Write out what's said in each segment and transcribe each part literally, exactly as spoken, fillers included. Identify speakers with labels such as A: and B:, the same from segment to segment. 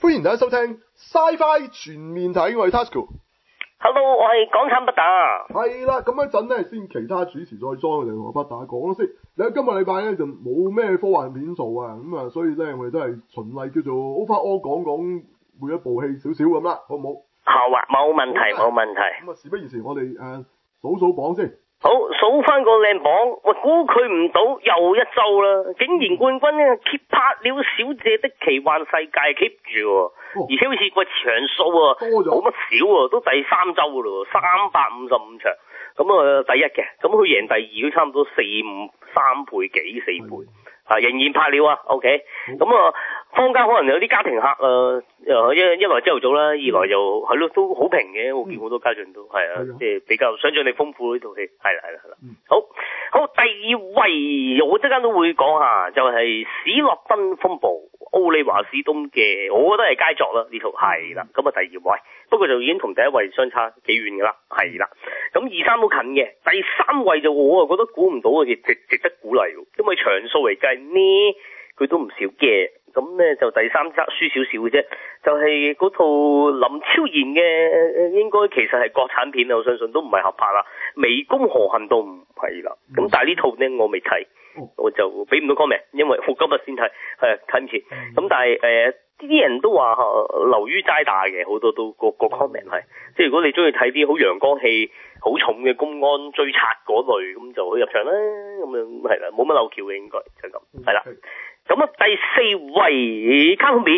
A: 歡迎大家收聽 Sci-Fi 全面睇，我係 Tasuku。Hello，
B: 我係港產不打。
A: 係啦，咁一陣咧先其他主持再裝我哋同不打講先。你今個禮拜咧就冇咩科幻片做啊，咁啊，所以咧我哋都係循例叫做 overall 講講每一部戲少少咁啦，好唔好？
B: 好啊，冇問題，冇問題。
A: 咁啊，事不宜遲，我哋誒數數榜先。
B: 好，數翻個靚榜，我估佢唔到又一周啦，竟然冠軍咧 keep 拍了小姐的奇幻世界 keep 住喎，哦、而且好似個場數啊冇乜少喎，都第三周噶咯，三百五十五場，咁啊第一嘅，咁佢贏第二都差唔多四五三倍幾四倍。啊，仍然拍了啊 ，OK，咁啊，坊間可能有啲家庭客啊，一一來朝頭早啦，二來又係咯，都好平嘅，我見好多家長都係啊，即係比較想像力豐富呢套戲，係啦係啦係啦，好，好，第二位我即刻都會講下，就係、是、史諾登風暴，奧利華史東嘅，我覺得係佳作啦，呢套係啦，咁啊第二位，不過就已經同第一位相差幾遠噶啦，係啦，咁二三都近嘅，第三位就我啊覺得估唔到啊，值值得鼓勵，因為場數嚟計。呢佢都唔少嘅，咁咧就第三則輸少少嘅啫，就係、是、嗰套林超賢嘅，應該其實係國產片啊，我相信都唔係合拍啦，《湄公河行動》係啦，咁但係呢套咧我未睇，我就俾唔到 comment，因為我今日先睇，係睇唔切，咁但係誒啲人都話流於齋打嘅，好多都個個 comment 係，即係如果你中意睇啲好陽光氣好重嘅公安追賊嗰類，咁就去入場啦，咁樣係啦，冇乜漏橋嘅應該就係咁，係啦。咁啊，第四位卡通片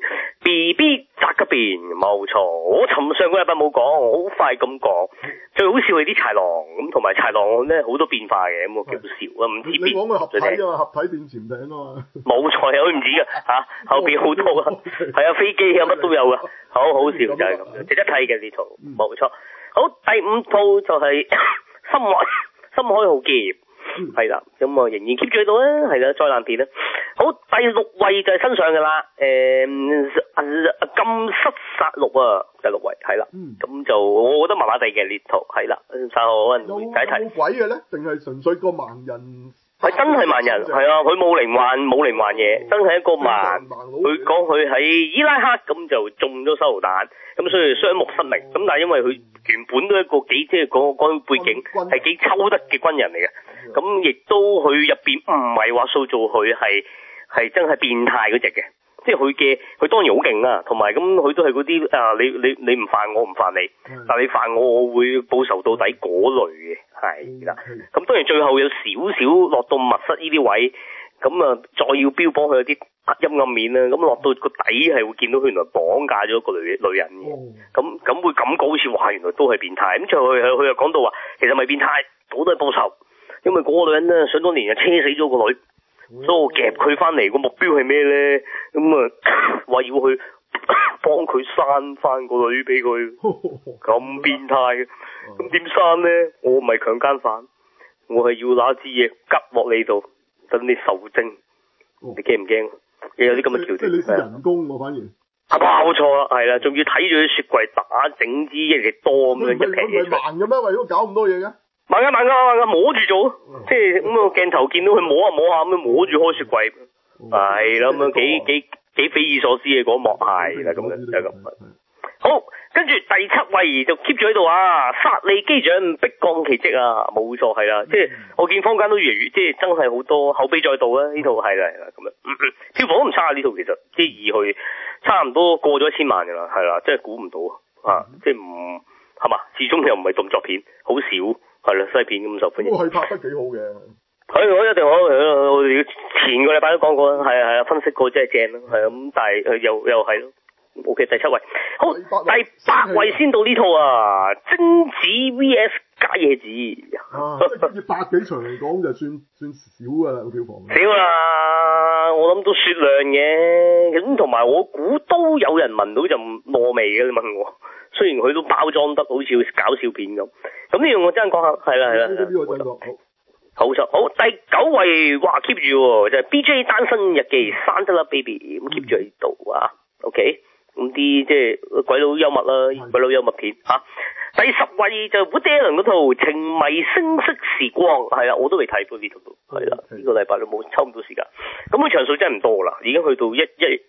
B: B B 宅急便，冇錯。我尋上個禮拜冇講，我好快咁講。最好笑係啲豺狼，咁同埋豺狼咧好多變化嘅，咁我幾好笑啊！唔知
A: 你講佢合體啊嘛，合體變潛艇啊嘛。冇
B: 錯，有唔止噶嚇，後邊好多啊，係啊，飛機啊乜都有噶，好好笑就係咁樣，值得睇嘅呢套，冇錯。好，第五套就係深海深海浩劫。係啦，咁啊仍然 keep 住喺度啊，係啦，災難片啦。好，第六位就係新上噶啦，誒、嗯，禁室殺戮啊，第六位係啦，咁、嗯、就我覺得麻麻地嘅呢套，係啦，稍後可能會睇一睇。有冇鬼嘅咧？定係純粹個盲人？係真係盲人，係啊，佢冇靈幻冇靈幻嘢，真係一個盲。佢講佢喺伊拉克咁就中咗手榴彈，咁所以雙目失明。咁但係因為佢原本都係一個幾即係講講背景係幾抽得嘅軍人嚟嘅，咁亦都佢入邊唔係話塑造佢係係真係變態嗰隻嘅，即係佢嘅佢當然好勁啦，同埋咁佢都係嗰啲啊你你你唔犯我唔犯你，但係你犯我我會報仇到底嗰類嘅，係啦。咁當然最後有少少落到密室呢啲位，咁啊再要標榜佢有啲陰暗面啦，咁落到個底係會見到佢原來綁架咗一個女女人嘅，咁咁會感覺好似話原來都係變態，咁最後佢佢又講到話其實咪變態，我都係報仇，因為嗰個女人咧想當年就車死咗個女。所以我夾佢翻嚟個目標係咩咧？咁啊，話要去幫佢生翻個女俾佢，咁變態嘅。咁點生咧？我唔係強姦犯，我係要拿支嘢拮落你度，等你受精。你驚唔驚？你有啲咁嘅條件。即係你係人工喎，反而。係冇錯啦，係啦，仲要睇住啲雪櫃打整支一隻多咁樣一劈嘢出嚟。慢嘅咩？為咗搞咁多嘢嘅？慢噶慢噶慢噶，摸住做，嗯、即係咁個鏡頭見到佢摸下摸下咁樣摸住開雪櫃，係啦咁樣幾幾幾匪夷所思嘅嗰幕，係啦咁樣就係咁。好，跟住第七位就 keep 住喺度啊，薩利機長迫降奇蹟啊，冇錯係啦，即係我見坊間都越嚟越即係真係好多口碑再度啦，呢套係啦係啦咁樣，嗯嗯，票房都唔差呢套其實，即係二去差唔多過咗一千萬噶啦，係啦，真係估唔到啊，即係唔係嘛，始終又唔係動作片，好少。係啦，西片咁受歡迎。都係拍得幾好嘅。係，我一定好。我哋前個禮拜都講過啦，係啊係啊，分析過真係正咯，係啊咁，但係又又係咯。O K，第七位，好，第八位先到呢套啊，貞子 V S 假野子。啊，即係百幾場嚟講就算算少噶啦個票房。少啦，我諗都雪亮嘅，咁同埋我估都有人聞到陣糯味嘅，你問我。雖然佢都包裝得好似搞笑片咁，咁呢樣我真係講下，係啦係啦。呢個真講好。好錯，好第九位，哇 keep 住就係 B J 單身日記 Sandra Baby 咁 keep 住喺度啊 ，OK，咁啲即係鬼佬幽默啦，鬼佬幽默片吓。第十位就 Woody Allen 嗰套《情迷聲色時光》，係啦，我都未睇過呢套都，係啦，呢個禮拜都冇抽唔到時間。咁佢場數真係唔多啦，已經去到一一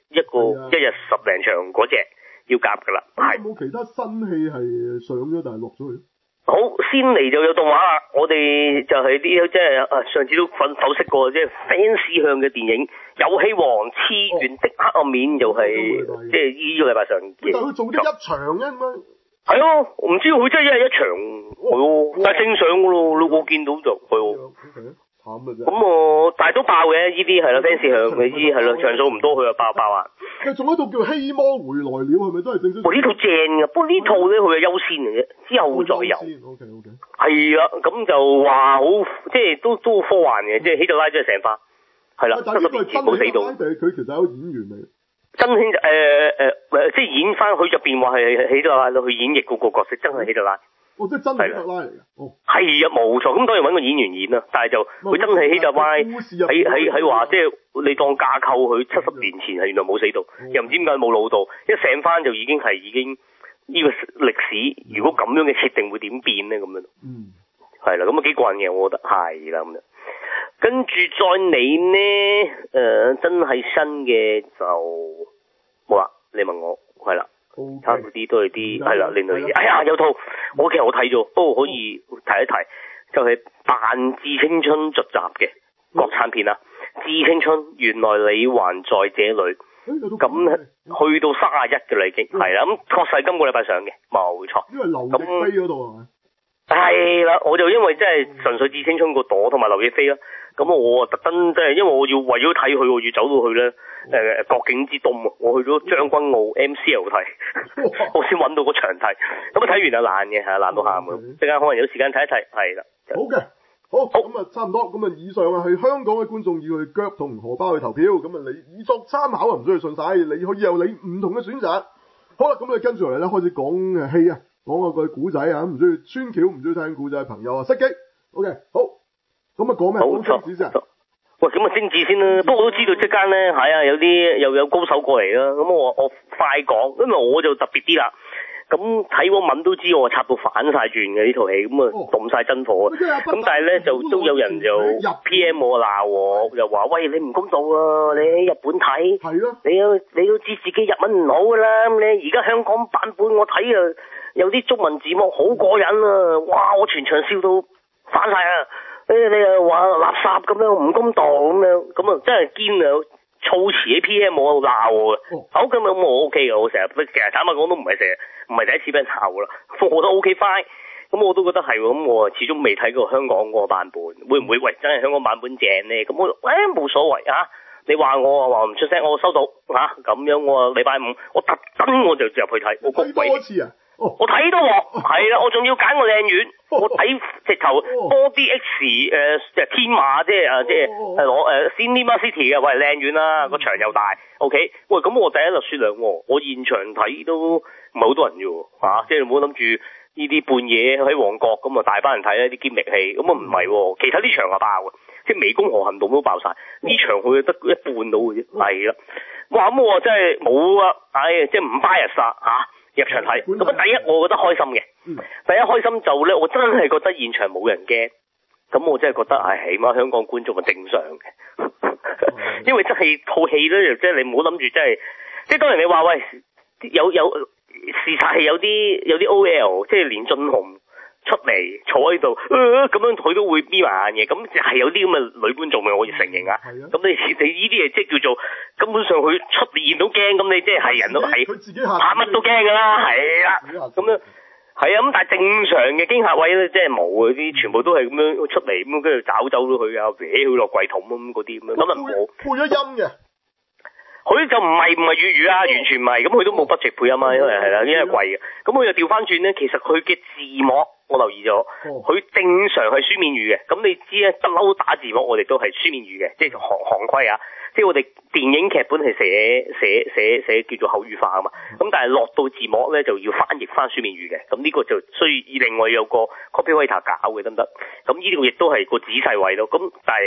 B: 一個一日十零場嗰隻要夾㗎啦。係。
A: 有冇其他新戲係上咗但係落咗去？
B: 好，先嚟就有動畫啦。我哋就係啲即係啊，上次都粉剖析過，即係 fans 向嘅電影《遊戲王次元的黑暗面》就係即係呢個禮拜上嘅。
A: 但係佢做咗一場啫嘛。
B: 係咯，唔知佢真係一日一場，係咯，但係正常㗎咯，我見到就係喎。
A: 慘嘅啫。
B: 咁我但係都爆嘅，呢啲係啦 fans 向你知係咯，場數唔多佢就爆爆啊。
A: 佢仲有一套叫《希魔回來了》，係咪都係正式？
B: 哦，呢套正㗎，不過呢套咧佢係優先嘅啫，之後會再有。
A: O K O K。
B: 係啦，咁就話好，即係都都科幻嘅，即係希特拉真係成班，係啦，七十年前冇死到。
A: 佢其實係個演員嚟。
B: 真希誒誒誒，即係演翻佢入邊話係希特拉咯，佢演繹嗰個角色真係希特拉。
A: 哦，即係真希特拉嚟嘅。哦。係
B: 啊，冇錯。咁當然揾個演員演啦，但係就佢真係希特拉喺喺喺話，即係你當架構佢七十年前係原來冇死到，嗯、又唔知點解冇老到，一醒翻就已經係已經呢個歷史，如果咁樣嘅設定會點變咧咁樣？
A: 嗯。係
B: 啦，咁啊幾過癮嘅，我覺得係啦咁樣。跟住再嚟呢，誒、呃、真係新嘅就冇啦。你問我係啦，差唔多啲都係啲係啦，另類嘢。哎呀，有套我其實我睇咗，不過可以提一提，就係、是《扮致青春》續集嘅國產片啊，《致青春》原來你還在這裡。咁去到三十一嘅啦已經，係啦，咁確實今個禮拜上嘅，冇錯。
A: 因為劉亦菲嗰度係咪？
B: 係啦，我就因為真係純粹致青春個朵同埋劉亦菲啦，咁我啊特登即係因為我要為咗睇佢，我要走到去咧誒國境之東啊，我去咗將軍澳 M C L 睇，我先揾到個場睇，咁啊睇完就爛嘅，係爛到喊嘅，陣間可能有時間睇一睇，係啦。
A: 好嘅，好，咁啊差唔多，咁啊以上啊係香港嘅觀眾要去腳同荷包去投票，咁啊你以作參考啊，唔需要信晒，你可以有你唔同嘅選擇。好啦，咁你跟住嚟咧開始講誒戲啊。講下個古仔啊，唔中意穿橋，唔中意聽古仔嘅朋友啊，失機。OK，好。咁啊講咩？講貞子先。
B: 喂，咁啊貞子先啦。不過我都知道即間咧，係啊，有啲又有高手過嚟啦。咁我我快講，因為我就特別啲啦。咁睇個文都知我插到反晒轉嘅呢套戲，咁啊動晒真火啊。咁、哦、但係咧就都有人就 P M 我鬧我，又話喂，你唔公道啊！你喺日本睇，係咯，你都你都知自己日文唔好噶啦。咁你而家香港版本我睇啊，有啲中文字幕好過癮啊！哇，我全場笑到反晒啊！誒，你又話垃圾咁樣唔公道咁樣，咁啊真係堅啊！措辭喺 P M 我鬧我嘅，好咁樣我 O K 嘅，我成日其實坦白講都唔係成日唔係第一次俾人鬧噶啦，我都 O K fine，咁我都覺得係喎，咁我始終未睇過香港嗰個版本，會唔會喂真係香港版本正咧？咁我誒冇、欸、所謂啊，你話我話唔出聲，我收到嚇咁、啊、樣，我禮拜五我特登我就入去睇，我谷鬼。Oh. 我睇到喎，係啦，我仲要揀個靚院，oh. 我睇直頭 four D X 誒、呃，即係天馬，即係啊，即係係攞誒 Cinema City 嘅，喂靚院啦，個、mm. 場又大 ，OK，喂咁我第一就雪亮喎，我現場睇都唔係好多人啫喎，嚇，即係你唔好諗住呢啲半夜喺旺角咁啊大班人睇一啲堅力戲，咁啊唔係喎，其他啲場啊爆嘅，即係湄公河行動都爆晒，呢、oh. 場佢得一半到嘅啫，係啦，哇咁我真係冇啊，唉，即係唔 bias 啊嚇。入場睇，咁啊第一我覺得開心嘅、嗯，第一開心就咧，我真係覺得現場冇人驚，咁我真係覺得係起碼香港觀眾係正常嘅，嗯、因為真係套戲咧，即係你唔好諗住真係，即係當然你話喂，有有事實係有啲有啲 O L， 即係連俊雄出嚟坐喺度，咁、呃、樣佢都會眯埋眼嘅，咁係有啲咁嘅女觀眾嘅，我要承認啊。咁你你呢啲嘢即係叫做根本上佢出現都驚，咁你即係係人都係怕乜都驚㗎啦，係啦。咁樣係啊，咁但係正常嘅驚嚇位咧，即係冇嗰啲，全部都係咁樣出嚟咁，跟住找走咗佢啊，搲佢落櫃桶咁嗰啲咁樣，咁啊冇
A: 配咗音嘅。
B: 佢就唔係唔係粵語啊，完全唔係，咁佢都冇筆直配音啊，因為係啦，因為貴嘅。咁佢又調翻轉咧，其實佢嘅字幕我留意咗，佢正常係書面語嘅。咁你知咧，不嬲打字幕我哋都係書面語嘅，即係行行規啊。即係我哋電影劇本係寫寫寫寫叫做口語化啊嘛。咁但係落到字幕咧就要翻譯翻書面語嘅。咁呢個就需要另外有個 copywriter 搞嘅得唔得？咁呢個亦都係個仔細位咯。咁但係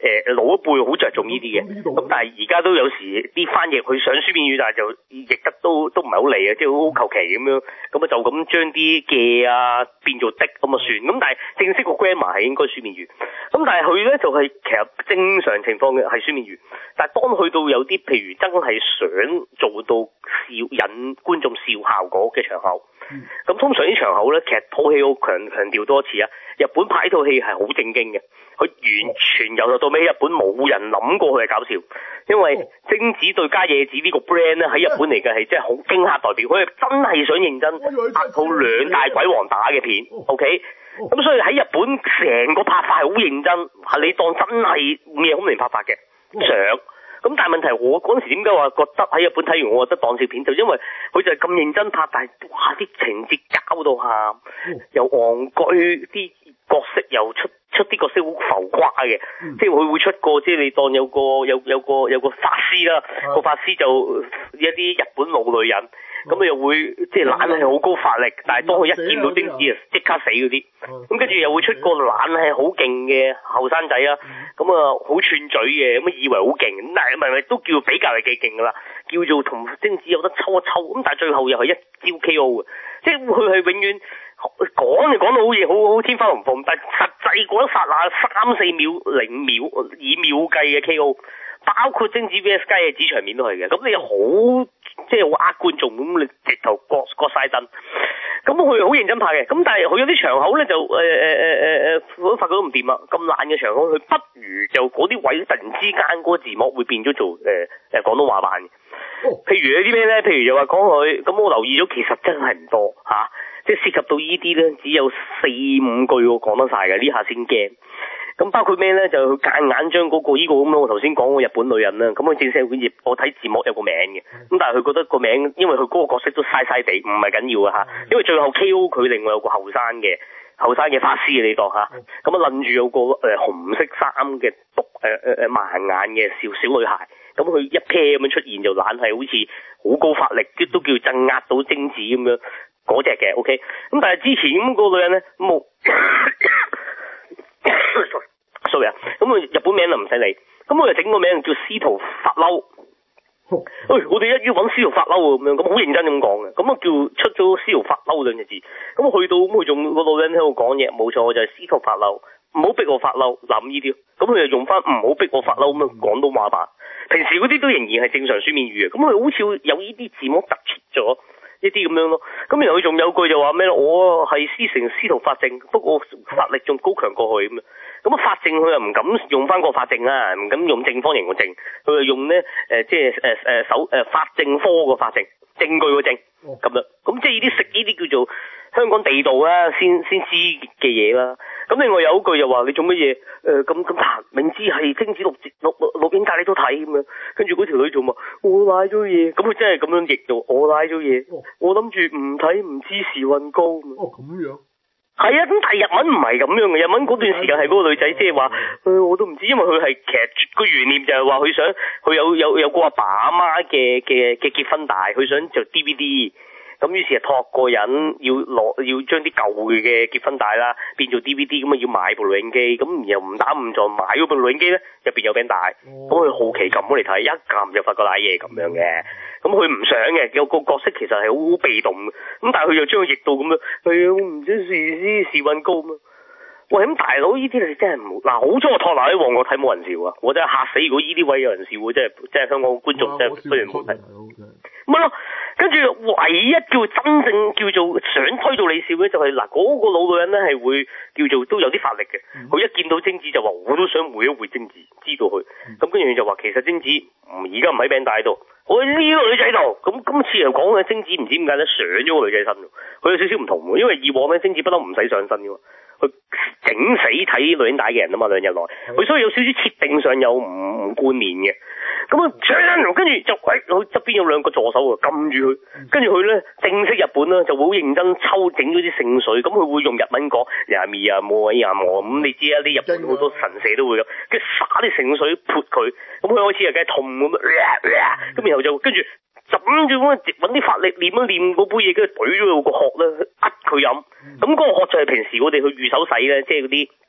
B: 誒老一輩好着重呢啲嘅，咁但係而家都有時啲翻譯佢上書面語，但係就譯得都都唔係好嚟嘅，即係好求其咁樣，咁啊就咁將啲嘅啊變做的咁啊算，咁但係正式個 grammar 係應該書面語，咁但係佢咧就係、是、其實正常情況嘅係書面語，但係當去到有啲譬如真係想做到笑引觀眾笑效果嘅場口，咁、嗯、通常啲場口咧其實套戲我強強調多一次啊，日本拍呢套戲係好正經嘅。佢完全由頭到尾日本冇人諗過佢係搞笑，因為貞子對家野子呢個 brand 咧喺日本嚟嘅係真係好驚嚇代表，佢係真係想認真拍套兩大鬼王打嘅片 ，OK，咁所以喺日本成個拍法係好認真，係你當真係午夜凶鈴拍法嘅上。咁但係問題，我嗰陣時點解話覺得喺日本睇完，我覺得當笑片，就因為佢就係咁認真拍，但係哇啲情節搞到喊，又戇居，啲角色又出出啲角色好浮誇嘅，嗯、即係佢會出個即係你當有個有有個有個法師啦，個、嗯、法師就一啲日本老女人。咁佢又會即係懶係好高法力，但係當佢一見到貞子啊，即刻死嗰啲。咁跟住又會出個懶係好勁嘅後生仔啊，咁啊好串嘴嘅，咁啊以為好勁，咁但係咪咪都叫比較係幾勁噶啦，叫做同貞子有得抽一抽，咁但係最後又係一招 K O 嘅，即係佢係永遠講就講到好似好好天花龍鳳，但係實際嗰一剎那三四秒零秒以秒計嘅 K O。包括貞子 V S 家野子場面都係嘅，咁你好即係好呃觀眾，咁你直頭割割晒燈，咁佢好認真拍嘅，咁但係佢有啲場口咧就誒誒誒誒誒，我都發覺都唔掂啊，咁爛嘅場口，佢不如就嗰啲位突然之間嗰個字幕會變咗做誒誒、呃、廣東話版嘅，譬如有啲咩咧？譬如又話講佢，咁我留意咗其實真係唔多嚇、啊，即係涉及到呢啲咧，只有四五句我講得晒嘅，呢下先驚。咁包括咩咧？就佢夾硬將嗰、那個依、這個咁樣，我頭先講個日本女人啦。咁佢正式好似我睇字幕有個名嘅，咁但係佢覺得個名，因為佢嗰個角色都嘥嘥地，唔係緊要啊嚇。因為最後 K O 佢另外有個後生嘅後生嘅法師嘅你當嚇，咁啊諗住有個誒、呃、紅色衫嘅獨誒誒誒盲眼嘅小小女孩，咁佢一 pair 咁樣出現就懶係好似好高法力，都都叫鎮壓到貞子咁樣嗰隻嘅 OK。咁但係之前咁、那個女人咧冇。sorry 啊，咁佢日本名就唔使理，咁我就整個名叫司徒發嬲。誒、哎，我哋一於揾司徒發嬲咁樣，咁好認真咁講嘅，咁啊叫出咗司徒發嬲兩隻字，咁去到咁佢仲個女人喺度講嘢，冇錯就係、是、司徒發嬲，唔好逼我發嬲，諗呢啲，咁佢就用翻唔好逼我發嬲咁樣廣東話版，平時嗰啲都仍然係正常書面語嘅，咁佢好似有呢啲字幕突出咗。一啲咁樣咯，咁然後佢仲有句就話咩咧？我係師承司徒法正，不過法力仲高強過佢咁啊！咁啊法正佢又唔敢用翻個法正啦，唔敢用正方形個正，佢就用咧誒、呃、即係誒誒手誒法正科個法正，證據個正咁樣，咁即係呢啲食呢啲叫做香港地道啦，先先知嘅嘢啦。咁另外有一句又話你做乜嘢？誒咁咁彈，明知係貞子錄錄錄錄影帶你都睇咁樣，跟住嗰條女做嘛？我賴咗嘢，咁佢真係咁樣譯到我賴咗嘢，哦、我諗住唔睇唔知時運高。
A: 哦咁樣。
B: 係啊，咁但係日文唔係咁樣嘅，日文嗰段時間係嗰個女仔即係話，誒、呃、我都唔知，因為佢係其實個懸念就係話佢想佢有有有個阿爸阿媽嘅嘅嘅結婚帶，佢想做 D V D。咁於是係託個人要攞要將啲舊嘅結婚帶啦變做 D V D，咁啊要買部錄影機，咁然後唔打唔撞買嗰部錄影機咧入邊有餅帶，咁佢、哦、好奇撳咗嚟睇，一撳就發覺瀨嘢咁樣嘅，咁佢唔想嘅，有個角色其實係好被動嘅，咁但係佢又將佢譯到咁樣，係啊我唔知時時時運高嘛。喂，咁大佬呢啲你真係唔嗱，好彩我托拿喺旺角睇冇人笑啊！我真係嚇死，如果呢啲位有人笑，真係真係香港觀眾真係雖然冇睇。咪咯，跟住唯一叫真正叫做想推到你笑嘅就係嗱嗰個老女人咧係會叫做都有啲法力嘅，佢、嗯、一見到貞子就話我都想會一會貞子，知道佢，咁跟住就話其實貞子而家唔喺餅帶度，我呢個女仔度，咁今次又講嘅貞子唔知點解咧上咗個女仔身，佢有少少唔同喎，因為以往咧貞子不嬲唔使上身嘅喎。佢整死睇錄影帶嘅人啊嘛，兩日內，佢所以有少少設定上有唔貫連嘅。咁啊上身，跟住就喺佢側邊有兩個助手啊，撳住佢，跟住佢咧正式日本啦，就會好認真抽整咗啲聖水，咁佢會用日文講呀咪呀冇啊呀冇，咁你知啊，啲日本好多神社都會咁，跟住灑啲聖水潑佢，咁佢開始又梗係痛咁，咁然後就跟住。就咁住咁揾啲法力唸一唸嗰杯嘢，跟住懟咗佢個殼咧，呃佢飲。咁嗰個殼就係平時我哋去御手洗咧，即係嗰啲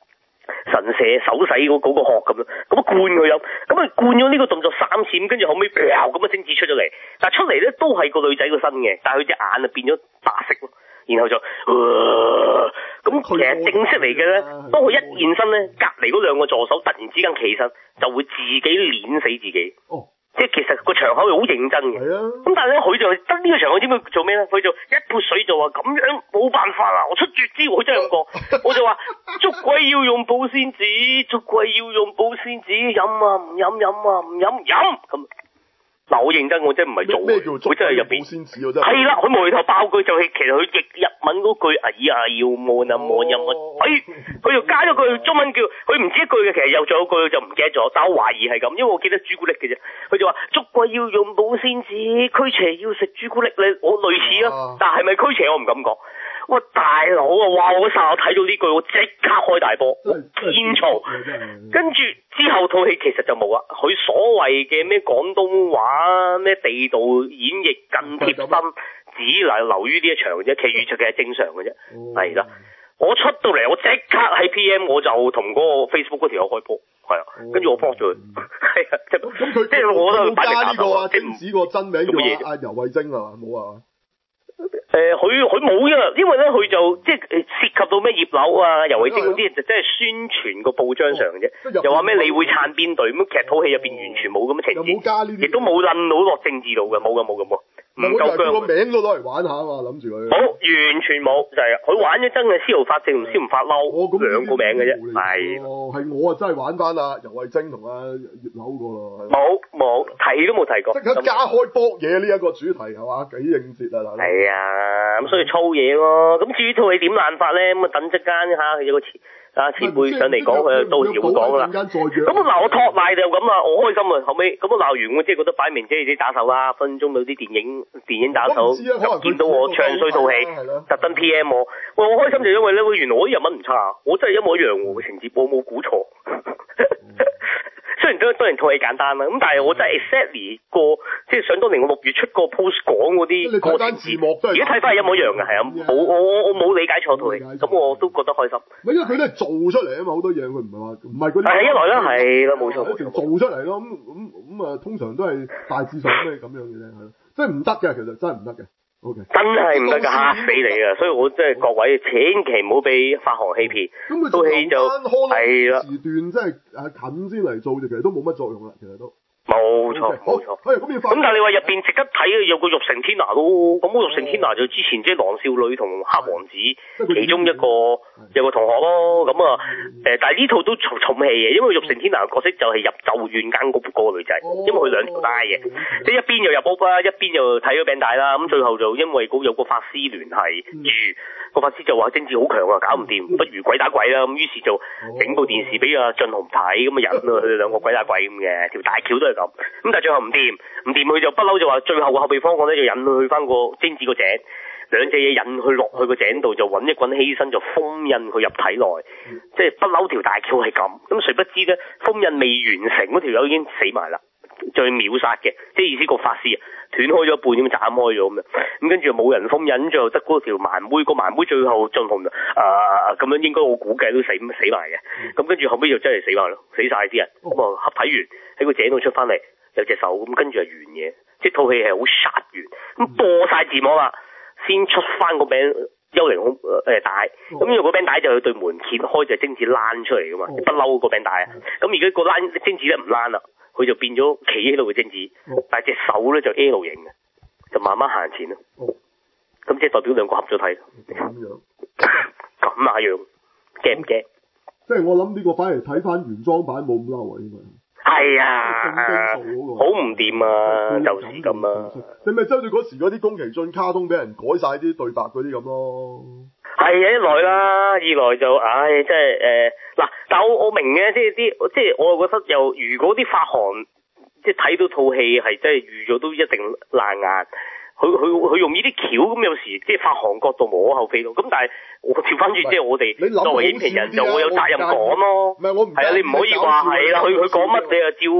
B: 神射手洗嗰嗰個殼咁樣，咁啊灌佢飲，咁啊灌咗呢個動作三次，跟住後尾咁啊精子出咗嚟，但係出嚟咧都係個女仔個身嘅，但係佢隻眼啊變咗白色咯，然後就，咁、呃、其實正式嚟嘅咧，當佢一現身咧，隔離嗰兩個助手突然之間起身，就會自己碾死自己。哦。即係其實個場口係好認真嘅，咁但係咧佢就得呢個場口，知唔知做咩咧？佢就一潑水就話咁樣冇辦法啦，我出絕招，佢真係咁講，我就話捉鬼要用保鮮紙，捉鬼要用保鮮紙，飲啊唔飲飲啊唔飲飲咁。嗱，我認真，我真係唔係做，佢真係入邊係啦，佢無厘頭爆句就係其實佢譯日文嗰句哎呀要悶啊悶飲啊，佢佢又加咗句中文叫佢唔知一句嘅，其實又仲有句就唔記得咗，但我懷疑係咁，因為我記得朱古力嘅啫。佢就話捉鬼要用保鮮紙，驅邪要食朱古力咧，我類似啊，但係咪驅邪我唔敢講。哇大佬啊！哇我嗰我睇到呢句，我即刻開大波，天嘈。跟住之後套戲其實就冇啦，佢所謂嘅咩廣東話咩地道演繹更貼身，只係留於呢一場嘅啫，其餘就其實正常嘅啫，係啦。我出到嚟，我即刻喺 P M 我就同嗰個 Facebook 嗰條友開波，係啊，跟住我 block 咗佢，係啊，即係咁佢即係我都擺明呢個啊，即係唔止個真名叫阿阿游慧晶啊，冇啊。誒，佢佢冇啊，因為咧佢就即係涉及到咩葉劉啊、游蕙禎嗰啲，就真係宣傳個報章上嘅啫。又話咩你會撐邊隊咁，其實套戲入邊完全冇咁嘅情節，亦都冇諗到落政治度嘅，冇嘅冇嘅冇，唔夠姜。個名都攞嚟玩下啊嘛，諗住佢。冇，完全冇，就係佢玩咗真係司徒法正同司徒法嬲兩個名嘅啫，係。哦，係我啊真係玩翻啊游蕙禎同阿葉劉個咯。冇冇提都冇提過。即刻加開波嘢呢一個主題係嘛，幾應節啊！係啊，咁所以粗嘢咯。咁至於套戲點爛法咧，咁啊等陣間嚇有個前啊前輩上嚟講，佢到時會講啦。咁嗱，我托賴就咁啦，我開心啊。後尾咁我鬧完，我即係覺得擺明即係啲打手啦，分鐘有啲電影電影打手，見到我唱衰套戲，特登 P M 我。喂，我開心就因為咧，原來我啲日文唔差，我真係一模一樣喎，情節我冇估錯。雖然都當然套戲簡單啦，咁但係我真係 exactly 個即係想當年我六月出個 post 講嗰啲個字幕，而家睇翻係一模一樣嘅，係啊，冇我我冇理解錯套戲，咁我都覺得開心。因為佢都係做出嚟啊嘛，好多嘢佢唔係話唔係嗰啲。係一來啦，係啦，冇錯冇錯，做出嚟咯，咁咁咁啊，通常都係大致上都係咁樣嘅啫，係咯，即係唔得嘅，其實真係唔得嘅。Okay. 真係唔得㗎，嚇死你啊！所以我真係各位千祈唔好俾發行欺騙，套戲就係啦。時段即係誒近先嚟做，就其實都冇乜作用啦，其實都。冇錯冇錯。咁、okay. 但係你話入邊值得睇嘅有個玉成天娜咯，咁個玉成天娜就之前即係狼少女同黑王子其中一個有個同學咯，咁啊誒，但係呢套都重重戲嘅，因為玉成天娜嘅角色就係入咒怨間屋嗰個女仔，因為佢兩條帶嘅，即係一邊又入屋啦，一邊又睇咗餅帶啦，咁最後就因為有個法師聯繫住，個法師就話精子好強啊，搞唔掂，不如鬼打鬼啦，咁於是就整部電視俾阿俊雄睇，咁啊引啊佢哋兩個鬼打鬼咁嘅，條大橋都係咁，咁但係最後唔掂，唔掂佢就不嬲就話最後個後備方案咧就引佢去翻個精子個井。兩隻嘢引佢落去個井度，就揾一滾起身就封印佢入體內，嗯、即係不嬲條大橋係咁。咁誰不知咧，封印未完成嗰條友已經死埋啦，就秒殺嘅，即係意思個法師啊斷開咗一半咁斬開咗咁樣。咁跟住冇人封印，最後得嗰條盲妹，個盲妹最後進紅啊咁樣，應該我估計都死死埋嘅。咁跟住後尾就真係死埋咯，死晒啲人。咁啊合體完喺個井度出翻嚟，有隻手咁，跟住係完嘅，即係套戲係好殺完，咁播晒字幕啦。先出翻個餅幽靈空誒帶，咁因為個餅帶就有對門揭開就精子躝出嚟噶嘛，不嬲個餅帶啊。咁而家個躝精子咧唔躝啦，佢就變咗企喺度嘅精子，但係隻手咧就 L 型嘅，就慢慢行前咯。咁即係代表兩個合咗體。咁樣，咁啊樣，驚唔驚？即係我諗呢個反而睇翻原裝版冇咁嬲啊，應該。係啊，好唔掂啊，就是咁啊。你咪針對嗰時嗰啲宮崎駿卡通俾人改晒啲對白嗰啲咁咯。係啊，一來啦，二來就唉，即係誒嗱，但係我我明嘅，即係啲即係我又覺得又如果啲發行即係睇到套戲係真係預咗都一定爛硬。佢佢佢用呢啲橋咁，有時即係發行角度無可厚非咯。咁但係我調翻轉，即係我哋作為影評人就會有責任講咯。唔係我唔係啊，你唔可以話係啦。佢佢講乜你就照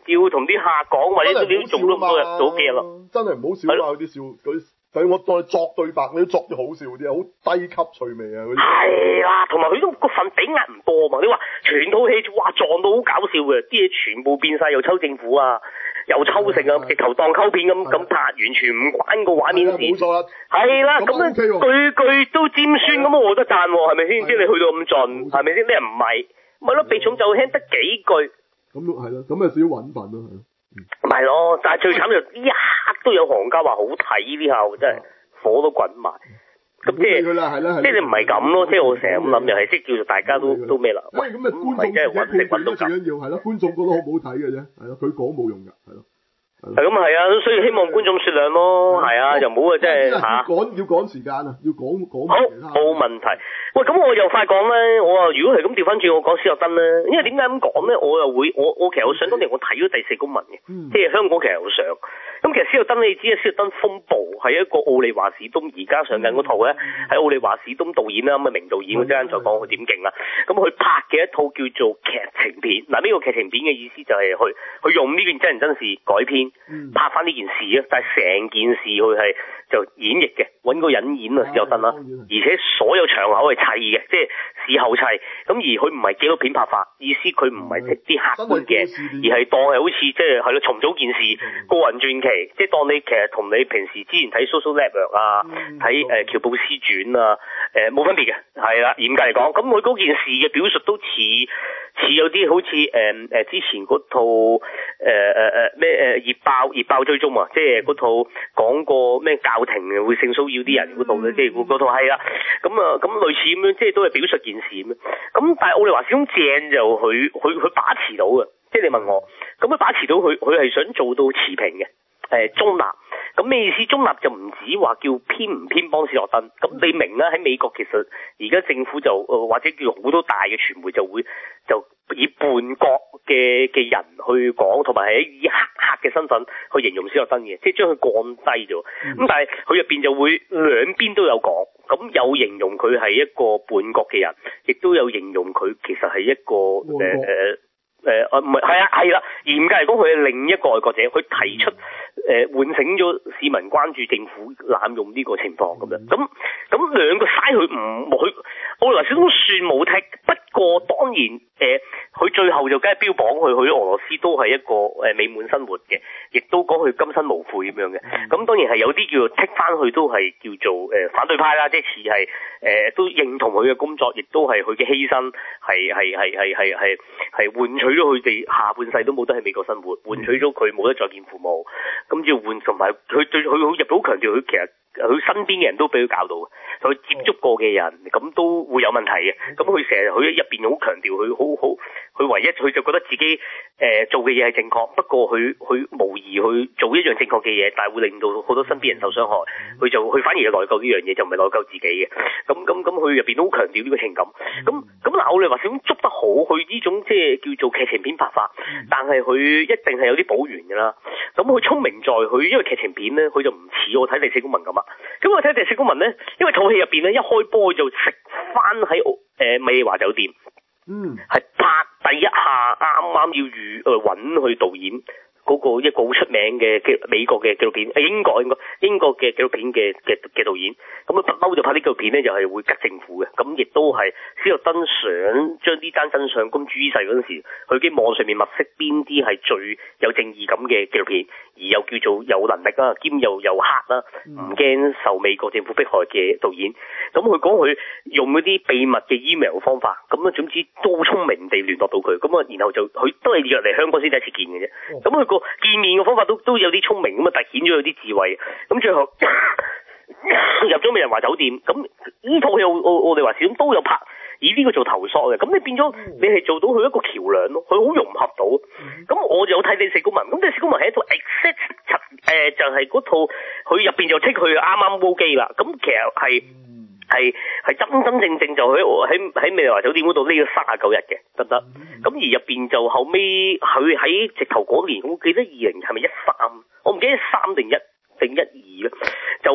B: 要同啲客講，或者你都做咗多日做幾日咯。
A: 真係唔好笑啊！嗰啲笑嗰啲，就我再作對白，你都作啲好笑啲，好低級趣味啊嗰啲。
B: 係啦，同埋佢都個份比壓唔多嘛。你話全套戲哇撞到好搞笑嘅，啲嘢全部變晒，又抽政府啊，又抽成啊，直頭當溝片咁咁拍，完全唔關個畫面事。冇錯啦。係啦，咁樣句句都尖酸咁，我覺得讚喎，係咪先？即係你去到咁盡，係咪先？啲人唔係，咪咯，避重就輕得幾句。咁
A: 係咯，咁啊少揾笨咯，係咯。
B: 唔係咯，但係最慘就呢一刻都有行家話好睇呢下，真係火都滾埋。咁即係，即係你唔係咁咯，即係我成日咁諗，又係即係叫做大家都都咩啦。
A: 喂，咁啊觀眾自己判斷最緊要係咯，觀眾覺得好唔好睇嘅啫，係咯，佢講冇用㗎，係咯。
B: 係咁係啊，所以希望觀眾雪亮咯，係啊，就唔好啊，即係嚇。
A: 趕要趕時間啊，要講講。
B: 好，冇問題。喂，咁我又快講咧，我話如果係咁調翻轉，我講史諾登咧，因為點解咁講咧？我又會，我我其實我想當年我睇咗第四公民嘅，嗯、即係香港其實有上。咁其實史諾登你知啊，史諾登風暴係一個奧利華士東而家上緊嗰套咧，喺奧利華士東導演啦，咁啊名導演，我陣間再講佢點勁啦。咁佢拍嘅一套叫做劇情片，嗱呢個劇情片嘅意思就係去去用呢件真人真事改編。嗯、拍翻呢件事啊，但係成件事佢係就演繹嘅，揾個人演啊史諾登啦，而且所有場口係砌嘅，即係事後砌，咁而佢唔係紀錄片拍法，意思佢唔係剔啲客觀嘅，而係當係好似即係係咯重組件事，個人傳奇，即係當你其實同你平時之前睇 Social Network 啊，睇誒喬布斯傳啊，誒冇分別嘅，係啦，嚴格嚟講，咁佢嗰件事嘅表述都似似有啲好似誒誒之前嗰套誒誒誒咩誒熱爆熱爆追蹤啊，即係嗰套講過咩教廷會性騷擾啲人嗰套咧，即係嗰套係啦，咁啊咁類似咁樣，即係都係表述件事咁樣。咁但係奧利華史東正就佢佢佢把持到嘅，即係你問我，咁佢把持到佢佢係想做到持平嘅，誒中立。咁咩意思？中立就唔止話叫偏唔偏幫史諾登，咁你明啦？喺美國其實而家政府就誒、呃、或者叫好多大嘅傳媒就會就以叛國嘅嘅人去講，同埋係以黑客嘅身份去形容史諾登嘅，即係將佢降低咗。咁、嗯、但係佢入邊就會兩邊都有講，咁有形容佢係一個叛國嘅人，亦都有形容佢其實係一個誒誒誒誒唔係係啊係啦，嚴格嚟講佢係另一個愛國者，佢提出。誒喚醒咗市民關注政府濫用呢個情況咁樣，咁咁兩個嘥佢唔佢奧利華史東都算冇剔，不過當然誒佢、呃、最後就梗係標榜佢去俄羅斯都係一個誒美滿生活嘅，亦都講佢今生無悔咁樣嘅，咁當然係有啲叫做剔翻去都係叫做誒、呃、反對派啦，即係似係誒都認同佢嘅工作，亦都係佢嘅犧牲係係係係係係係換取咗佢哋下半世都冇得喺美國生活，換取咗佢冇得再見父母。咁要換同埋佢對佢好入到好強調，佢其實佢身邊嘅人都俾佢教導，佢接觸過嘅人咁都會有問題嘅。咁佢成日佢入邊好強調，佢好好佢唯一佢就覺得自己誒、呃、做嘅嘢係正確，不過佢佢無疑去做一樣正確嘅嘢，但係會令到好多身邊人受傷害。佢就佢反而係內疚呢樣嘢，就唔係內疚自己嘅。咁咁咁佢入邊都好強調呢個情感。咁咁嗱，我哋話想捉得好，佢呢種即係叫做劇情片拍法，但係佢一定係有啲補完㗎啦。咁佢聰明在佢，因為劇情片咧，佢就唔似我睇第四公民咁啊。咁我睇第四公民咧，因為套戲入邊咧一開波就食翻喺誒美麗華酒店，嗯，係拍第一下啱啱要預誒揾佢導演嗰個一個好出名嘅嘅美國嘅紀錄片，誒英國應該英國嘅紀錄片嘅嘅嘅導演，咁佢不嬲就拍啲紀錄片咧，就係、是、會吉政府嘅，咁亦都係史諾登想將呢單真相公諸於世嗰陣時，佢喺網上面物色邊啲係最有正義感嘅紀錄片，而又叫做有能力啦，兼又有黑啦，唔驚受美國政府迫害嘅導演，咁佢講佢用嗰啲秘密嘅 email 方法，咁啊總之都聰明地聯絡到佢，咁啊然後就佢都係約嚟香港先第一次見嘅啫，咁佢個見面嘅方法都都有啲聰明，咁啊凸顯咗有啲智慧，咁最後入咗美人華酒店，咁呢套戲我我我哋話始終都有拍，以呢個做頭索嘅，咁你變咗你係做到佢一個橋梁咯，佢好融合到，咁我就有睇第四公民，咁第四公民係一套 exact 誒就係、是、嗰套佢入邊就剔佢啱啱煲機啦，咁其實係。係係真真正正就喺喺喺美麗華酒店嗰度呢個三十九日嘅得唔得？咁而入邊就後尾佢喺直頭嗰年，我記得二零係咪一三？我唔記得三定一定一二咧，就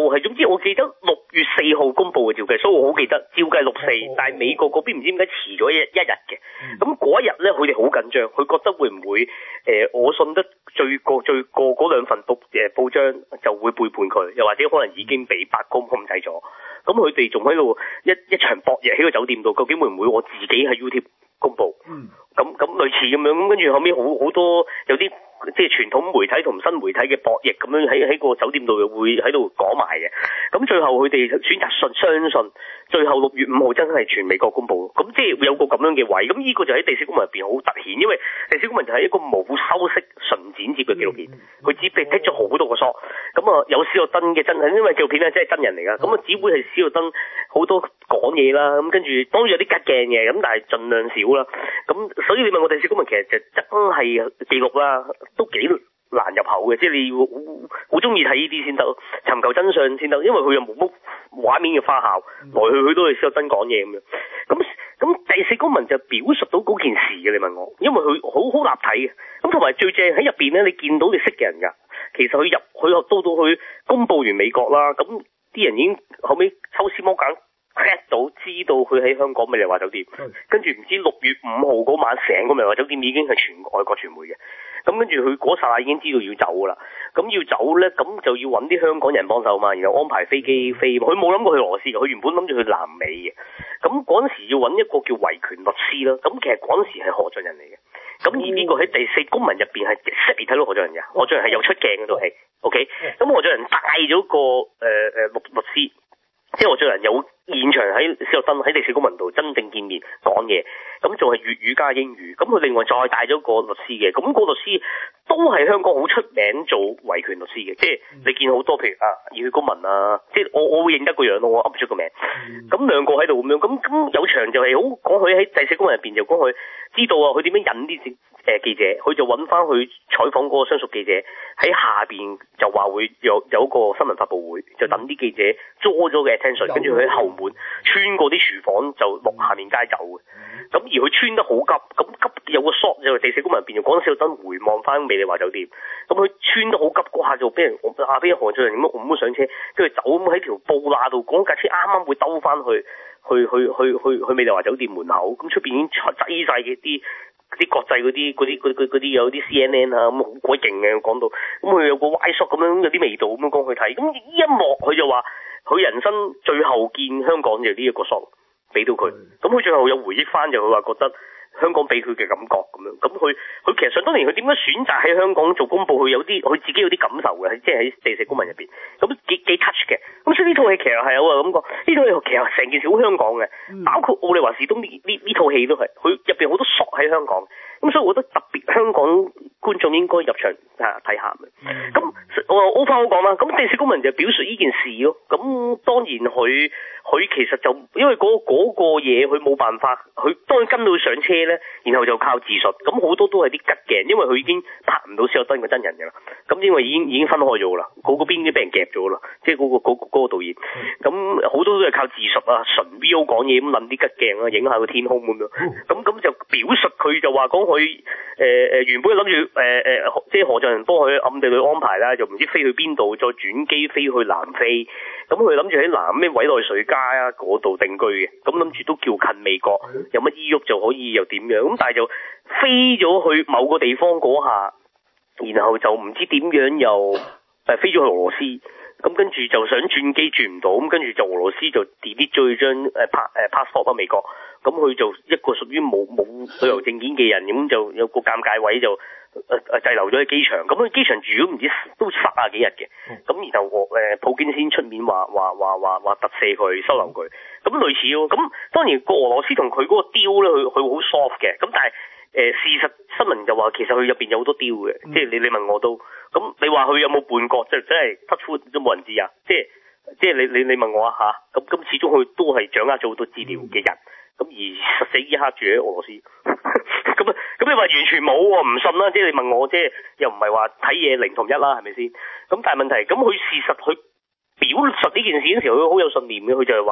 B: 係總之我記得六月四號公佈嘅照計，所以我好記得照計六四，但係美國嗰邊唔知點解遲咗一一日嘅。咁嗰一日咧，佢哋好緊張，佢覺得會唔會誒、呃、我信得最過最過嗰兩份報誒報章就會背叛佢，又或者可能已經被白宮控制咗。咁佢哋仲喺度一一場博弈喺個酒店度，究竟會唔會我自己喺 YouTube 公佈？嗯，咁咁類似咁樣，咁跟住後尾好好多有啲即係傳統媒體同新媒體嘅博弈咁樣喺喺個酒店度會喺度講埋嘅。咁最後佢哋選擇信相信，最後六月五號真係全美國公佈。咁即係有個咁樣嘅位，咁呢個就喺《地四公民》入邊好突顯，因為《地四公民》就係一個冇修飾純剪接嘅紀錄片，佢只被剔咗好多個 shot。咁啊有史諾登嘅真係，因為紀錄片咧真係真人嚟㗎，咁啊只會係史諾登好多講嘢啦，咁跟住當然有啲吉鏡嘅，咁但係盡量少啦。咁所以你問我《地四公民》其實就真係記錄啦，都幾難入口嘅，即係你要好中意睇呢啲先得，尋求真相先得，因為佢又冇乜畫面嘅花巧，來去去都係史諾登講嘢咁樣。咁咁《地四公民》就表述到嗰件事嘅，你問我，因為佢好好立體嘅。咁同埋最正喺入邊咧，你見到你識嘅人㗎，其實佢入佢到到去公佈完美國啦，咁啲人已經後尾抽絲剝繭 get 到知道佢喺香港美麗華酒店，跟住唔知六月五號嗰晚成個美麗華酒店已經係全外國傳媒嘅。咁跟住佢嗰剎那已經知道要走㗎啦，咁要走咧，咁就要揾啲香港人幫手嘛，然後安排飛機飛，佢冇諗過去俄羅斯嘅，佢原本諗住去南美嘅。咁嗰陣時要揾一個叫維權律師啦，咁其實嗰陣時係何俊仁嚟嘅。咁而呢個喺第四公民入邊係識嚟睇到何俊仁嘅，何俊仁係有出鏡嗰套戲 ，OK。咁何俊仁帶咗個誒誒律律師，即係何俊仁有現場喺史諾登喺第四公民度真正見面講嘢，咁仲係粵語加英語。咁佢另外再帶咗個律師嘅，咁、那個律師都係香港好出名做維權律師嘅，即係你見好多譬如啊熱血公民啊，即係我我會認得個樣咯，我噏唔出個名。咁兩個喺度咁樣，咁咁有場就係好講佢喺第四公民入邊就講佢知道啊，佢點樣引啲誒記者，佢就揾翻去採訪嗰個相熟記者喺下邊就話會有有一個新聞發佈會，就等啲記者捉咗嘅 attention， 跟住佢喺後門穿過啲廚房就落下面街走嘅。咁而佢穿得好急，咁急有個 shot 就第四公民入邊就講史諾登回望翻美麗華酒店，咁佢穿得好急嗰下就俾人啊俾人何俊仁咁樣咁上車，跟住走咁喺條布罅度，嗰架車啱啱會兜翻去去去去去去美麗華酒店門口，咁出邊已經擠晒嘅啲啲國際嗰啲嗰啲嗰嗰啲有啲 C N N 啊，咁好鬼勁嘅講到，咁佢有個 Y shot 咁樣有啲味道咁樣講去睇，咁呢一幕佢就話佢人生最後見香港就呢一個 shot 俾到佢，咁佢最後有回憶翻就佢話覺得香港俾佢嘅感覺咁樣，咁佢佢其實想當年佢點樣選擇喺香港做公佈，佢有啲佢自己有啲感受嘅，即係喺第四公民入邊，咁幾幾 touch 嘅，咁所以呢套戲其實係有個感覺，呢套戲其實成件事好香港嘅，包括奧利華士東呢呢呢套戲都係，佢入邊好多索喺香港，咁所以我覺得特別香港觀眾應該入場啊睇下嘅，咁我 over 好講啦，咁第四公民就表述呢件事咯，咁當然佢佢其實就因為嗰嗰個嘢佢冇辦法，佢當然跟到上車咧，然後就靠自述，咁好多都係啲吉鏡，因為佢已經拍唔到史諾登個真人嘅啦，咁因為已經已經分開咗啦，嗰嗰邊已經俾人夾咗啦，即係嗰個嗰個嗰個導演，咁好多都係靠自述啊，純 V O 講嘢咁撚啲吉鏡啊，影下個天空咁樣，咁咁就表述佢就話講佢誒誒原本諗住誒誒即係何俊仁幫佢暗地裏安排啦，就唔知飛去邊度，再轉機飛去南非，咁佢諗住喺南咩委內瑞加啊嗰度定居嘅，咁諗住都叫近美國，有乜依喐就可以又點樣，咁但係就飛咗去某個地方嗰下，然後就唔知點樣又誒飛咗去俄羅斯，咁跟住就想轉機轉唔到，咁跟住就俄羅斯就 delete 咗張誒 pass 誒 passport 翻美國，咁佢就一個屬於冇冇旅遊證件嘅人，咁就有個尷尬位就。誒誒滯留咗喺機場，咁佢機場住咗唔知都十啊幾日嘅，咁、嗯、然後我誒、呃、普京先出面話話話話話特赦佢收留佢，咁類似咯。咁當然個俄羅斯同佢嗰個 deal 咧，佢佢好 soft 嘅，咁但係誒、呃、事實新聞就話其實佢入邊有好多 deal 嘅，嗯、即係你你問我都，咁你話佢有冇叛國，即係真係 touch wood 都冇人知啊，即係即係你你你問我啊嚇，咁咁始終佢都係掌握咗好多資料嘅人。咁而實死依刻住喺俄羅斯，咁啊咁你話完全冇喎，唔信啦，即係你問我，即係又唔係話睇嘢零同一啦，係咪先？咁但係問題，咁佢事實佢表述呢件事嗰時候，佢好有信念嘅，佢就係話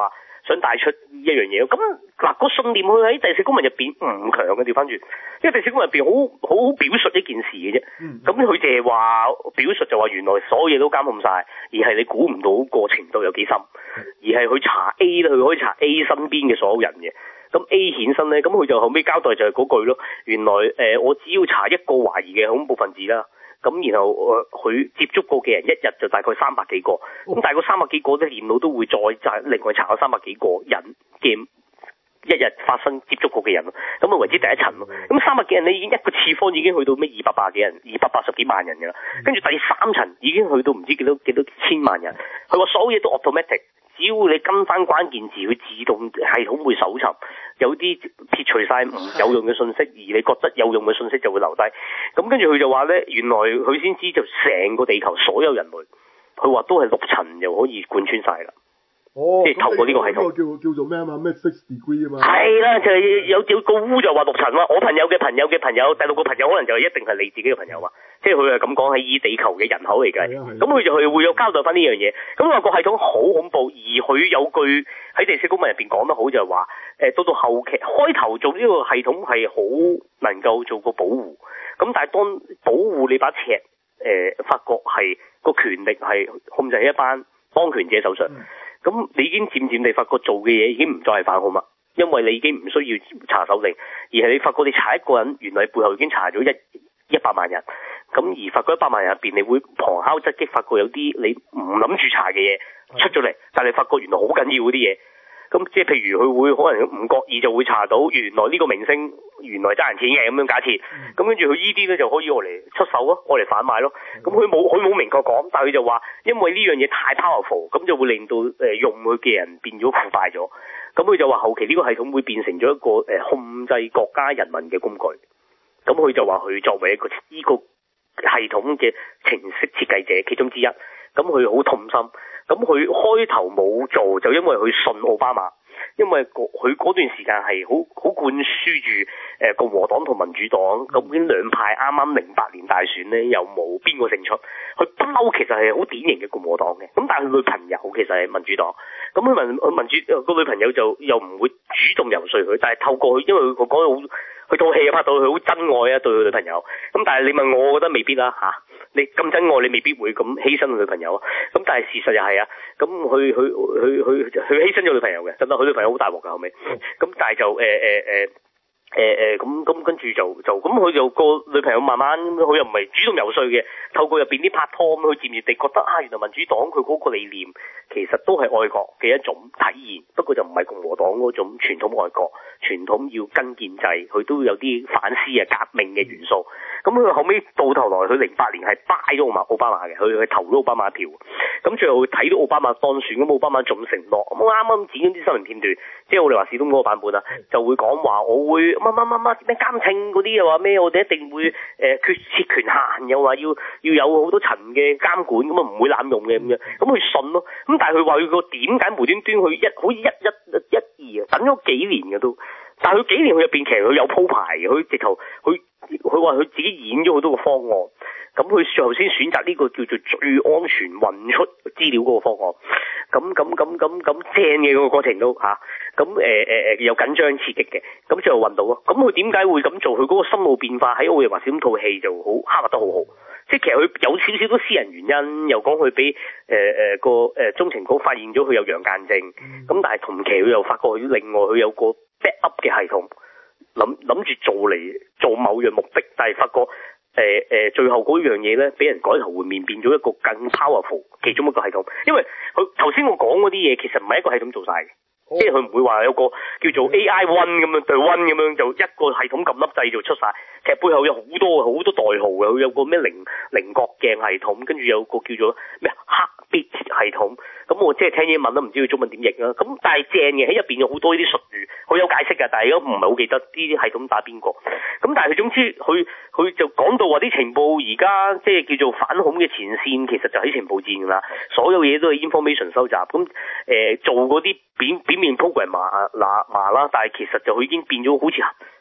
B: 想帶出一樣嘢。咁嗱個信念佢喺第四公民入邊唔強嘅，調翻轉，因為第四公民入邊好好好表述一件事嘅啫。咁佢淨係話表述就話原來所有嘢都監控晒，而係你估唔到個程度有幾深，而係佢查 A 咧，佢可以查 A 身邊嘅所有人嘅。咁 A 衍生咧，咁佢就後尾交代就係嗰句咯。原來誒、呃，我只要查一個懷疑嘅恐怖分子啦，咁然後佢、呃、接觸過嘅人一日就大概三百幾個，咁大概三百幾個咧，電腦都會再就另外查咗三百幾個人嘅一日發生接觸過嘅人咯，咁啊為之第一層咯。咁三百幾人咧已經一個次方已經去到咩二百八幾人，二百八十幾萬人㗎啦。跟住第三層已經去到唔知幾多幾多千萬人。佢話所有嘢都 automatic。只要你跟翻關鍵字，佢自動系統會搜尋，有啲撇除晒唔有用嘅信息，而你覺得有用嘅信息就會留低。咁跟住佢就話咧，原來佢先知就成個地球所有人類，佢話都係六層就可以貫穿晒啦。
A: 哦，
B: 即係透過呢個系統，
A: 呢個叫叫做咩啊嘛？咩 six degree 啊嘛？
B: 係啦，就係、是、有有個烏就話六層啦。我朋友嘅朋友嘅朋友，第六個朋友可能就一定係你自己嘅朋友嘛。即係佢係咁講，係以地球嘅人口嚟計。咁佢就係會有交代翻呢樣嘢。咁話個系統好恐怖，而佢有句喺第四公民入邊講得好，就係話誒到到後期開頭做呢個系統係好能夠做個保護。咁但係當保護你把尺誒、呃，發覺係個權力係控制喺一班當權者手上。嗯咁你已經漸漸地發覺做嘅嘢已經唔再係反恐啦，因為你已經唔需要查手令，而係你發覺你查一個人，原來背後已經查咗一一百萬人，咁而發覺一百萬人入邊，你會旁敲側擊，發覺有啲你唔諗住查嘅嘢出咗嚟，但係你發覺原來好緊要嗰啲嘢。咁即係譬如佢會可能唔覺意就會查到原來呢個明星原來爭人錢嘅咁樣假設，咁跟住佢依啲咧就可以我嚟出手咯，我嚟販賣咯。咁佢冇佢冇明確講，但係佢就話因為呢樣嘢太 powerful，咁就會令到誒、呃、用佢嘅人變咗腐敗咗。咁佢就話後期呢個系統會變成咗一個誒、呃、控制國家人民嘅工具。咁佢就話佢作為一個呢個系統嘅程式設計者其中之一，咁佢好痛心。咁佢開頭冇做，就因為佢信奧巴馬，因為佢嗰段時間係好好灌輸住誒共和黨同民主黨，究竟兩派啱啱零八年大選咧有冇邊個勝出？佢不嬲其實係好典型嘅共和黨嘅，咁但係佢女朋友其實係民主黨，咁佢民民主個女朋友就又唔會主動游說佢，但係透過佢，因為佢講得好。佢套戲拍到佢好真愛啊，對佢女朋友。咁但係你問我，我覺得未必啦嚇、啊。你咁真愛，你未必會咁犧牲佢女朋友啊。咁但係事實又係啊。咁佢佢佢佢佢犧牲咗女朋友嘅，真係佢女朋友好大鑊㗎後尾。咁但係就誒誒誒。呃呃誒誒咁咁跟住就就咁佢就個女朋友慢慢佢又唔係主動游說嘅，透過入邊啲拍拖咁，佢漸漸地覺得啊原來民主黨佢嗰個理念其實都係愛國嘅一種體現，不過就唔係共和黨嗰種傳統愛國，傳統要跟建制，佢都有啲反思啊革命嘅元素。咁佢後尾到頭來佢零八年係 buy 咗奧巴馬嘅，佢去投咗奧巴馬票。咁最後睇到奧巴馬當選，咁奧巴馬仲承諾，咁我啱啱剪咗啲新聞片段，即係我哋話史東嗰個版本啊，就會講話我會。乜乜乜乜咩監聽嗰啲又話咩？我哋一定會誒決設權限，又話要要有好多層嘅監管，咁啊唔會濫用嘅咁樣。咁佢信咯。咁但係佢話佢個點解無端端佢一好似一一一二啊，等咗幾年嘅都。但係佢幾年佢入邊其實佢有鋪排嘅，佢直頭佢佢話佢自己演咗好多個方案。咁佢最後先選擇呢個叫做最安全運出資料嗰個方案。咁咁咁咁咁正嘅個過程都嚇。咁誒誒誒有緊張刺激嘅，咁最後運到咯。咁佢點解會咁做？佢嗰個心路變化喺《奧利華史東》套戲就好刻畫得好好。即係其實佢有少少都私人原因，又講佢俾誒誒個誒中情局發現咗佢有陽間症。咁、嗯、但係同期佢又發覺佢另外佢有個 backup 嘅系統，諗諗住做嚟做某樣目的，但係發覺誒誒、呃呃、最後嗰樣嘢咧，俾人改頭換面，變咗一個更 powerful 其中一個系統。因為佢頭先我講嗰啲嘢，其實唔係一個系統做晒嘅。即係佢唔會話有個叫做 A I One 咁樣對 One 咁樣就一個系統撳粒掣就出晒，其實背後有好多好多代號嘅，佢有個咩菱菱角鏡系統，跟住有個叫做咩黑 bit 系統，咁我即係聽英文都唔知佢中文點譯啦。咁但係正嘅喺入邊有好多呢啲術語，好有解釋㗎，但係而家唔係好記得呢啲系統打邊個。咁但係佢總之佢佢就講到話啲情報而家即係叫做反恐嘅前線，其實就喺情報戰㗎啦，所有嘢都係 information 收集，咁誒、呃、做嗰啲表表面 program 麻嗱麻啦，但係其實就佢已經變咗好似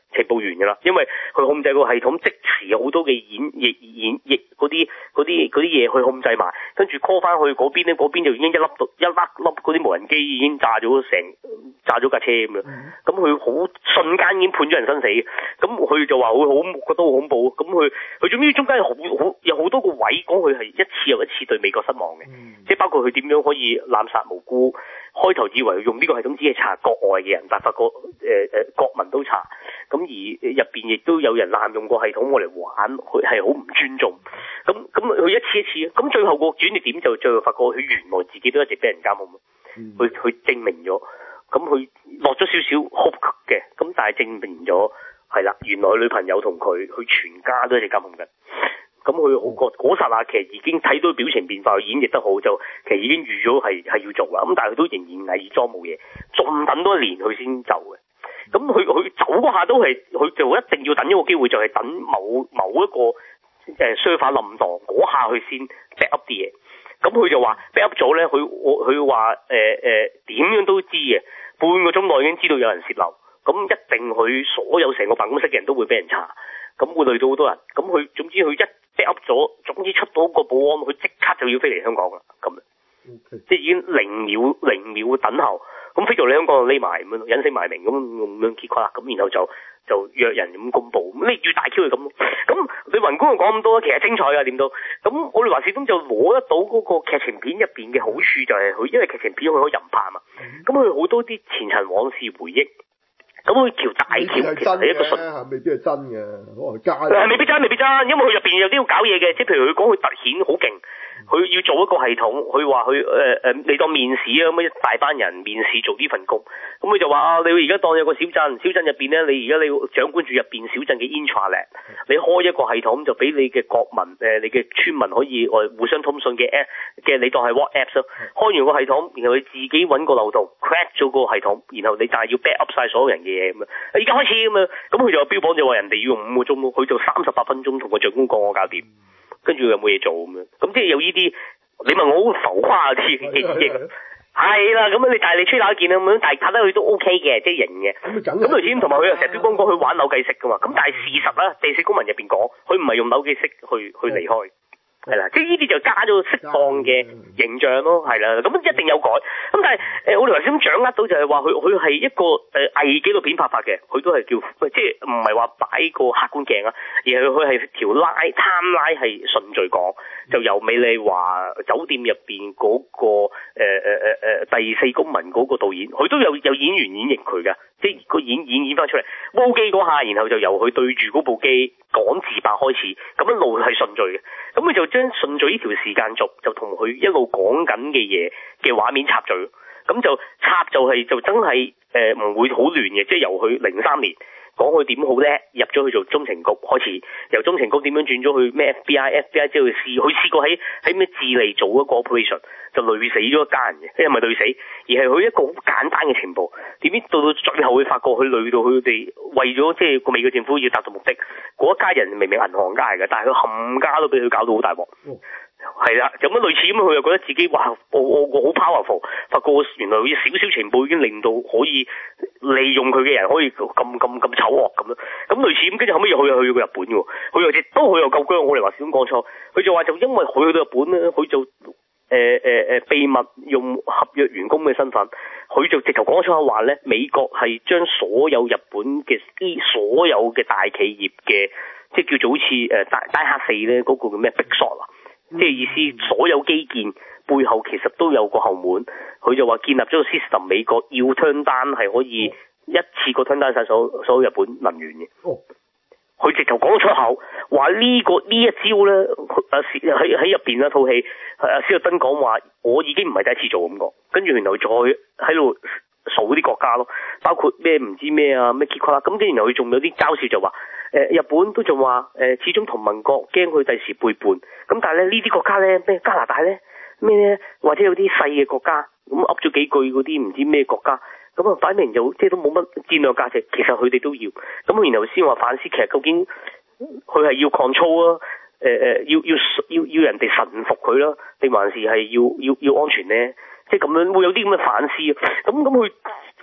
B: 情報員㗎啦，因為佢控制個系統即時有好多嘅演繹演繹嗰啲嗰啲嗰啲嘢去控制埋，跟住 call 翻去嗰邊咧，嗰邊就已經一粒一粒粒嗰啲無人機已經炸咗成炸咗架車咁樣，咁佢好瞬間已經判咗人生死，咁佢就話會好覺得好恐怖，咁佢佢總之中間有好好有好多個位講佢係一次又一次對美國失望嘅，即係包括佢點樣可以濫殺無辜，開頭以為用呢個系統只係查國外嘅人，但發覺誒誒、呃、國民都查，咁而入邊亦都有人濫用個系統我嚟玩，佢係好唔尊重，咁咁佢一次一次，咁最後個轉捩點就最後發覺佢原來自己都一直俾人監控，佢佢證明咗，咁佢落咗少少 hope 嘅，咁但係證明咗係啦，原來女朋友同佢佢全家都一直監控緊。咁佢好覺嗰剎那其實已經睇到表情變化，演繹得好，就其實已經預咗係係要做啦。咁但係佢都仍然偽裝冇嘢，仲等多一年佢先走嘅。咁佢佢走嗰下都係佢就一定要等一個機會，就係、是、等某某一個誒 server 冧檔嗰下佢先 back up 啲嘢。咁佢就話 back up 咗咧，佢我佢話誒誒點樣都知嘅，半個鐘內已經知道有人洩漏，咁一定佢所有成個辦公室嘅人都會俾人查。咁會累到好多人，咁佢總之佢一 back up 咗，總之出到個保安，佢即刻就要飛嚟香港啦，咁，okay. 即係已經零秒零秒等候，咁飛到嚟香港就匿埋咁樣，隱姓埋名咁咁樣揭啦，咁然後就就約人咁公佈，咁你越大 Q 係咁，咁你宏觀講咁多，其實精彩㗎點都，咁我哋華視東就攞得到嗰個劇情片入邊嘅好處就係佢，因為劇情片佢可以任拍嘛，咁佢好多啲前塵往事回憶。咁佢條大橋其實係一個純，
A: 未必係真嘅，可能假。
B: 誒，未必真，未必真，因為佢入邊有啲要搞嘢嘅，即係譬如佢講佢突顯好勁，佢要做一個系統，佢話佢誒誒，你當面試啊咁一大班人面試做呢份工，咁佢就話啊，你而家當有個小鎮，小鎮入邊咧，你而家你要掌管住入邊小鎮嘅 intranet，你開一個系統就俾你嘅國民誒、呃，你嘅村民可以誒互相通訊嘅 app 嘅，你當係 WhatsApp 咯，開完個系統，然後你自己揾個漏洞 crack 咗個系統，然後你但係要 back up 晒所有人嘅嘢咁啊，而家開始咁啊，咁佢就標榜就話人哋要用五個鐘咯，佢就三十八分鐘同個長官講我搞掂，跟住又冇嘢做咁樣，咁即係有呢啲，你問我好浮誇啲嘅嘢。係啦，咁你但係你吹打一件咁樣，但係拍得佢都 OK 嘅，即係型嘅。咁類似同埋佢又成日標榜講佢玩扭計骰噶嘛，咁但係事實啦，地四公民入邊講，佢唔係用扭計骰去去離開。係啦，即係呢啲就加咗適當嘅形象咯，係啦，咁一定有改。咁但係誒、呃，我哋頭先咁掌握到就係話佢佢係一個誒偽紀錄片拍法嘅，佢都係叫即係唔係話擺個客觀鏡啊，而係佢係條拉 time 拉係順序講，就由美麗華酒店入邊嗰個誒誒誒誒第四公民嗰個導演，佢都有有演員演繹佢㗎，即係個演演演翻出嚟，煲機嗰下，然後就由佢對住嗰部機講自白開始，咁一路係順序嘅，咁佢就將順序呢條時間軸就同佢一路講緊嘅嘢嘅畫面插序，咁就插就係、是、就真係誒唔會好亂嘅，即係由佢零三年講佢點好叻，入咗去做中情局開始，由中情局點樣轉咗去咩 F B I，F B I 之後去試，佢試過喺喺咩智利做一個 operation， 就累死咗一家人嘅，即係咪累死？而係佢一個好簡單嘅情報，點知到到最後會發覺佢累到佢哋為咗即係個美國政府要達到目的，嗰一家人明明銀行家嚟嘅，但係佢冚家都俾佢搞到好大鑊。嗯係啦，咁樣類似咁，佢又覺得自己哇，我我我好 powerful，發覺原來有少少情報已經令到可以利用佢嘅人可以咁咁咁醜惡咁樣，咁類似咁，跟住後尾又去又去過日本嘅，佢又亦都佢又夠薑，我哋話少咁講錯，佢就話就因為佢去到日本咧，佢就誒誒誒秘密用合約員工嘅身份，佢就直頭講出口話咧，美國係將所有日本嘅啲所有嘅大企業嘅，即係叫做好似誒大大黑四咧嗰個叫咩 Big Shot 啊。即係意思，所有基建背後其實都有個後門。佢就話建立咗個 system， 美國要 turn down 係可以一次過 turn down 晒所有所有日本能源嘅。佢直頭講咗出口，話呢、這個呢一招咧，喺喺入邊一套戲，阿史特登講話，我已經唔係第一次做咁講。跟住然後再喺度數啲國家咯，包括咩唔知咩啊咩 Kiko 啦，咁跟住然後佢仲有啲交涉就話。誒、呃，日本都仲話誒，始終同盟國驚佢第時背叛，咁但係咧呢啲國家咧咩加拿大咧咩咧，或者有啲細嘅國家，咁噏咗幾句嗰啲唔知咩國家，咁啊擺明就即係都冇乜戰略價值，其實佢哋都要，咁然後先話反思，其實究竟佢係要 control 啊，誒、呃、誒要要要要人哋臣服佢啦，定還是係要要要安全咧？即係咁樣會有啲咁嘅反思，咁咁佢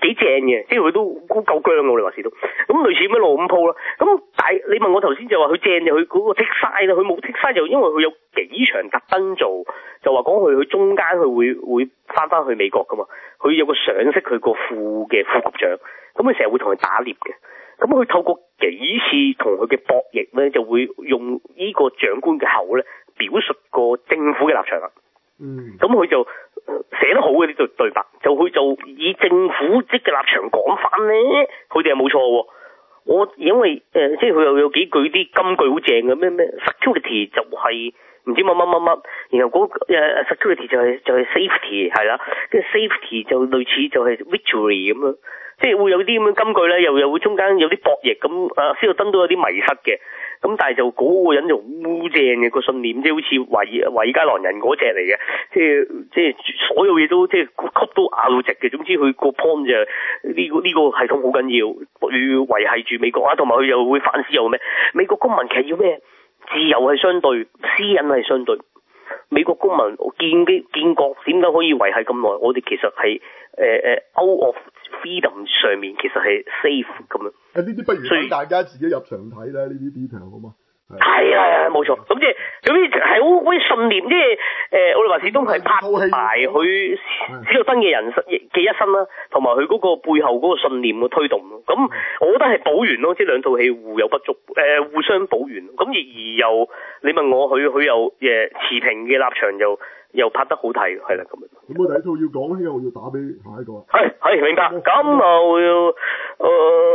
B: 幾正嘅，即係佢都好夠薑嘅，我哋話事都。咁類似咁樣路咁鋪啦。咁但係你問我頭先就話佢正就佢嗰個剔晒啦，佢冇剔晒就因為佢有幾場特登做，就話講佢佢中間佢會會翻翻去美國噶嘛，佢有個賞識佢個副嘅副局長，咁佢成日會同佢打獵嘅。咁佢透過幾次同佢嘅博弈咧，就會用呢個長官嘅口咧表述個政府嘅立場啦。
A: 嗯。咁
B: 佢就寫得好嘅呢對對白，就佢就以政府即嘅立場講翻咧，佢哋係冇錯喎。我因為誒、呃，即係佢又有幾句啲金句好正嘅，咩咩 security 就係、是、唔知乜乜乜乜，然後嗰、那個、uh, security 就係、是、就係、是、safety 係啦，跟住 safety 就類似就係 victory 咁樣。即係會有啲咁嘅金句咧，又又會中間有啲博弈咁，啊司徒登都有啲迷失嘅，咁但係就嗰個人就好正嘅個信念，即係好似華爾華爾街狼人嗰隻嚟嘅，即係即係所有嘢都即係曲都拗到直嘅。總之佢個 point 就呢、呢個呢、呢個系統好緊要，要維繫住美國啊，同埋佢又會反思又咩？美國公民其實要咩？自由係相對，私隱係相對。美國公民建基建國點解可以維繫咁耐？我哋其實係誒誒 out of freedom 上面其實係 safe 咁樣。
A: 啊！呢啲不如等大家自己入場睇啦，呢啲 detail 好嘛？
B: 係啊，冇錯。咁即係總之係好鬼信念，即係誒，我哋話始終係拍埋佢司徒登嘅人生嘅一生啦，同埋佢嗰個背後嗰個信念嘅推動咯。咁我覺得係補完咯，即係兩套戲互有不足，誒、呃、互相補完。咁而而又你問我佢佢又誒持平嘅立場又又拍得好睇，係啦咁樣。
A: 咁我第一套要講呢，我要打俾下一個。
B: 係係明白。咁就要誒。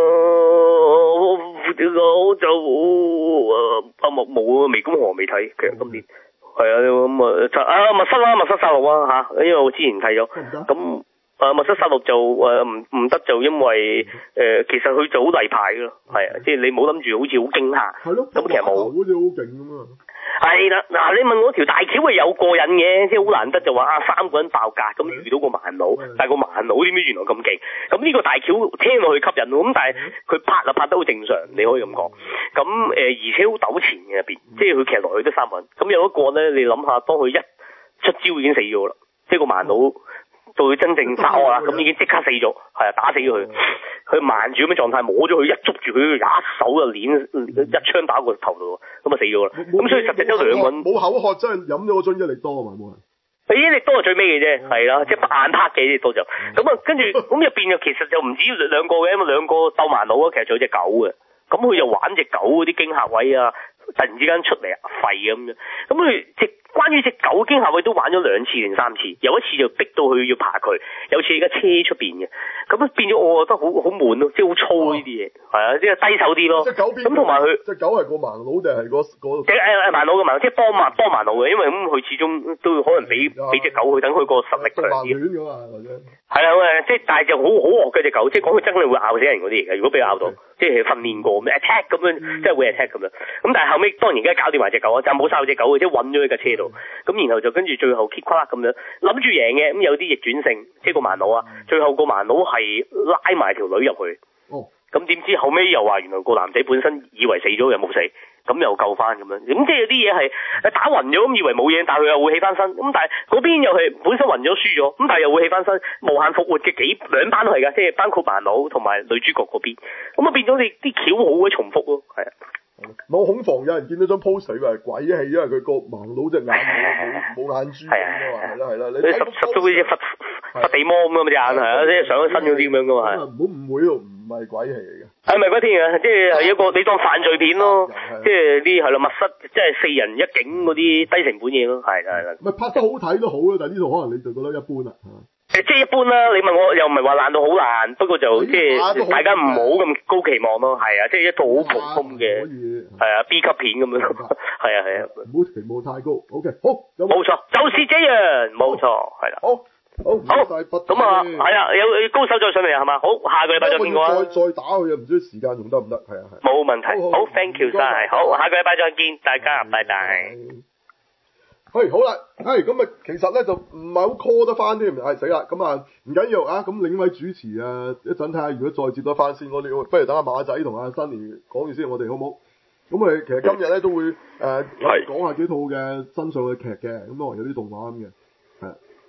B: 我就誒啊冇冇啊，湄公河未睇，其實今年係啊咁啊啊密室啦，密室殺戮啊嚇，因為我之前睇咗，咁啊密室殺戮就誒唔唔得就因為誒、呃、其實佢就好例牌咯，係啊，即係你冇諗住好似好驚嚇，
A: 係咯，
B: 咁其實冇，
A: 好似好勁咁啊。
B: 係啦，嗱你問我條大橋係有過癮嘅，即係好難得就話啊三個人爆格咁遇到個盲佬，但係個盲佬點知原來咁勁，咁呢個大橋聽落去吸引咯，咁但係佢拍就拍得好正常，你可以咁講，咁誒、呃、而且好糾纏嘅入邊，即係佢其實來去都三個人，咁有一個咧你諗下，當佢一出招已經死咗啦，即係個盲佬到佢真正殺我啦，咁已經即刻死咗，係啊打死咗佢。佢慢住咁嘅狀態摸咗佢，一捉住佢，一手就捻一槍打過頭度，咁啊死咗啦。咁所以實際都兩個人
A: 冇口渴，真係飲咗個樽益力多啊嘛，冇人。
B: 益力多係最尾嘅啫，係啦，即係硬拍嘅益力多就。咁啊，跟住咁入邊就其實就唔止兩個嘅，因為兩個鬥盲佬啊，其實仲有隻狗嘅。咁佢就玩隻狗嗰啲驚嚇位啊，突然之間出嚟吠咁樣。咁佢隻關於隻狗驚嚇位都玩咗兩次定三次，有一次就逼到佢要爬佢，有次喺架車出邊嘅。咁變咗我覺得好好悶咯，即係好粗呢啲嘢，係啊，即係低手啲咯。咁同埋佢隻狗係個盲佬定係個個？誒誒盲佬嘅盲，即係幫盲幫盲佬嘅，因為咁佢始終都可能俾俾隻狗去等佢個實力強啲。係啊，誒，即係但係就好好惡嘅隻狗，即係講佢真係會咬死人嗰啲嚟嘅。如果俾佢咬到，即係訓練過咩 attack 咁樣，即係會 attack 咁樣。咁但係後尾當然而家搞掂埋隻狗啊，就冇晒隻狗嘅，即係韞咗喺架車度。咁然後就跟住最後 kick 垮咁樣，諗住贏嘅，咁有啲逆轉性，即係個盲佬啊，最後個盲佬係拉埋條女入去。哦。咁點知後尾又話原來個男仔本身以為死咗又冇死，咁又救翻咁樣。咁即係有啲嘢係打暈咗咁以為冇嘢，但係佢又會起翻身。咁但係嗰邊又係本身暈咗輸咗，咁但係又會起翻身，無限復活嘅幾兩班都係㗎，即係包括盲佬同埋女主角嗰邊。咁啊變咗你啲橋好鬼重複咯，係啊。
A: 冇恐防有人見到張 poster 話係鬼戲，因為佢個盲佬隻眼冇冇眼珠咁啊嘛，係啦係啦，你
B: 十十足好似佛佛地魔咁啊嘛隻眼係啊，即係上咗身嗰啲咁樣噶嘛。
A: 唔好誤會喎，唔係鬼戲嚟嘅。
B: 係咪鬼片啊？即係係一個你當犯罪片咯，即係啲係啦密室，即係四人一景嗰啲低成本嘢咯，係係係。咪
A: 拍得好睇都好啦，但係呢度可能你就覺得一般啦，係嘛？
B: 誒，即係一般啦。你問我又唔係話爛到好爛，不過就即係大家唔好咁高期望咯。係啊，即係一套好普通嘅，係啊 B 級片咁樣。係啊係啊，
A: 唔好期望太高。OK，好，
B: 冇錯，就是這樣，冇錯，係啦。
A: 好，好，好，
B: 咁啊，係啊，有高手再上嚟係嘛？好，下個禮拜再見過啊。
A: 再再打佢啊，唔知時間仲得唔得？係啊係。
B: 冇問題，好 ，thank you 晒，好，下個禮拜再見，大家拜拜。
A: 嘿，好啦，嘿，咁啊，其實咧就唔係好 call 得翻添，唉死啦，咁啊唔緊要啊，咁另一位主持啊，一陣睇下，如果再接得翻先，我哋不如等阿馬仔同阿新年講完先，我哋好唔好？咁我哋其實今日咧都會誒講、呃、下幾套嘅新上嘅劇嘅，咁啊有啲動畫咁嘅，係。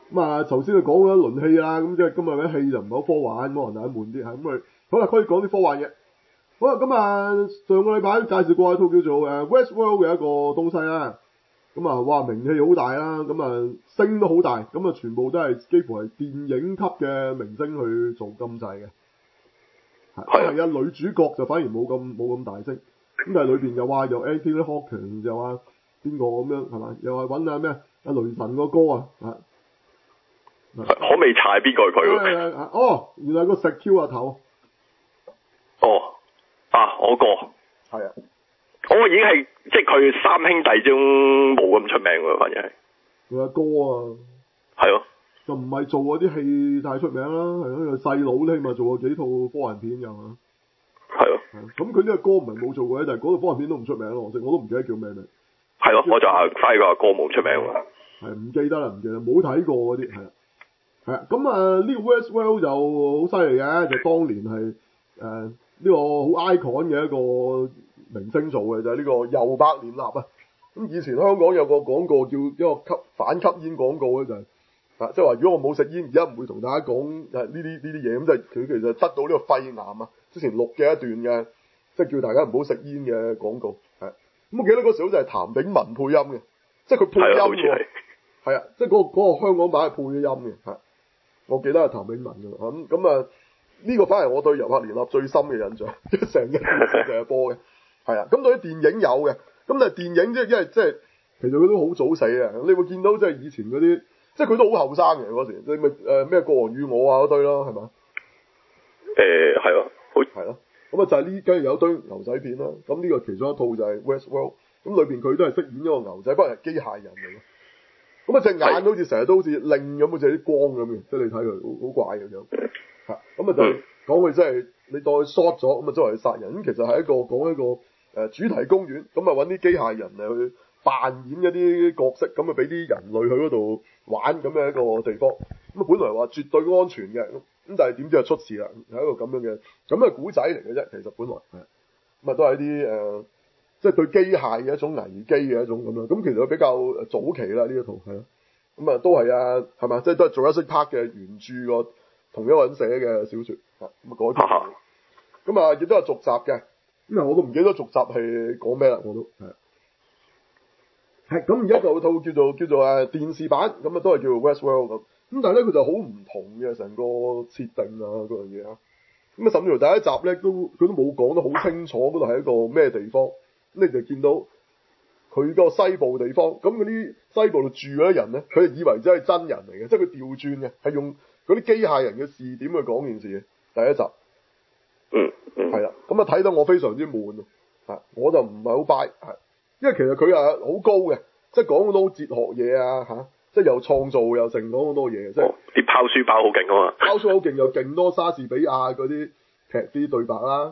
A: 咁啊，頭先佢講咗一輪戲啦，咁即係今日嘅戲就唔係好科幻，可能大家悶啲嚇。咁佢好啦，可以講啲科幻嘢。好啦，咁啊，上個禮拜介紹過一套叫做誒 Westworld 嘅一個東西啦。咁啊，哇，名氣好大啦，咁啊，星都好大，咁啊，全部都係幾乎係電影級嘅明星去做咁滯嘅。係係啊，女主角就反而冇咁冇咁大聲，咁但係裏邊又話又 Anthony Hopkins 又話邊個咁樣係嘛？又係揾下咩阿雷神個歌啊嚇。
C: 可未查邊個佢？
A: 哦，原來個石 Q 阿頭。
C: 哦，啊，我個。
A: 係啊。
C: 我已經係即係佢三兄弟中冇咁出名喎，反而係。
A: 佢阿哥啊。係
C: 咯。
A: 就唔係做嗰啲戲太出名啦，係咯，細佬咧起碼做過幾套科幻片㗎嘛。
C: 係咯。
A: 咁佢呢個歌唔係冇做過咧，但係嗰套科幻片都唔出名咯，我我都唔記得叫咩名。
C: 係咯，我就係反而個阿哥冇出名喎。
A: 係唔記得啦，唔記得，冇睇過嗰啲係啦。係啊，咁啊呢個 Westworld 就好犀利嘅，就當年係誒呢個好 icon 嘅一個明星做嘅，就係、是、呢個尤伯連納啊。咁以前香港有個廣告叫一個吸反吸煙廣告咧，就係、是、啊，即係話如果我冇食煙，而家唔會同大家講誒呢啲呢啲嘢，咁就係佢其實得到呢個肺癌啊，之前錄嘅一段嘅，即係叫大家唔好食煙嘅廣告。係，咁我記得嗰時好似係譚炳文配音嘅，即係佢配音喎。係啊，即係嗰、那個嗰、那個香港版係配咗音嘅，係。我記得係譚炳文㗎，咁咁啊呢個反而我對尤伯連納最深嘅印象，即係成日成日播嘅，係啊。咁對於電影有嘅，咁但係電影即係因為即係其實佢都好早死啊！你會見到即係以前嗰啲，即係佢都好後生嘅嗰時，你咪誒咩國王與我啊嗰堆咯，係嘛？
C: 誒係咯，好
A: 係咯。咁啊就係呢，跟住有堆牛仔片啦。咁呢個其中一套就係 Westworld，咁裏邊佢都係飾演一個牛仔，不過係機械人嚟嘅。咁啊隻眼好似成日都好似擰咁，好似啲光咁嘅，即係你睇佢好好怪嘅樣。嚇，咁啊就講佢真係你當佢 short 咗，咁啊作為殺人，咁其實係一個講一個誒、呃、主題公園，咁啊揾啲機械人嚟去扮演一啲角色，咁啊俾啲人類去嗰度玩咁嘅一個地方。咁啊本來話絕對安全嘅，咁但係點知就出事啦，係一個咁樣嘅咁嘅古仔嚟嘅啫。其實本來係咁啊都係一啲誒。呃即係對機械嘅一種危機嘅一種咁樣，咁其實佢比較早期啦呢一套係咯，咁啊都係啊係嘛，即係都係 Jurassic Park 嘅原著個同一個人寫嘅小説，咁啊改編，咁啊亦都係續集嘅，咁啊我都唔記得續集係講咩啦，我都係，係咁而家就有套叫做叫做誒電視版，咁啊都係叫做 Westworld 咁，咁但係咧佢就好唔同嘅成個設定啊嗰樣嘢啊，咁啊甚至乎第一集咧都佢都冇講得好清楚嗰度係一個咩地方。咁你就見到佢個西部地方，咁嗰啲西部度住嗰啲人咧，佢就以為真係真人嚟嘅，即係佢調轉嘅，係用嗰啲機械人嘅視點去講件事嘅。第一集，
C: 嗯嗯，
A: 係啦，咁啊睇得我非常之悶啊，我就唔係好 buy，係，因為其實佢係好高嘅，即係講好多哲學嘢啊嚇，即係又創造又成講好多嘢，即係
C: 啲拋書包好勁啊嘛，
A: 拋書好勁又勁多莎士比亞嗰啲劇啲對白啦。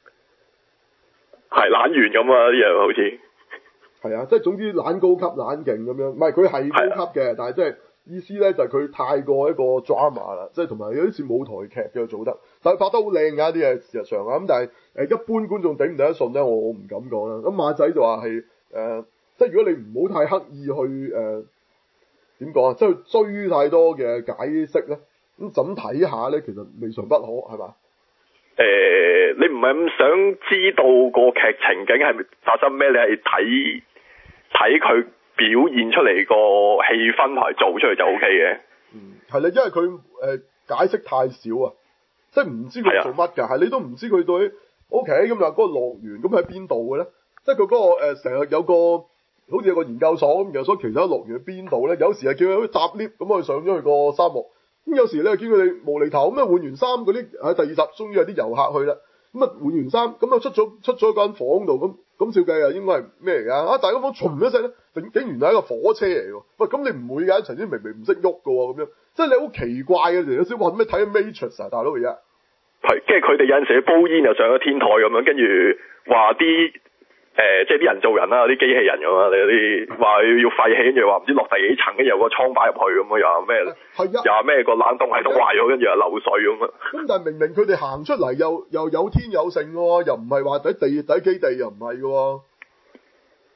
C: 係懶完咁啊！啲嘢好似
A: 係啊，即係總之懶高級懶勁咁樣，唔係佢係高級嘅，但係即係意思咧就係、是、佢太過一個 drama 啦，即係同埋有啲似舞台劇嘅做得，但係拍得好靚㗎啲嘢事實上啊，咁但係誒一般觀眾頂唔頂得順咧，我我唔敢講啦。咁馬仔就話係誒，即係如果你唔好太刻意去誒點講啊，即係追太多嘅解釋咧，咁怎睇下咧，其實未嘗不可係嘛？
C: 誒、呃，你唔係咁想知道個劇情究竟係發生咩？你係睇睇佢表現出嚟個氣氛同埋做出嚟就 O K 嘅。
A: 嗯，係啦，因為佢誒、呃、解釋太少啊，即係唔知佢做乜㗎，係你都唔知佢對 O K 咁就嗰個樂園咁喺邊度嘅咧？即係佢嗰個成日、呃、有個好似有個研究所咁，研究所其他樂園喺邊度咧？有時係叫佢搭 lift 咁去上咗去個沙漠。咁有時咧見佢哋無厘頭咁啊換完衫嗰啲喺第二集終於有啲遊客去啦，咁啊換完衫咁啊出咗出咗間房度咁咁照計啊應該係咩嚟㗎？啊大間房唰一聲咧，竟竟然係一個火車嚟喎！喂咁你唔會㗎，陳先明明唔識喐㗎喎咁樣，即係你好奇怪嘅時有時話咩睇緊 Matrix 啊大佬而家，
C: 係，跟住佢哋有陣時煲煙又上咗天台咁樣，跟住話啲。誒、呃，即係啲人做人啦，啲機器人咁啊，你有啲話要廢氣，跟住話唔知落第幾層，跟住有個倉擺入去咁啊，又話咩？係啊，又話咩個冷凍系統壞咗，跟住又漏水咁啊。咁
A: 但係明明佢哋行出嚟又又有天有剩喎，又唔係話喺地底基地又唔係嘅喎。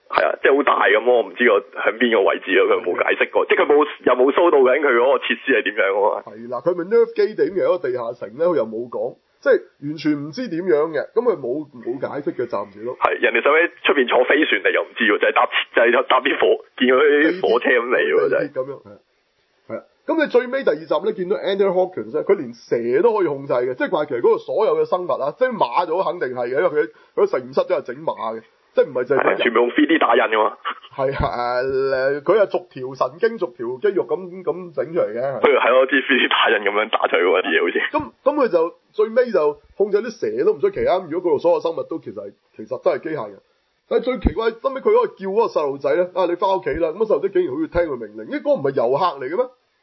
C: 係啊，即係好大咁，我唔知個喺邊個位置啊，佢冇解釋過，即係佢冇又冇 show 到緊佢嗰個設施係點樣啊嘛。
A: 係啦，佢咪 Nerf 基地嘅一個地下城咧，佢又冇講，即係完全唔知點樣嘅，咁佢冇冇解釋嘅，暫時都
C: 係人哋想喺出邊坐飛船嚟又唔知喎，就係、是、搭就係、是、搭啲火，見佢啲火車咁嚟喎，真係
A: 咁樣係係啊。咁你最尾第二集咧見到 Anthony Hopkins 咧，佢連蛇都可以控制嘅，即係話其實嗰度所有嘅生物啊，即係馬就肯定係嘅，因為佢佢實驗室都係整馬嘅。即係唔係就係
C: 全部用 三 D 打印㗎嘛？
A: 係啊，誒，佢係逐條神經、逐條肌肉咁咁整出嚟嘅。
C: 佢係咯，啲 三 D 打印咁樣打出嚟嗰啲嘢好似。
A: 咁咁佢就最尾就控制啲蛇都唔出奇啊！如果嗰度所有生物都其實係其實都係機械人，但係最奇怪，後尾佢嗰個叫嗰個細路仔咧，啊你翻屋企啦，咁細路仔竟然好似聽佢命令，呢個唔係遊客嚟嘅咩？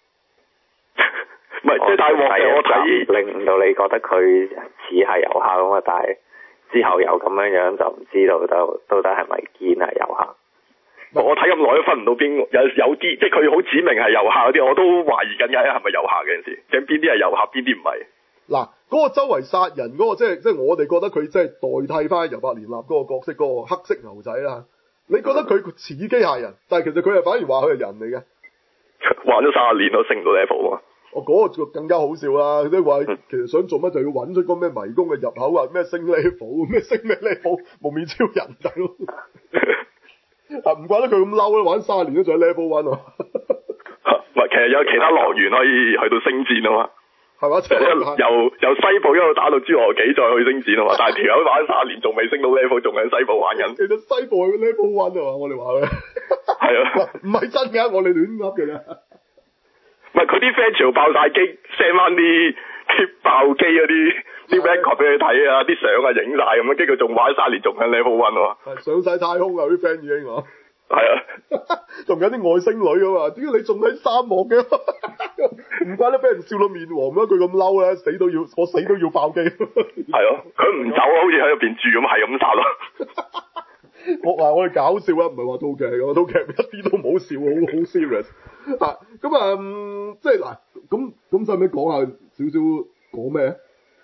C: 唔係，即係大鑊嘅，我睇
D: 令到你覺得佢似係遊客咁啊，但係。之後又咁樣樣就唔知道到到底係咪堅係遊客？
C: 我睇咁耐都分唔到邊有有啲，即係佢好指明係遊客嗰啲，我都懷疑緊嘅係咪遊客嘅陣時，咁邊啲係遊客，邊啲唔係？
A: 嗱，嗰個周圍殺人嗰個，即係即係我哋覺得佢即係代替翻尤伯連納嗰個角色嗰個黑色牛仔啦。你覺得佢似機械人，但係其實佢係反而話佢係人嚟嘅。
C: 玩咗三十年都升唔到 level 啊！
A: 我嗰、哦那個更加好笑啦！即係話其實想做乜就要揾出個咩迷宮嘅入口啊，咩升 level，咩升咩 level，無面超人大佬啊！唔怪得佢咁嬲啦，玩三十年都仲喺 level one 啊！
C: 唔係，其實有其他樂園可以去到星戰啊嘛，
A: 係嘛？即係
C: 由由西部一路打到侏羅紀再去星戰啊嘛，但係條友玩三十年仲未升到 level， 仲喺西部玩緊。
A: 其實西部係 level one 啊嘛，我哋話佢
C: 係啊，
A: 唔係真嘅，我哋亂噏嘅啦。
C: 唔係佢啲 friend 全部爆晒機 ，send 翻啲啲爆機嗰啲啲 record 俾佢睇啊，啲相啊影晒咁樣，跟住佢仲玩三年，仲喺 level one 喎。
A: 係上晒太空啊！啲 friend 已經啊，
C: 係啊，
A: 仲有啲外星女啊嘛？點解你仲喺沙漠嘅？唔怪得俾人笑到面黃啦！佢咁嬲咧，死都要我死都要爆機。
C: 係咯，佢唔走啊，好似喺入邊住咁，係咁殺咯。
A: 我話我哋搞笑啊，唔係話套劇，我套劇一啲都唔好笑，好好 serious 啊！咁啊、嗯，即係嗱，咁咁使唔使講下少少講咩？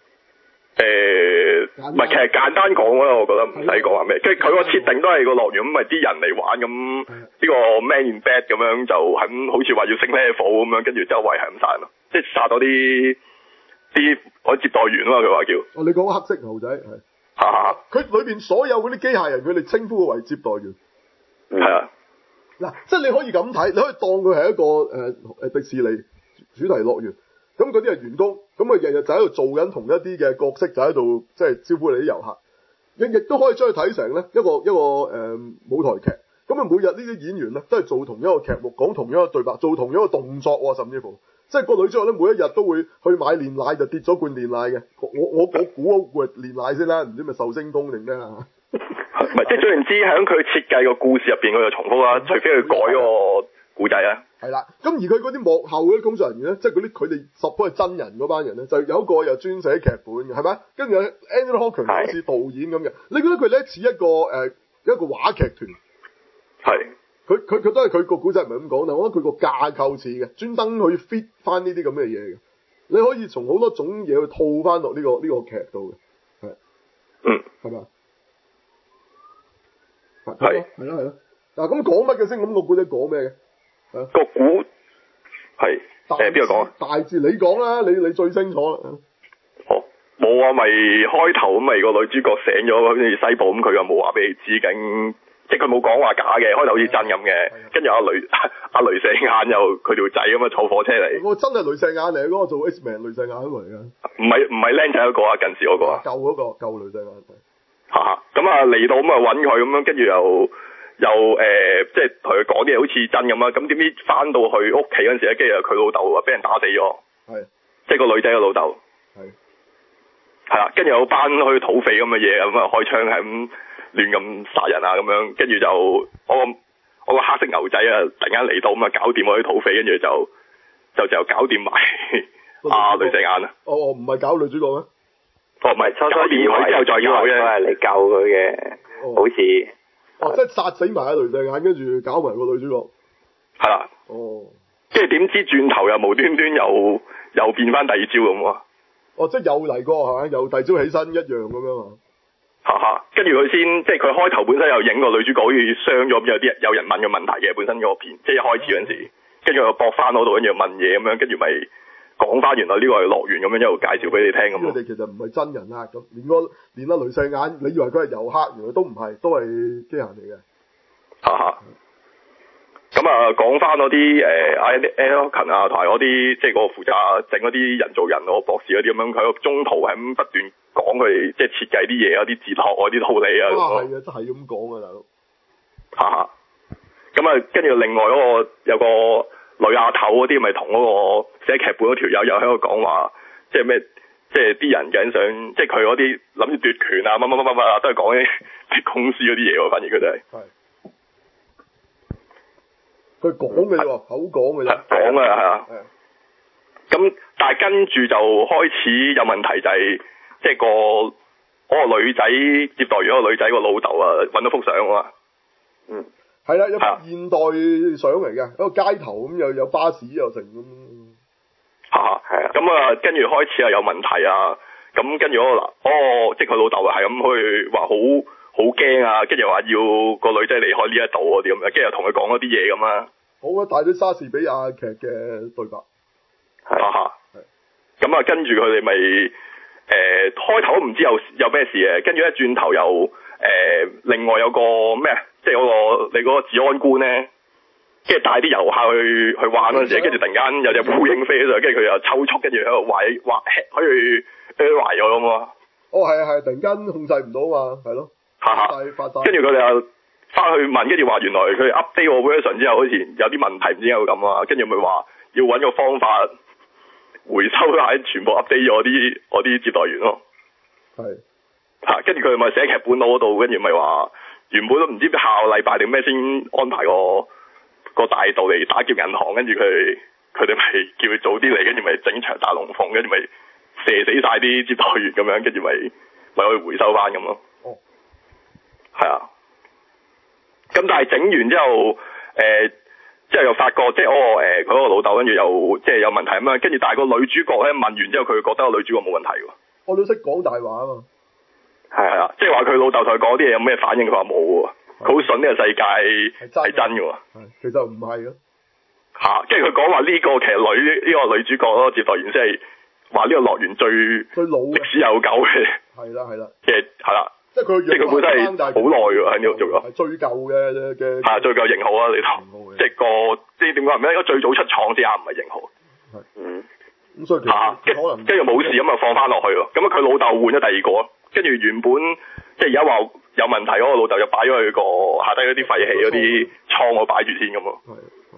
C: 誒，唔係，其實簡單講啦，我覺得唔使講話咩，即係佢個設定都係個樂園，咁咪啲人嚟玩，咁呢個 Man in Black 咁樣就係好似話要升 level 咁樣，跟住周圍係咁殺咯，即係殺到啲啲我接待員啊嘛，佢話叫。
A: 哦，你講黑色牛仔係。
C: 嚇！
A: 佢裏邊所有嗰啲機械人，佢哋稱呼佢為接待員。
C: 係啊。
A: 嗱，即係你可以咁睇，你可以當佢係一個誒誒、呃、迪士尼主題樂園。咁嗰啲係員工，咁佢日日就喺度做緊同一啲嘅角色，就喺度即係招呼你啲遊客。亦亦都可以將佢睇成咧一個一個誒、呃、舞台劇。咁啊，每日呢啲演員咧都係做同一個劇目，講同一個對白，做同一個動作喎，甚至乎。即係個女主角咧，每一日都會去買煉奶，就跌咗罐煉奶嘅。我我我估嗰罐煉奶先啦，唔知咪壽星公定咩啊？
C: 唔係，即係總言之，喺佢設計個故事入邊，佢就重複啦，除非佢改個故仔啊。係
A: 啦，咁而佢嗰啲幕後嗰啲工作人員咧，即係嗰啲佢哋十個係真人嗰班人咧，就有一個又專寫劇本嘅，係咪？跟住 Anthony Hopkins 好似導演咁嘅，你覺得佢咧似一個誒、呃、一個話劇團？係。佢佢佢都係佢個古仔唔係咁講，但我覺得佢個架構似嘅，專登去 fit 翻呢啲咁嘅嘢嘅。你可以從好多種嘢去套翻落呢個呢、呢個劇度嘅，係，嗯，係咪？係，係咯係咯。嗱咁講乜嘅先？咁個古仔講咩嘅？
C: 個古係誒邊個講啊？
A: 大致你講啦，你你最清楚啦。
C: 好，冇啊，咪開頭咁咪個女主角醒咗，好似西部咁，佢又冇話俾你知緊。即係佢冇講話假嘅，開頭好似真咁嘅，跟住阿雷阿雷射眼又佢條仔咁啊坐火車嚟。我真係雷射眼嚟，嗰個做 X-Men 雷射眼嚟嘅。唔係唔係僆仔嗰個啊，近視嗰個啊。舊嗰個舊雷射眼。嚇！咁啊嚟到咁啊揾佢咁樣，跟住又又誒，即係同佢講啲嘢好似真咁啊！咁點知翻到去屋企嗰陣時咧，跟住佢老豆啊俾人打死咗。係。即係個女仔嘅老豆。係。係啦，跟住有班去土匪咁嘅嘢，咁啊開槍係咁。亂咁殺人啊咁樣，跟住就我個我個黑色牛仔啊，突然間嚟到咁啊，搞掂我啲土匪，跟住就就就搞掂埋阿雷射眼啊！哦，唔係搞女主角咩？哦，唔係，初初以為之後再搞啫，係你救佢嘅，好似哦，即係殺死埋阿雷射眼，跟住搞埋個女主角。係啦。哦。即係點知轉頭又無端端又又變翻第二招咁啊！哦，即係又嚟過係咪？又第二招起身一樣咁樣啊！ 哈哈，跟住佢先，即係佢開頭本身有影個女主角好似傷咗，有啲有人問嘅問題嘅，本身嗰個片，即係一開始嗰陣時，跟住又駁翻嗰度，跟住問嘢咁樣，跟住咪講翻原來呢個係樂園咁樣一路介紹俾你聽咁。
A: 佢哋其實唔係真人啊，咁連個連阿雷射眼，你以為佢係遊客，原來都唔係，都係機械人嚟嘅。
C: 哈哈。咁啊，講翻嗰啲誒阿 Elkin 啊，同埋嗰啲即係個負責整嗰啲人造人嗰個博士嗰啲咁樣，佢個中途係咁不斷講佢哋即係設計啲嘢啊、啲哲學啊、啲道理啊。
A: 啊，係啊，真係咁講啊，大佬。
C: 哈哈。咁啊，跟住另外嗰、嗰個有個女阿頭嗰啲，咪同嗰個寫劇本嗰條友又喺度講話，即係咩？即係啲人緊想，即係佢嗰啲諗住奪權啊，乜乜乜乜乜啊，都係講啲啲公司嗰啲嘢喎，反而佢哋係。係。
A: 佢講嘅啫喎，口講嘅啫。
C: 講啊，係啊。咁但係跟住就開始有問題，就係即係個嗰個女仔接待員嗰個女仔個老豆啊，揾到幅相啊嘛。嗯。
A: 係啦，有幅現代相嚟嘅，一個街頭咁又有巴士又成咁。
C: 嚇係啊。咁啊，跟住開始係有問題啊。咁跟住嗰個嗱，哦，即係佢老豆係咁去話好好驚啊，跟住話要個女仔離開呢一度嗰啲咁樣，跟住又同佢講嗰啲嘢咁啊。
A: 好啊，帶咗莎士比亞劇嘅對白。
C: 係啊。係。咁啊，跟住佢哋咪誒開頭都唔知有有咩事嘅，跟住咧轉頭又誒、呃、另外有個咩啊，即係嗰個你嗰個治安官咧，跟住帶啲遊客去去玩嗰陣時，跟住突然間有隻烏蠅飛咗上，跟住佢又抽搐，跟住喺度壞壞可以誒壞咗咁啊。哦，係啊係，突然間控制唔到嘛，係咯。嚇嚇。跟住佢哋又翻去問，跟住話原來佢 update 個 version 之後，好似有啲問題，唔知點解會咁啊。跟住咪話要揾個方法回收晒全部 update 咗啲我啲接待員咯。係。嚇，跟住佢咪寫劇本嗰度，跟住咪話原本都唔知下個禮拜定咩先安排個個大道嚟打劫銀行，跟住佢佢哋咪叫佢早啲嚟，跟住咪整場大龍鳳，跟住咪射死晒啲接待員咁樣，跟住咪咪可以回收翻咁咯。哦。係啊。咁但係整完之後，誒、呃，之後又發覺，即係嗰個誒，佢嗰個老豆跟住又即係有問題咁樣，跟住但係個女主角咧問完之後，佢覺得個女主角冇問題喎。我都識講大話啊嘛。係係啊，即係話佢老豆同佢講啲嘢有咩反應，佢話冇喎，佢好信呢個世界係真嘅喎。其實唔係咯。嚇！跟住佢講話呢個其實女呢、呢個女主角咯，接待員即係話呢個樂園最最老歷史悠久嘅。係啦係啦。嘅係啦。即係佢，即係佢本身係好耐㗎喺呢度做咗。係最舊嘅嘅。係最舊型號啊！你同即係個即係點講？唔係應該最早出廠先啱，唔係型號。係。嗯。咁所以其實可能跟住冇事咁啊，放翻落去喎。咁啊，佢老豆換咗第二個，跟住原本即係而家話有問題嗰個老豆就擺咗去個下低嗰啲廢棄嗰啲倉度擺住先咁咯。係。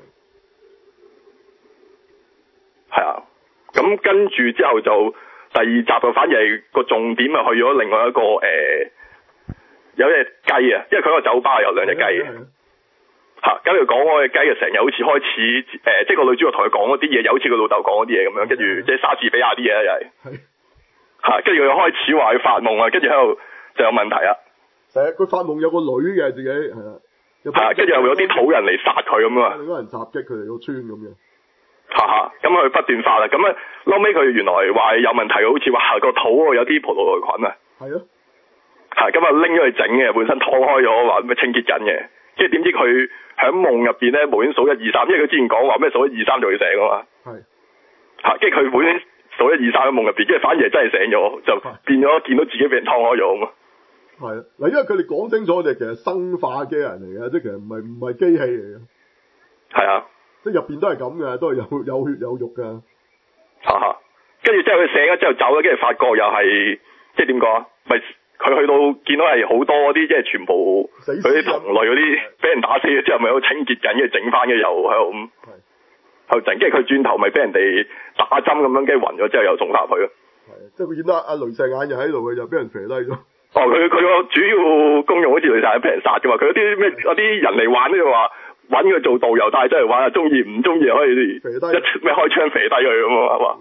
C: 係啊。咁跟住之後就第二集就反而係個重點啊，去咗另外一個誒。呃有隻雞啊，因為佢個酒吧有兩隻雞嘅，嚇，咁佢講嗰隻雞啊，成日好似開始誒、呃，即係個女主角同佢講嗰啲嘢，又好似佢老豆講嗰啲嘢咁樣，跟住即係莎士比亞啲嘢又係，嚇，跟住佢又開始話佢發夢啊，跟住喺度就有問題啊，成日佢發夢有個女嘅自己係啦，係，跟住又有啲土人嚟殺佢咁啊，有人襲擊佢哋個村咁樣，嚇嚇，咁佢不斷發啦，咁啊，後尾佢原來話有問題，好似話個肚有啲葡萄球菌啊，係啊。係咁啊，拎咗去整嘅，本身劏開咗，話咩清潔緊嘅，跟住點知佢喺夢入邊咧，無端數一二三，因為佢之前講話咩數一二三就會醒啊嘛。係。嚇！跟住佢無端數一二三喺夢入邊，跟住反而真係醒咗，就變咗見到自己俾人劏開咗啊嘛。係啊，嗱，因為佢哋講清楚，就其實生化機器人嚟嘅，即係其實唔係唔係機器嚟嘅。係啊。即係入邊都係咁嘅，都係有有血有肉㗎。嚇嚇！跟住之後佢醒咗之後走咗，跟住發覺又係即係點講啊？咪。佢去到見到係好多啲，即係全部佢啲同類嗰啲俾人打死咗之後，咪喺度清潔緊，跟住整翻嘅又喺度咁，喺度整，跟住佢轉頭咪俾人哋打針咁樣，跟住暈咗之後又送翻去咯。係，即係佢見到阿雷射眼就喺度，佢就俾人射低咗。哦，佢佢個主要功用好似雷射眼俾人殺嘅嘛，佢有啲咩有啲人嚟玩咧就話揾佢做導遊帶出嚟玩啊，中意唔中意可以一咩開槍射低佢咁啊嘛。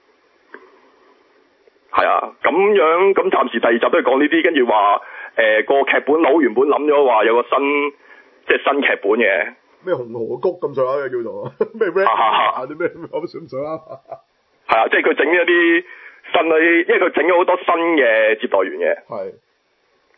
C: 係啊，咁樣咁暫時第二集都係講呢啲，跟住話誒個劇本佬原本諗咗話有個新即係新劇本嘅咩紅河谷咁上下嘅叫做咩 rap 啊啲咩咁上唔上啊？係啊，即係佢整咗啲新嗰啲，因為佢整咗好多新嘅接待員嘅。係。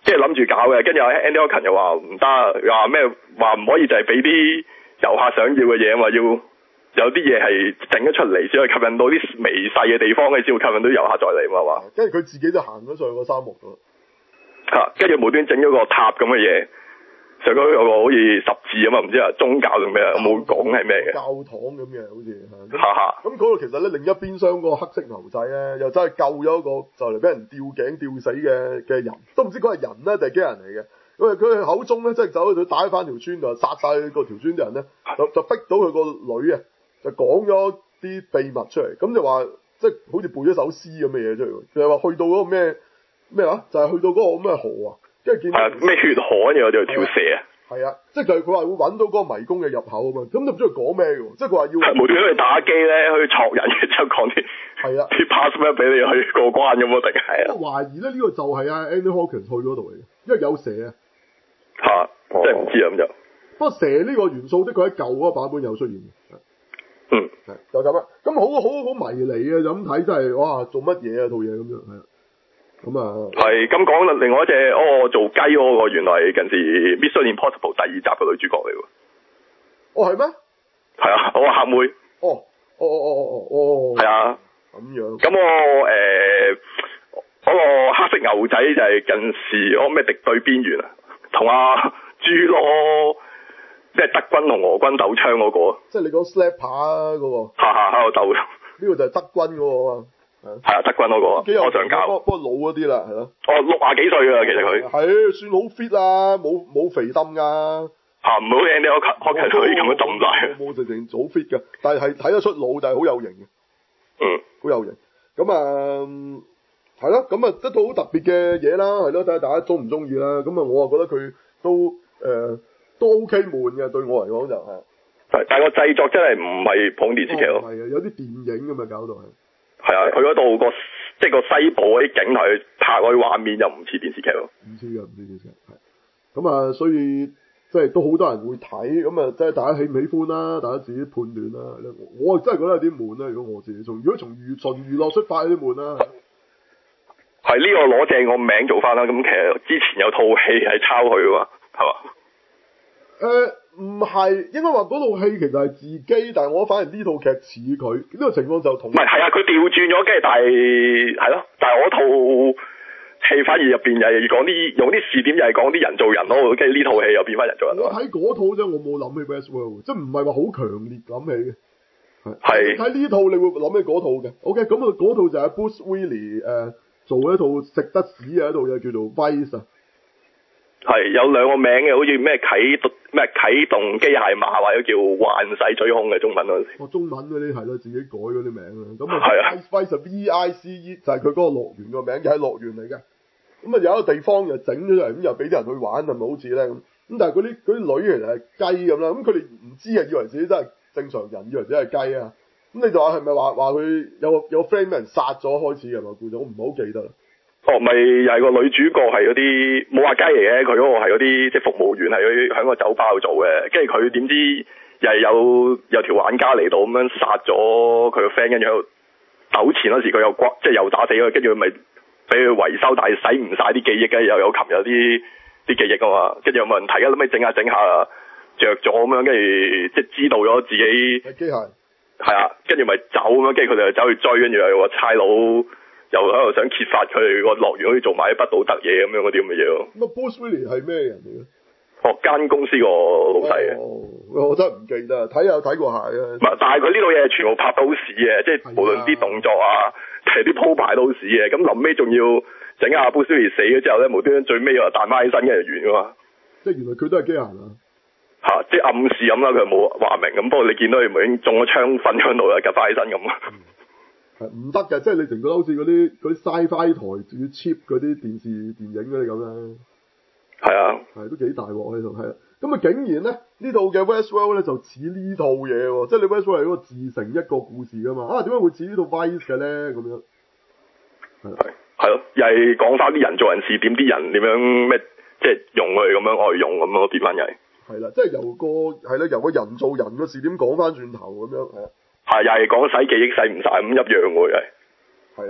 C: 跟住諗住搞嘅，跟住阿 Andy Hawkins 又話唔得，話咩話唔可以就係俾啲遊客想要嘅嘢啊嘛，要有啲嘢係整咗出嚟先可以吸引到啲微細嘅地方嘅先會吸引到遊客再嚟嘛話。
A: 跟住佢自己就行咗上去個沙漠度。
C: 嚇！跟住無端整咗個塔咁嘅嘢，上嗰有個好似十字啊嘛，唔知啊宗教定咩啊？冇講係咩嘅？
A: 教堂咁嘅，好似嚇。
C: 哈哈。
A: 咁嗰度其實咧，另一邊廂嗰個黑色牛仔咧，又真係救咗一個就嚟俾人吊頸吊死嘅嘅人，都唔知佢係人咧定係機人嚟嘅。因為佢口中咧，即係走去佢打翻條村度，殺晒個條村啲人咧，就就逼到佢個女啊，就講咗啲秘密出嚟，咁就話即係好似背咗首詩咁嘅嘢出嚟，就係話去到嗰個咩咩話，就係、是、去到嗰個咩河啊，跟住見到
C: 咩血河跟住我哋條蛇啊，
A: 係啊，即係佢佢話會揾到嗰個迷宮嘅入口啊嘛，咁都唔知佢講咩嘅，即係佢話要
C: 無端端去打機咧，去戳人嘅之後講啲
A: 係啊
C: 啲 password 俾你去過關咁啊，定係啊？
A: 我懷疑咧呢、這個就係阿 Andy Hawkins 去嗰度嚟嘅，因為有蛇啊。
C: 嚇、啊！真係唔知啊咁就。
A: 不過蛇呢個元素的確喺舊嗰個版本有出現嘅。
C: 嗯。
A: 係就咁啦。咁好好好迷你嘅，就咁睇真係哇做乜嘢啊套嘢咁樣係啊。咁啊。係
C: 咁講啦，另外一隻哦做雞嗰個原來係近時 Mission Impossible 第二集嘅女主角嚟喎。
A: 哦係咩？
C: 係啊，我個客妹。
A: 哦哦哦哦哦哦。係
C: 啊。
A: 咁樣。
C: 咁我誒嗰、那個黑色牛仔就係近時嗰咩敵對邊緣啊？同阿豬咯，即係德軍同俄軍鬥槍嗰、那個。
A: 即係你講 Slapper 嗰個。
C: 下下喺度鬥。
A: 呢個就係德軍嗰個啊。
C: 係啊，德軍嗰、那個。我上教。
A: 不過老嗰啲啦，係咯。
C: 哦，六廿幾歲㗎，其實佢。
A: 係算好 fit 啦，冇冇肥冧㗎。
C: 嚇唔好 Andy Hawkins 可以咁樣抌晒。
A: 冇直情好 fit 㗎，但係睇得出老，但係好有型嘅。
C: 嗯。
A: 好有型。咁啊。係咯，咁啊，得到好特別嘅嘢啦，係咯，睇下大家中唔中意啦。咁啊，我啊覺得佢都誒、呃、都 OK 悶嘅，對我嚟講就係。係，
C: 但係個製作真係唔係捧電視劇咯。
A: 係啊、哦，有啲電影咁啊，搞到係。
C: 係啊，佢嗰度個即係個西部嗰啲景係拍嗰啲畫面又唔似電視劇咯。
A: 唔似㗎，唔似電視劇。係。咁啊，所以即係都好多人會睇，咁啊，即係大家喜唔喜歡啦，大家自己判斷啦。我啊真係覺得有啲悶啦，如果我自己從，如果從娛純娛樂出發有啲悶啦。
C: 係呢、這個攞正個名做翻啦，咁其實之前有套戲係抄佢噶嘛，係嘛？
A: 誒唔係，應該話嗰套戲其實係自己，但係我反而呢套劇似佢，呢、這個情況就同。唔係，
C: 係啊，佢調轉咗，跟住但係係咯，但係我套戲反而入邊又係講啲用啲視點，又係講啲人造人咯，跟住呢套戲又變翻人造人。我睇嗰套啫，我冇諗起 Westworld，即係唔係話好強烈諗起嘅。係。睇呢套你會諗起嗰套嘅 ，OK，咁啊嗰套就係 Bruce Willis 誒、呃。做一套食得屎嘅一套嘢叫做 Vice 啊， 係有兩個名嘅，好似咩啟動咩啟動機械馬或者叫幻世追兇嘅中文嗰陣時。
A: 哦，中文嗰啲係咯，自己改嗰啲名啦。咁啊 ，Vice V I C E 就係佢嗰個樂園個名，又係樂園嚟嘅。咁啊，有一個地方又整咗出嚟，咁又俾啲人去玩，係咪好似咧咁？咁但係嗰啲嗰啲女其實係雞咁啦，咁佢哋唔知啊，以為自己真係正常人，以為自己係雞啊。咁你就話係咪話話佢有個有個 friend 俾人殺咗開始嘅嘛？故事我唔係好記得啦。哦，咪又係個女主角係嗰啲冇話雞嚟嘅，佢嗰個係嗰啲即係服務員，係佢喺個酒吧度做嘅。跟住佢點知又係有有條玩家嚟到咁樣殺咗佢個 friend，跟住喺度糾纏嗰時佢又刮即係又打死佢，跟住佢咪俾佢維修，但係洗唔晒啲記憶嘅，又有琴日啲啲記憶啊嘛。跟住有冇人睇啊？諗起整下整下着咗咁樣，跟住即係知道咗自己係機械。係啊，跟住咪走咁樣，跟住佢哋就走去追，跟住又話差佬又喺度想揭發佢哋個樂園可以做埋啲不道德嘢咁樣嗰啲咁嘅嘢咯。咁啊 Bruce Willis 係咩人嚟嘅？哦，間公司個老細嘅。哦，我真係唔記得，睇下睇過下嘅。唔係，但係佢呢套嘢全部拍到屎嘅，即係無論啲動作啊，係啲鋪排都屎嘅。咁臨尾仲要整下 Bruce Willis 死咗之後咧，無端端最尾又彈翻起身，跟住完噶嘛。即係原來佢都係機械人啊！嚇、啊，即係暗示咁啦，佢冇話明咁。不過你見到佢已經中咗槍，瞓喺度啦，夾翻起身咁啊。係唔得嘅，即係你成個好似嗰啲嗰啲 Sci-Fi 台仲要 cheap 嗰啲電視電影嗰啲咁咧。係啊，係都幾大鑊呢套係啊。咁啊，竟然咧呢套嘅 Westworld 咧就似呢套嘢喎，即係你 Westworld 係嗰個自成一個故事噶嘛。啊，點解會似呢套 Vice 嘅咧？咁樣係係咯，又係講翻啲人做人事點，啲人點樣咩，即係用佢咁樣外用咁咯，變翻又係。係啦，即係由個係啦，由個人做人嘅事點講翻轉頭咁樣係啊。係又係講洗記憶洗唔晒咁一樣喎，又係。係啦，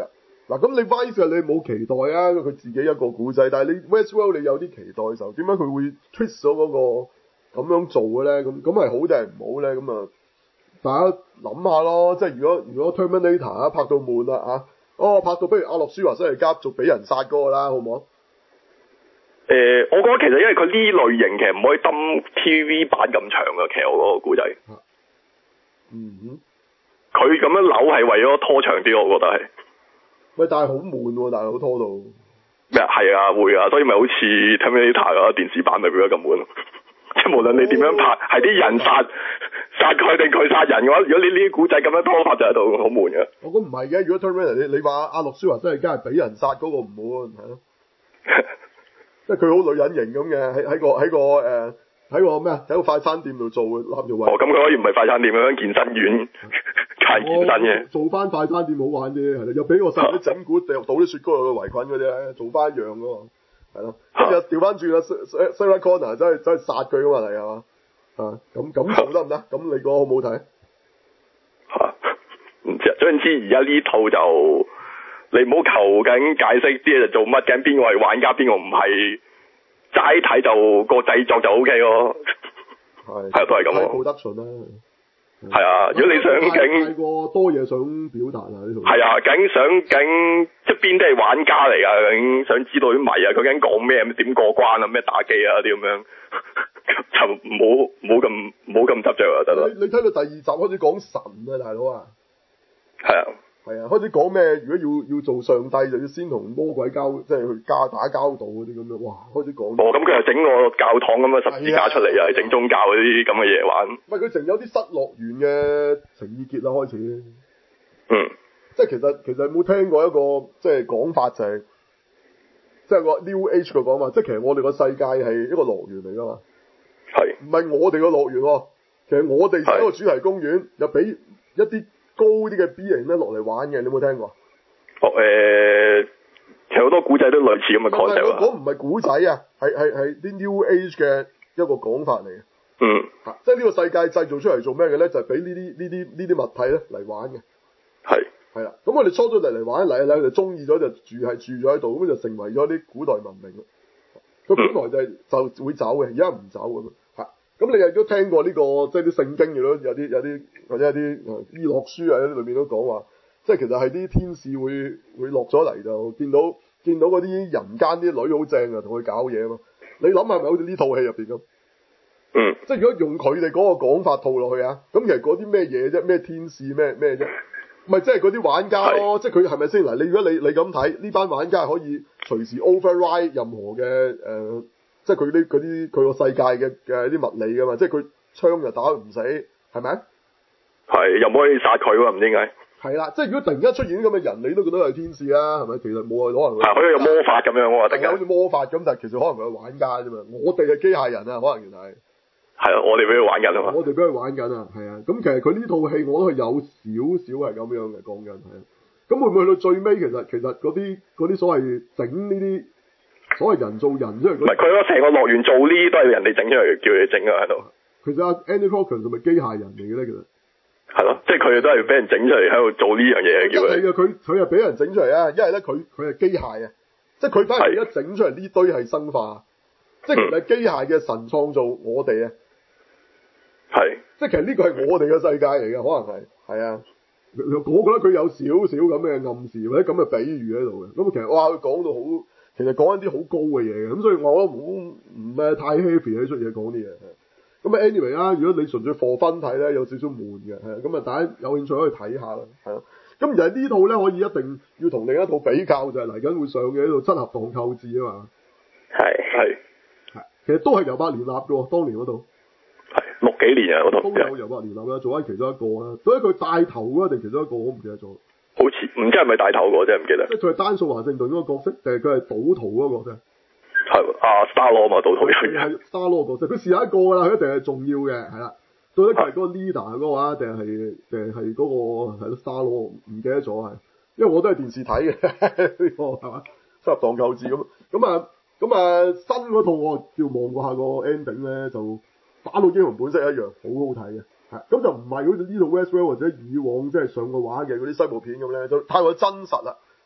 A: 嗱，咁你 Vice 你冇期待啊，佢自己一個古仔，但係你 Westworld 你有啲期待嘅時候，點解佢會 twist 咗嗰個咁樣做嘅咧？咁咁係好定係唔好咧？咁啊，大家諗下咯，即係如果如果 Terminator 啊拍到悶啦嚇，哦拍到不如阿諾舒華辛力加做俾人殺嗰個啦，好唔好？
C: 誒、呃，我覺得其實因為佢呢類型其實唔可以登 T V 版咁長嘅，其實我嗰個故仔。
A: 嗯哼。
C: 佢咁樣扭係為咗拖長啲，我覺得係。
A: 喂，但係好悶喎，大佬拖到。
C: 咩啊？係啊，會啊，所以咪好似 Terminator 嗰電視版咪變咗咁悶咯。即係無論你點樣拍，係啲、哦、人殺殺佢定佢殺人嘅話，如果你呢啲古仔咁樣拖法就喺度好悶嘅。我
A: 咁唔係嘅，如果 Terminator 你你話阿諾舒華真係梗係俾人殺嗰個唔好啊，係咯。即係佢好女人型咁嘅，喺喺個喺個誒喺個咩啊？喺個快餐店度做嘅攬條位。哦，
C: 咁佢可以唔係快餐店咁樣健身院介健身嘅。做
A: 翻快餐店好玩啲，係啦，又俾個細啲整蠱掉倒啲雪糕落去圍裙嗰啲，做翻一樣噶嘛，係咯。跟住調翻轉啦 Sarah Connor 真係真係殺佢噶嘛嚟係嘛？啊，咁咁做得唔得？咁你講好唔好睇？
C: 嚇，唔知，總之而家呢套就。你唔好求緊解釋啲嘢就做乜緊，邊個係玩家，邊個唔係，齋睇就個製作就 O K 咯。係係都係咁咯。
A: 好得順啦。
C: 係啊，如果你想緊，
A: 太過多嘢想表達啊呢套。
C: 係啊，究竟想緊即係邊啲係玩家嚟㗎？究竟想知道啲謎啊？究竟講咩？點過關啊？咩打機啊？啲咁樣就唔好唔好咁唔好咁執着啊！得啦。
A: 你你睇到第二集開始講神啊，大佬啊。
C: 係啊。
A: 係啊，開始講咩？如果要要做上帝，就要先同魔鬼交，即係去交打交道嗰啲咁樣。哇，開始講。哦，咁佢又整個教堂咁嘅十字架出嚟，又係整宗教嗰啲咁嘅嘢玩。唔係佢成有啲失樂園嘅情意結啦，開始。嗯。即係其實其實有冇聽過一個即係講法就係、是，即係個 New Age 嘅講法，即係其實我哋個世界係一個樂園嚟㗎嘛。係。唔係我哋個樂園喎，其實我哋就係一個主題公園，又俾一啲高啲嘅 B 型咧落嚟玩嘅，你有冇聽過？哦，誒、呃，其實好多古仔都類似咁嘅 concept 啊。嗰唔係古仔啊，係係係啲 New Age 嘅一個講法嚟嘅。嗯。嚇，即係呢個世界製造出嚟做咩嘅咧？就係俾呢啲呢啲呢啲物體咧嚟玩嘅。係。係啦，咁我哋初咗嚟嚟玩嚟嚟就中意咗就住係住咗喺度，咁就成為咗啲古代文明咯。佢本來就係、是、就會走嘅，而家唔走咁啊。咁你亦都聽過呢、這個即係啲聖經嘅咯，有啲有啲或者有啲伊洛書啊，裏面都講話，即係其實係啲天使會會落咗嚟就見到見到嗰啲人間啲女好正啊，同佢搞嘢啊嘛。你諗下係咪好似呢套戲入邊咁？嗯。即係如果用佢哋嗰個講法套落去啊，咁其實嗰啲咩嘢啫？咩天使咩咩啫？咪即係嗰啲玩家咯，即係佢係咪先嗱？你如果你你咁睇呢班玩家係可以隨時 override 任何嘅誒。呃即係佢啲嗰啲佢個世界嘅嘅啲物理㗎嘛，即係佢槍又打佢唔死，係咪？係又唔可以殺佢喎，唔知點解。係啦，即係如果突然間出現啲咁嘅人，你都覺得係天使啊，係咪？其實冇可能。係可以有魔法咁樣喎，突然間好似魔法咁，但係其實可能係玩家啫嘛。我哋係機械人啊，可能原來係。係啊，我哋俾佢玩緊啊嘛。我哋俾佢玩緊啊，係啊。咁其實佢呢套戲我都係有少少係咁樣嘅講緊，係啊。咁會唔會去到最尾其實其實嗰啲嗰啲所謂整呢啲？所謂人造人，即係唔係佢嗰成個樂園做呢啲都係人哋整出嚟，叫你整啊喺度。其實阿 Andy Hawkins 係咪機械人嚟嘅咧？其實係咯，即係佢哋都係俾人整出嚟喺度做呢樣嘢叫佢。係啊，佢佢係俾人整出嚟啊！因為咧佢佢係機械啊，即係佢反而一整出嚟呢堆係生化，即係其實機械嘅神創造我哋啊。係，即係其實呢個係我哋嘅世界嚟嘅，可能係係啊。我覺得佢有少少咁嘅暗示或者咁嘅比喻喺度嘅。咁其實哇，佢講到好。其實講一啲好高嘅嘢嘅，咁所以我覺得唔唔係太 heavy 呢出嘢講啲嘢。咁啊 anyway 啦，如果你純粹課分睇咧，有少少悶嘅，係咁啊大家有興趣可以睇下啦，係咯。咁而係呢套咧可以一定要同另一套比較就係嚟緊會上嘅呢套七俠蕩寇志啊嘛。係係係，其實都係由百年立嘅喎，當年嗰套。係六幾年啊嗰套。都有由百年立啦，做翻其中一個啦。所以佢帶頭啊定其中一個我唔記得咗。好似唔知係咪大頭個啫，唔記得。即係佢係丹素華盛頓嗰個角色，定係佢係賭徒嗰個角色？係啊 Star Lord 嘛，賭徒係。係 Star Lord 角色，佢試下一個㗎啦，佢一定係重要嘅，係啦。到底佢係嗰個 leader 嗰個啊，定係定係嗰個係咯 Star Lord？唔記得咗係，因為我都係電視睇嘅呢個係嘛，七俠蕩寇志咁。咁啊咁啊新嗰套我叫望過下個 ending 咧，就打到英雄本色一樣，好好睇嘅。咁就唔係好似呢套 Westworld 或者以往即係上過畫嘅嗰啲西部片咁咧，就太過真實啦，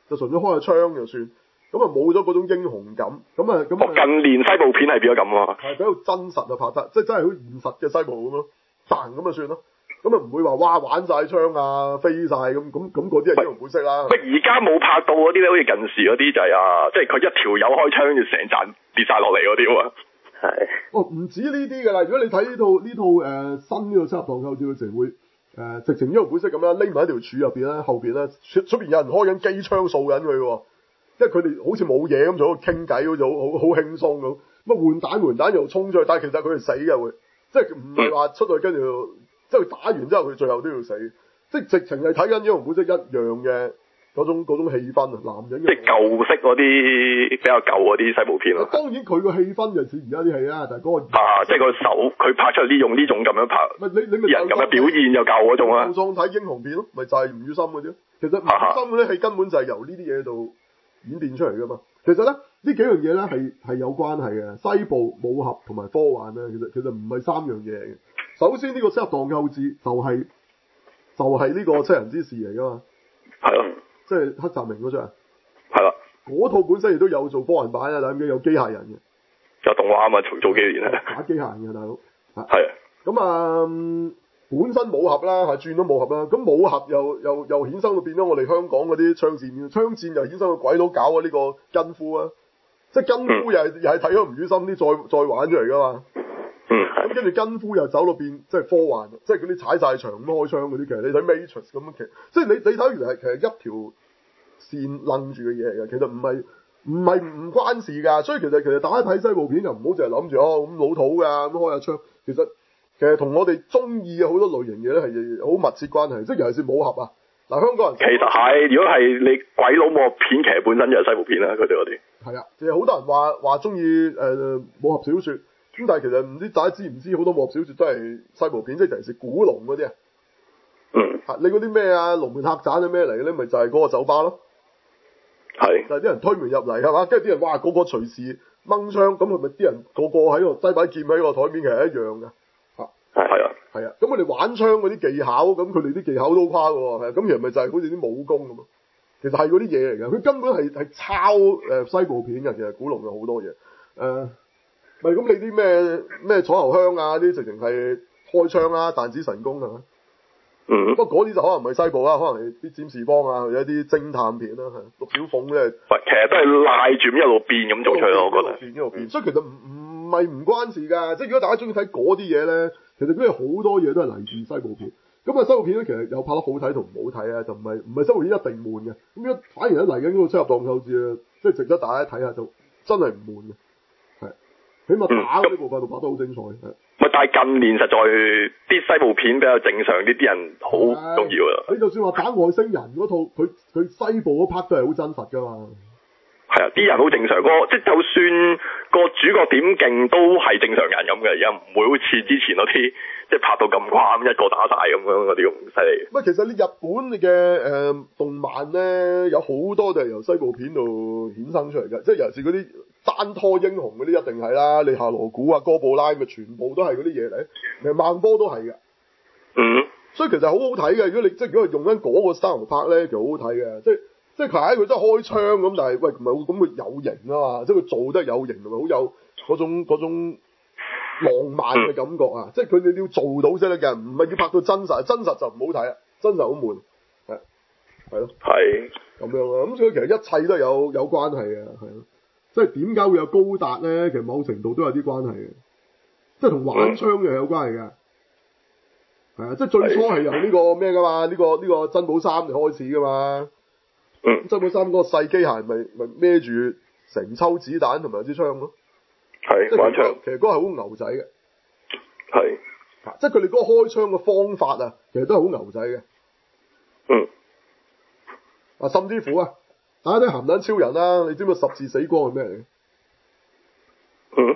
A: 就純粹開下槍就算，咁啊冇咗嗰種英雄感，咁啊咁
C: 哦，近年西部片係變咗咁啊，
A: 係比較真實啊拍得，即係真係好現實嘅西部咁咯，彈咁啊算咯。咁啊唔會話哇玩晒槍啊飛晒咁咁咁嗰啲係英雄本色啦。
C: 喂，而家冇拍到嗰啲咧，好似近時嗰啲就係啊，即係佢一條友開槍就成盞跌晒落嚟嗰啲喎。
D: 係。
A: 哦，唔止呢啲㗎啦，如果你睇呢套呢套誒、呃、新呢個《七俠蕩寇誌》嘅時候會誒、呃、直情英雄本色咁啦，匿埋喺條柱入邊咧，後邊咧出出邊有人開緊機槍掃緊佢喎，即係佢哋好似冇嘢咁，做傾偈好似好好好輕鬆咁，咁啊換彈換彈又衝出去，但係其實佢哋死嘅會，即係唔係話出去跟住。即係打完之後，佢最後都要死，即係直情係睇緊英雄本色一樣嘅嗰種嗰種氣氛啊！男人嘅
C: 即係舊式嗰啲比較舊嗰啲西部片咯。
A: 當然佢個氣氛就似而家啲戲啦，但係嗰個
C: 啊，即係個手佢拍出嚟呢用呢種咁樣拍，
A: 咪你你咪
C: 人咁嘅表現就舊嗰種啊。
A: 就當睇英雄片咯，咪就係吳宇森嗰啲。其實吳宇森嗰啲戲根本就係由呢啲嘢度演變出嚟噶嘛。其實咧呢幾樣嘢咧係係有關係嘅，西部武俠同埋科幻咧，其實其實唔係三樣嘢嚟嘅。首先呢個《七俠蕩寇誌》就係、是、就係、是、呢個七人之事嚟噶嘛，
C: 係咯，
A: 即係黑澤明嗰張，
C: 係啦，
A: 嗰套本身亦都有做科幻版啊，諗緊有機械人嘅，
C: 有動畫啊嘛，早早幾年啊，
A: 打機械人嘅大佬，
C: 係啊，
A: 咁啊、嗯、本身武俠啦，係轉咗武俠啦，咁武俠又又又衍生到變咗我哋香港嗰啲槍戰，槍戰又衍生到鬼佬搞啊呢個跟夫啊，即係跟夫又係、嗯、又係睇咗吳宇森啲再再玩出嚟噶嘛。咁跟住跟夫又走到變即係科幻，即係嗰啲踩晒場咁開槍嗰啲，其實你睇 Matrix 咁，其實即係你你睇原來係其實一條線楞住嘅嘢嚟嘅，其實唔係唔係唔關事㗎，所以其實其實大家睇西部片就唔好淨係諗住哦咁老土㗎咁開下槍，其實其實同我哋中意嘅好多類型嘢咧係好密切關係，即係尤其是武俠啊，嗱香港人
C: 其實係如果係你鬼佬武俠片，其實本身就係西部片啦，佢哋嗰啲
A: 係啊，其實好多人話話中意誒武俠小説。咁但係其實唔知大家知唔知好多武俠小説都係西部片，即係尤其是古龍嗰啲啊。
C: 嗯。
A: 你嗰啲咩啊龍門客棧係咩嚟嘅咧？咪就係、是、嗰個酒吧咯。係。但係啲人推門入嚟係嘛，跟住啲人哇個個隨時掹槍，咁係咪啲人個個喺度擠把劍喺個台面其實一樣嘅？嚇。係係啊。係啊，咁佢哋玩槍嗰啲技巧，咁佢哋啲技巧都好誇嘅喎，係咁其實咪就係好似啲武功咁啊。其實係嗰啲嘢嚟嘅，佢根本係係抄誒、呃、西部片嘅，其實古龍有好多嘢誒。呃咪咁你啲咩咩楚留香啊啲直情係開槍啊彈指神功係嘛？嗯。不過嗰啲就可能唔係西部啦，可能係啲占士邦啊，或者啲偵探片啦，係陸小鳳咧。
C: 喂，其實都係賴住一路變咁做出嚟，我覺得。
A: 變一路變，所以其實唔唔係唔關事㗎，即係如果大家中意睇嗰啲嘢咧，其實佢哋好多嘢都係嚟自西部片。咁啊西部片咧其實有拍得好睇同唔好睇啊，就唔係唔係西部片一定悶嘅。咁一反而咧嚟緊嗰個《七俠蕩寇誌》啊，即係值得大家睇下，就真係唔悶嘅。起碼打嗰啲部分度拍得好精彩，係、嗯。咪
C: 但係近年實在啲西部片比較正常啲，啲人好重要啊。
A: 你就算話打外星人嗰套，佢佢西部嗰 part 都係好真實㗎嘛。係
C: 啊，啲人好正常，個即係就算個主角點勁，都係正常人咁嘅，而家唔會好似之前嗰啲即係拍到咁誇，一個打晒咁樣嗰啲咁犀利。
A: 唔係，其實你日本嘅誒、呃、動漫咧，有好多就係由西部片度衍生出嚟嘅，即係尤其是嗰啲單拖英雄嗰啲一定係啦，你夏羅古啊、哥布拉咪全部都係嗰啲嘢嚟，其實漫波都係嘅。嗯。所以其實好好睇嘅，如果你即係如果用緊嗰個 style 拍咧，其實好好睇嘅，即係。即係佢佢真係開槍咁，但係喂唔係咁佢有型啊嘛，即係佢做得有型同埋好有嗰種嗰種浪漫嘅感覺啊！即係佢哋要做到先得嘅，唔係要拍到真實，真實就唔好睇啊，真實好悶，係係咯，係咁樣啊！咁所以其實一切都係有有關係嘅，係咯，即係點解會有高達咧？其實某程度都有啲關係嘅，即係同玩槍又有關係嘅，係啊！即係最初係由呢個咩噶嘛？呢個呢個珍寶三就開始噶嘛。嗯，珍寶三嗰個細機械咪咪孭住成抽子彈同埋支槍咯，係玩槍，其實嗰個係好牛仔嘅，係，即係佢哋嗰個開槍嘅方法啊，其實都係好牛仔嘅，嗯，啊甚至乎啊，大家睇鹹蛋超人啦，你知唔知十字死光係咩嚟嘅？嗯，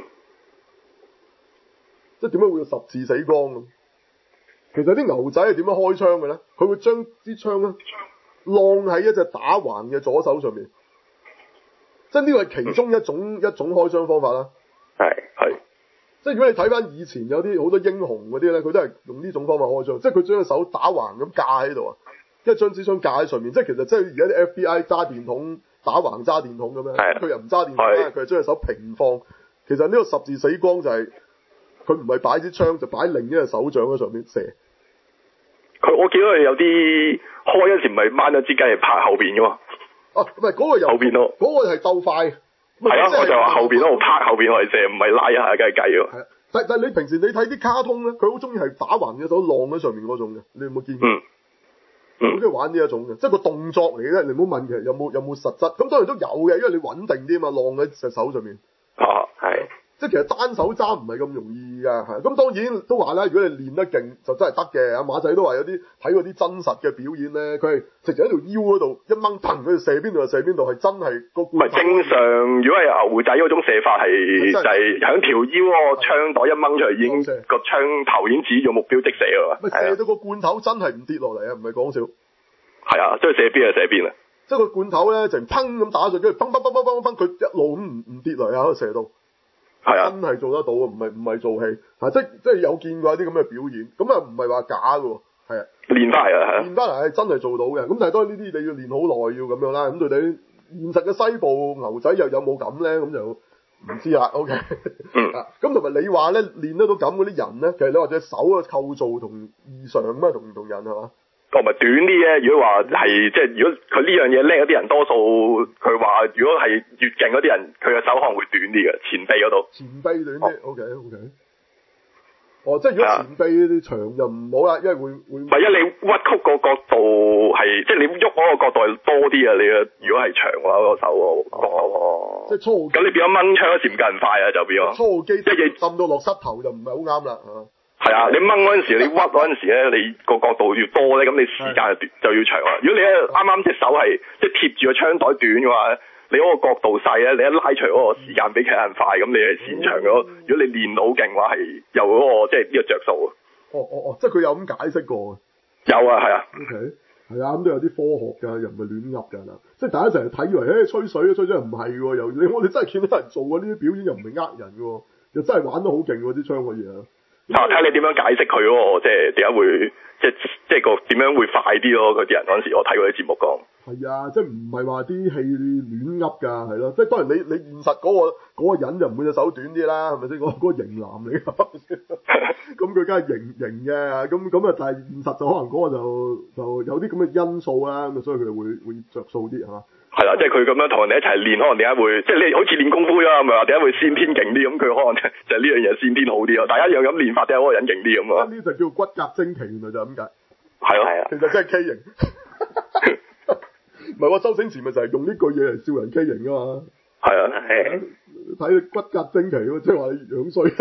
A: 即係點解會有十字死光咁？其實啲牛仔係點樣開槍嘅咧？佢會將支槍咧。晾喺一隻打橫嘅左手上面，即係呢個係其中一種、嗯、一種開槍方法啦。係係，即係如果你睇翻以前有啲好多英雄嗰啲咧，佢都係用呢種方法開槍，即係佢將隻手打橫咁架喺度啊， 一張紙槍架喺上面，即係其實即係而家啲 F B I 揸電筒打橫揸電筒咁樣，佢又唔揸電筒啦，佢係將隻手平放。其實呢個十字死光就係佢唔係擺支槍，就擺另一隻手掌喺上面射。
C: 佢我見到佢有啲開嗰時唔係掹咗支雞嚟拍後邊噶嘛？
A: 啊，唔係嗰個又
C: 後邊咯，
A: 嗰個係鬥快。
C: 係啊，我就話後邊嗰度拍後邊我嚟射，唔係拉一下雞雞喎。
A: 係啊，但但你平時你睇啲卡通咧，佢好中意係打橫隻手晾喺上面嗰種嘅，你有冇見過？嗯。好中意玩呢一種嘅，即係個動作嚟嘅，你唔好問其實有冇有冇實質，咁當然都有嘅，因為你穩定啲嘛，晾喺隻手上面。
C: 啊，係。
A: 即係其實單手揸唔係咁容易㗎，係咁當然都話啦，如果你練得勁就真係得嘅。阿馬仔都話有啲睇嗰啲真實嘅表演咧，佢係直情喺條腰嗰度一掹騰，佢就射邊度就射邊度，係真係個。唔係正常，如果係牛仔嗰種射法係就係喺條腰個槍袋一掹出嚟，已經個槍頭已經指咗目標即射㗎嘛。咪射到個罐頭真係唔跌落嚟啊！唔係講笑。係啊，即係射邊就射邊啊！即係個罐頭咧，就砰咁打上，跟住砰砰砰砰砰砰，佢一路咁唔唔跌落嚟喺度射到。係啊，真係做得到啊，唔係唔係做戲，啊即即係有見過啲咁嘅表演，咁啊唔係話假嘅，係啊，練翻嚟啊，係練翻嚟係真係做到嘅，咁但係當然呢啲你要練好耐要咁樣啦，咁到底現實嘅西部牛仔又有冇咁咧？咁就唔知啦。OK，嗯，咁同埋你話咧練得到咁嗰啲人咧，其實你話隻手嘅構造同異常咁啊，同唔同人係嘛？哦，咪短啲嘅。如果話係即係，如果佢呢樣嘢叻嗰啲人，多數佢話如果係越勁嗰啲人，佢嘅手可能會短啲嘅，前臂嗰度。前臂短啲。O K O K。哦，即係如果前臂啲長就唔好啦，因為會會。唔係，因為你屈曲個角度係，即係你喐嗰個角度係多啲啊！你嘅如果係長嘅話，個手個角度。哦。即係粗。咁你變咗掹槍嗰時唔夠人快啊，就變咗。粗機即係浸到落膝頭就唔係好啱啦，係嘛？係啊，你掹嗰陣時，你屈嗰陣時咧，你個角度越多咧，咁你時間就就要長啦。如果你咧啱啱隻手係即係貼住個槍袋短嘅話，你嗰個角度細咧，你一拉長嗰個時間比其他人快，咁你係擅長咗。如果你練到勁嘅話，係有嗰個即係呢個着數啊。哦哦哦，即係佢有咁解釋過。有啊，係啊。O K，係啊，咁都有啲科學㗎，又唔係亂噏㗎啦。即係大家成日睇以為，誒吹水啊，吹水唔係喎，又你我哋真係見到人做過呢啲表演，又唔係呃人㗎喎，又真係玩得好勁喎啲槍嘅嘢。啊！睇你點樣解釋佢嗰個，即係點解會，即係即係個點樣會快啲咯？嗰啲人嗰陣時，我睇過啲節目講。係啊，即係唔係話啲戲亂噏㗎，係咯。即係當然你你現實嗰個嗰個人就唔會隻手短啲啦，係咪先？嗰嗰個型男嚟㗎，咁佢梗係型型嘅，咁咁啊，但係現實就可能嗰個就就有啲咁嘅因素啦，咁所以佢就會會著數啲係嘛？係啦，即係佢咁樣同人哋一齊練，可能點解會即係你好似練功夫啊？咪話點解會先天勁啲？咁佢可能就係呢樣嘢先天好啲咯。大家一樣咁練法，點解嗰個人勁啲咁啊？呢就叫骨骼精奇，原來就係咁解。係咯係啊，其實真係畸形。唔係喎，周星馳咪就係用呢句嘢嚟笑人畸形㗎嘛。係啊係。睇你骨骼精奇喎，即係話你樣衰。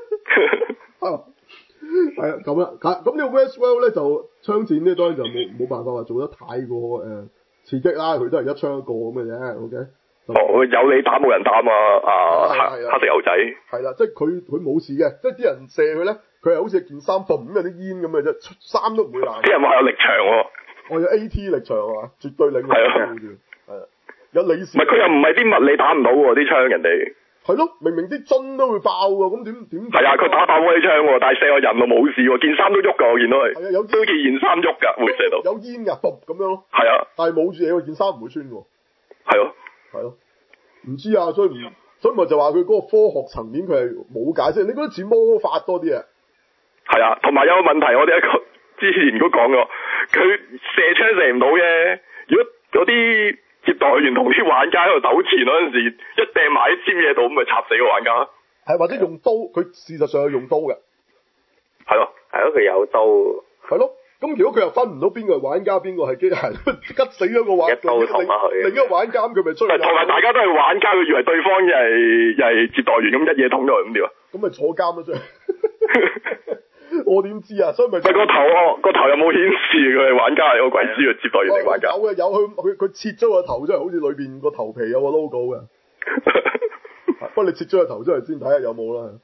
A: 係啊，咁啦，咁呢個 Westworld 咧就槍戰呢，當然就冇冇辦法話做得太過誒。呃刺激啦，佢都係一槍一個咁嘅啫 ，OK。哦，有你打冇人打嘛，啊，黑黑色牛仔。係啦，即係佢佢冇事嘅，即係啲人射佢咧，佢係好似件衫嘣咁有啲煙咁嘅啫，衫都唔會爛。啲人話有力場喎。我有 A T 力場係嘛，絕對領域。係啊。係啊。有李氏。唔係佢又唔係啲物理打唔到喎，啲槍人哋。係咯，明明啲樽都會爆喎，咁點點？係啊，佢打爆嗰啲槍喎，但係射個人就冇事喎，件衫都喐㗎，我見到係。係啊，有都件件衫喐㗎，會射到。有煙㗎，嘣咁樣咯。係啊。但係冇住嘢，件衫唔會穿喎。係咯。係咯。唔知啊，所以唔，所以咪就話佢嗰個科學層面佢係冇解釋，你覺得似魔法多啲啊？係啊，同埋有個問題，我哋一個之前都講過，佢射槍射唔到嘅，如果嗰啲接待員同啲玩家喺度糾纏嗰陣時，一掟埋啲尖嘢度，咁咪插死個玩家。係或者用刀，佢事實上係用刀嘅。係咯，係咯，佢有刀。係咯，咁如果佢又分唔到邊個係玩家，邊個係機械人，吉死咗個玩家，一刀捅下去。另一個玩家咁佢咪出嚟。同埋大家都係玩家，佢以為對方又係又係接待員，咁一嘢捅咗佢咁點啊？咁咪坐監咯，真係。我點知啊？所以咪就係個頭哦，個頭有冇顯示佢係玩家嚟？我鬼知佢接待員定玩家？有嘅，有佢佢佢切咗個頭出嚟，好似裏邊個頭皮有個 logo 嘅。不過你切咗個頭出嚟先睇下有冇啦。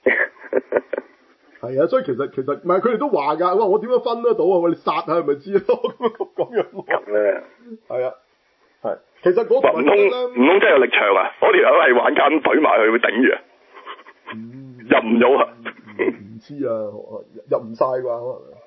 A: 係啊，所以其實其實唔係佢哋都話㗎，哇！我點樣分得到啊？我哋殺下咪知咯，咁樣。咁咧。係啊，係。其實嗰唔通唔通真係有力場啊？嗰條友係玩家咁懟埋佢會頂住啊？入唔到啊？唔知啊，入唔晒啩可能。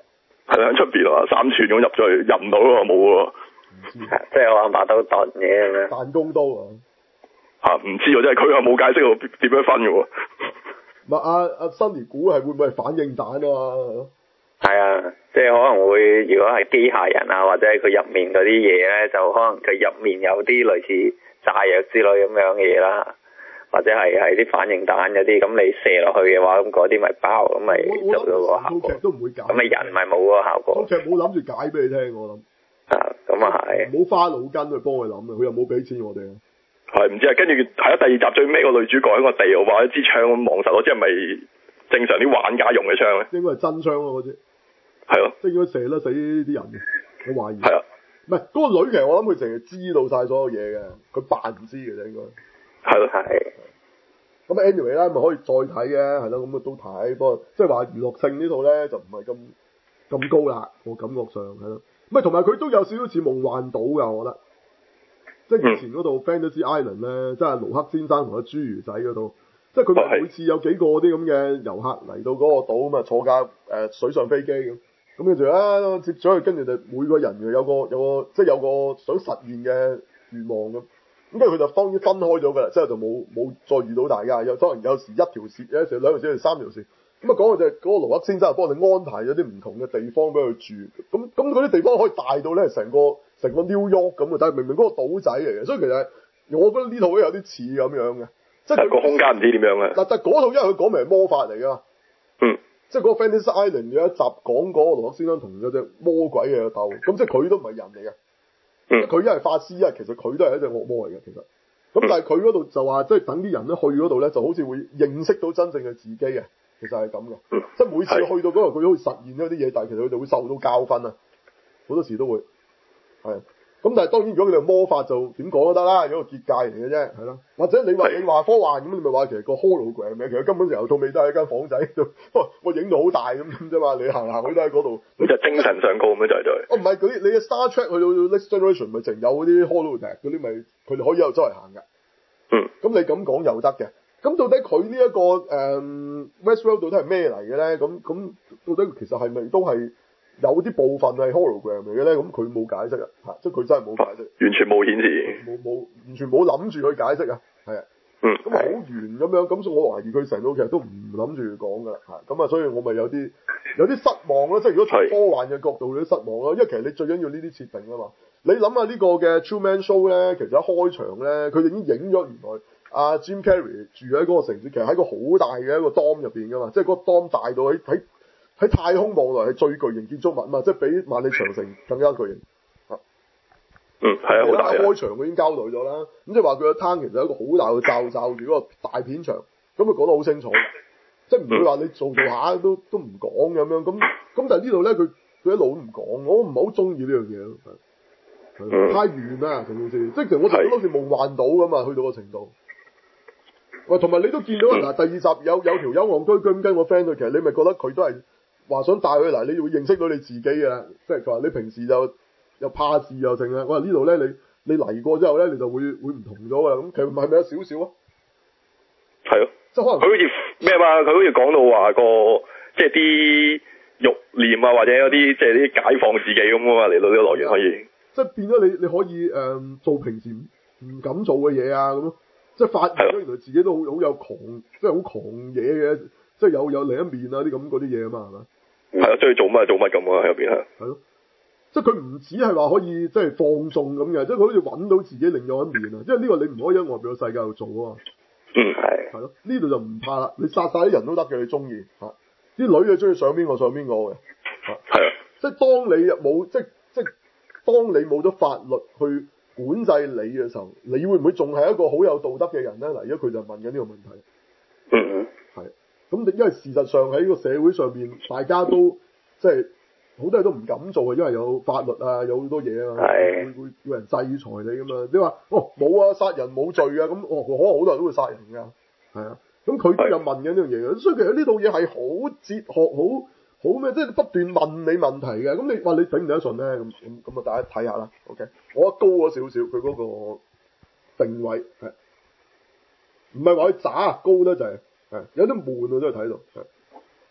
C: 係喺出邊啊，三寸咁入咗去，入唔到喎，冇喎。
D: 即係我阿爸都燉嘢咁樣。
A: 彈弓刀啊！
C: 嚇唔知喎，真係佢又冇解釋到點樣分嘅喎。
A: 唔係阿阿 Sunny 估係會唔會係反應彈啊？
D: 係啊，即係可能會，如果係機械人啊，或者係佢入面嗰啲嘢咧，就可能佢入面有啲類似炸藥之類咁樣嘅嘢啦，或者係係啲反應彈嗰啲，咁你射落去嘅話，咁嗰啲咪爆，咁咪做到個效果。
A: 都唔會解。
D: 咁咪人咪冇嗰個效果。
A: 套劇冇諗住解俾你聽，我諗。
D: 啊，咁啊係。
A: 冇花腦筋去幫佢諗啊，佢又冇俾錢我哋啊。
C: 係唔知啊？跟住係啊，第二集最尾個女主角喺個地度話一支槍咁望實咯，即係咪正常啲玩家用嘅槍咧？
A: 應該係真槍咯，嗰支。
C: 係咯。
A: 即係應該射得死啲人嘅，我懷疑。
C: 係啊。
A: 唔係嗰個女，其實我諗佢淨係知道晒所有嘢嘅，佢扮唔知嘅啫應該。
C: 係咯。
D: 係。
A: 咁 anyway 啦，咪可以再睇嘅，係咯，咁啊都睇，不過即係話娛樂性呢套咧就唔係咁咁高啦，我感覺上係咯。唔係同埋佢都有少少似夢幻島㗎，我覺得。即係以前嗰度 Fantasy Island 咧，即係盧克先生同阿侏儒仔嗰度，即係佢每次有幾個啲咁嘅遊客嚟到嗰個島咁啊，坐架誒、呃、水上飛機咁，咁跟住啊接咗去，跟住就每個人有個有個即係有個想實現嘅願望咁，咁跟住佢就當然分開咗㗎啦，之後就冇冇再遇到大家，有當然有時一條線，有時兩條線，有時三條線。咁啊講嘅就係嗰個盧克先生幫你安排咗啲唔同嘅地方俾佢住，咁咁嗰啲地方可以大到咧成個成個 New York 咁啊，但係明明嗰個島仔嚟嘅，所以其實我覺得呢套咧有啲似咁樣嘅，即係
C: 個空間唔知點樣嘅。
A: 嗱，但係嗰套因為佢講明係魔法嚟㗎嘛，
C: 嗯，
A: 即係嗰個 Fantasy Island 有一集講嗰個盧克先生同嗰隻魔鬼嘅鬥，咁即係佢都唔係人嚟嘅，
C: 嗯，
A: 佢一係法師，一係其實佢都係一隻惡魔嚟嘅，其實，咁但係佢嗰度就話即係等啲人咧去嗰度咧就好似會認識到真正嘅自己嘅。其實係咁嘅，
C: 嗯、
A: 即係每次去到嗰度，佢都會實現咗啲嘢，但係其實佢哋會受到教訓啊，好多時都會係。咁但係當然，如果佢哋魔法就點講都得啦，有個結界嚟嘅啫，係咯。或者你話你話科幻咁，你咪話其實個 hologram 嘅，其實根本由到尾都係一間房仔度，我影到好大咁咁啫嘛。你行行去都喺嗰度，
C: 咁就精神上高咁樣就係就係。
A: 哦，唔係嗰啲，你嘅 Star Trek 去到 Next Generation 咪淨有嗰啲 hologram 嗰啲咪，佢哋可以喺度周圍行㗎。
C: 嗯。咁
A: 你咁講又得嘅。咁到底佢呢一個誒、嗯、Westworld 到底係咩嚟嘅咧？咁咁到底其實係咪都係有啲部分係 hologram 嚟嘅咧？咁佢冇解釋啊，嚇！即係佢真係冇解釋，
C: 完全冇顯示，
A: 冇冇完全冇諗住去解釋啊，係啊，
C: 嗯，
A: 咁好圓咁樣，咁所以我懷疑佢成套劇都唔諗住講㗎啦，嚇！咁啊，所以我咪有啲有啲失望咯，即係如果從科幻嘅角度有啲失望咯，因為其實你最緊要呢啲設定啊嘛，你諗下呢個嘅 Truman Show 咧，其實一開場咧，佢哋已經影咗原來。阿、啊、Jim Carrey 住喺嗰個城市，其實喺個好大嘅一個 dome 入邊噶嘛，即係嗰個 dome 大到喺喺喺太空望落係最巨型建築物啊嘛，即係比萬里長城更加巨型。啊、
C: 嗯，係啊，好大嘅。
A: 開場佢已經交代咗啦，咁即係話佢個灘其實係一個好大嘅罩罩住嗰個大片場，咁佢講得好清楚，即係唔會話你做做下都都唔講咁樣，咁咁但係呢度咧佢佢一路都唔講，我唔係好中意呢樣嘢咯，
C: 嗯、
A: 太遠啦成件事，即係其實我哋都好似夢幻島咁嘛，去到個程度。喂，同埋你都見到啊！嗱，第二集有有條友戇居居咁跟我 friend 去，其實你咪覺得佢都係話想帶佢嚟，你會認識到你自己嘅，即係佢話你平時就又怕事又剩啊！我話呢度咧，你你嚟過之後咧，你就會會唔同咗噶啦。咁其實係咪有少少啊？
C: 係咯，
A: 即係可能
C: 佢好似咩嘛？佢好似講到話個即係啲慾念啊，或者有啲即係啲解放自己咁啊嘛，嚟到呢個樂園可以。
A: 即係變咗你你可以誒、嗯、做平時唔敢做嘅嘢啊咁咯。即係發現咗原來自己都好好有狂，即係好狂野嘅，即係有有另一面啊啲咁嗰啲嘢啊嘛，係咪？
C: 係啊，中意做乜就做乜咁啊，喺入邊係。係
A: 咯，即係佢唔止係話可以即係放縱咁嘅，即係佢好似揾到自己另外一面啊！即係呢個你唔可以喺外邊嘅世界度做啊嘛。
C: 嗯，係。
A: 係咯，呢度就唔怕啦，你殺晒啲人都得嘅，你中意嚇。啲女嘅中意上邊個上邊個嘅。
C: 係啊。
A: 即係當你冇即即當你冇咗法律去管制你嘅時候，你會唔會仲係一個好有道德嘅人咧？嗱，而家佢就問緊呢個問題。
C: 嗯嗯。
A: 係。咁因為事實上喺呢個社會上邊，大家都即係好多人都唔敢做啊，因為有法律啊，有好多嘢啊，會會有人制裁你噶嘛。你話哦冇啊，殺人冇罪啊，咁哦可能好多人都會殺人噶。係啊。咁佢都有問緊呢樣嘢嘅，所以其實呢套嘢係好哲學，好。好咩？即係不斷問你問題嘅，咁你話你頂唔頂得順咧？咁咁咁啊，大家睇下啦。OK，我高咗少少，佢嗰個定位係唔係話佢渣高得滯？係有啲悶啊，都係睇到。係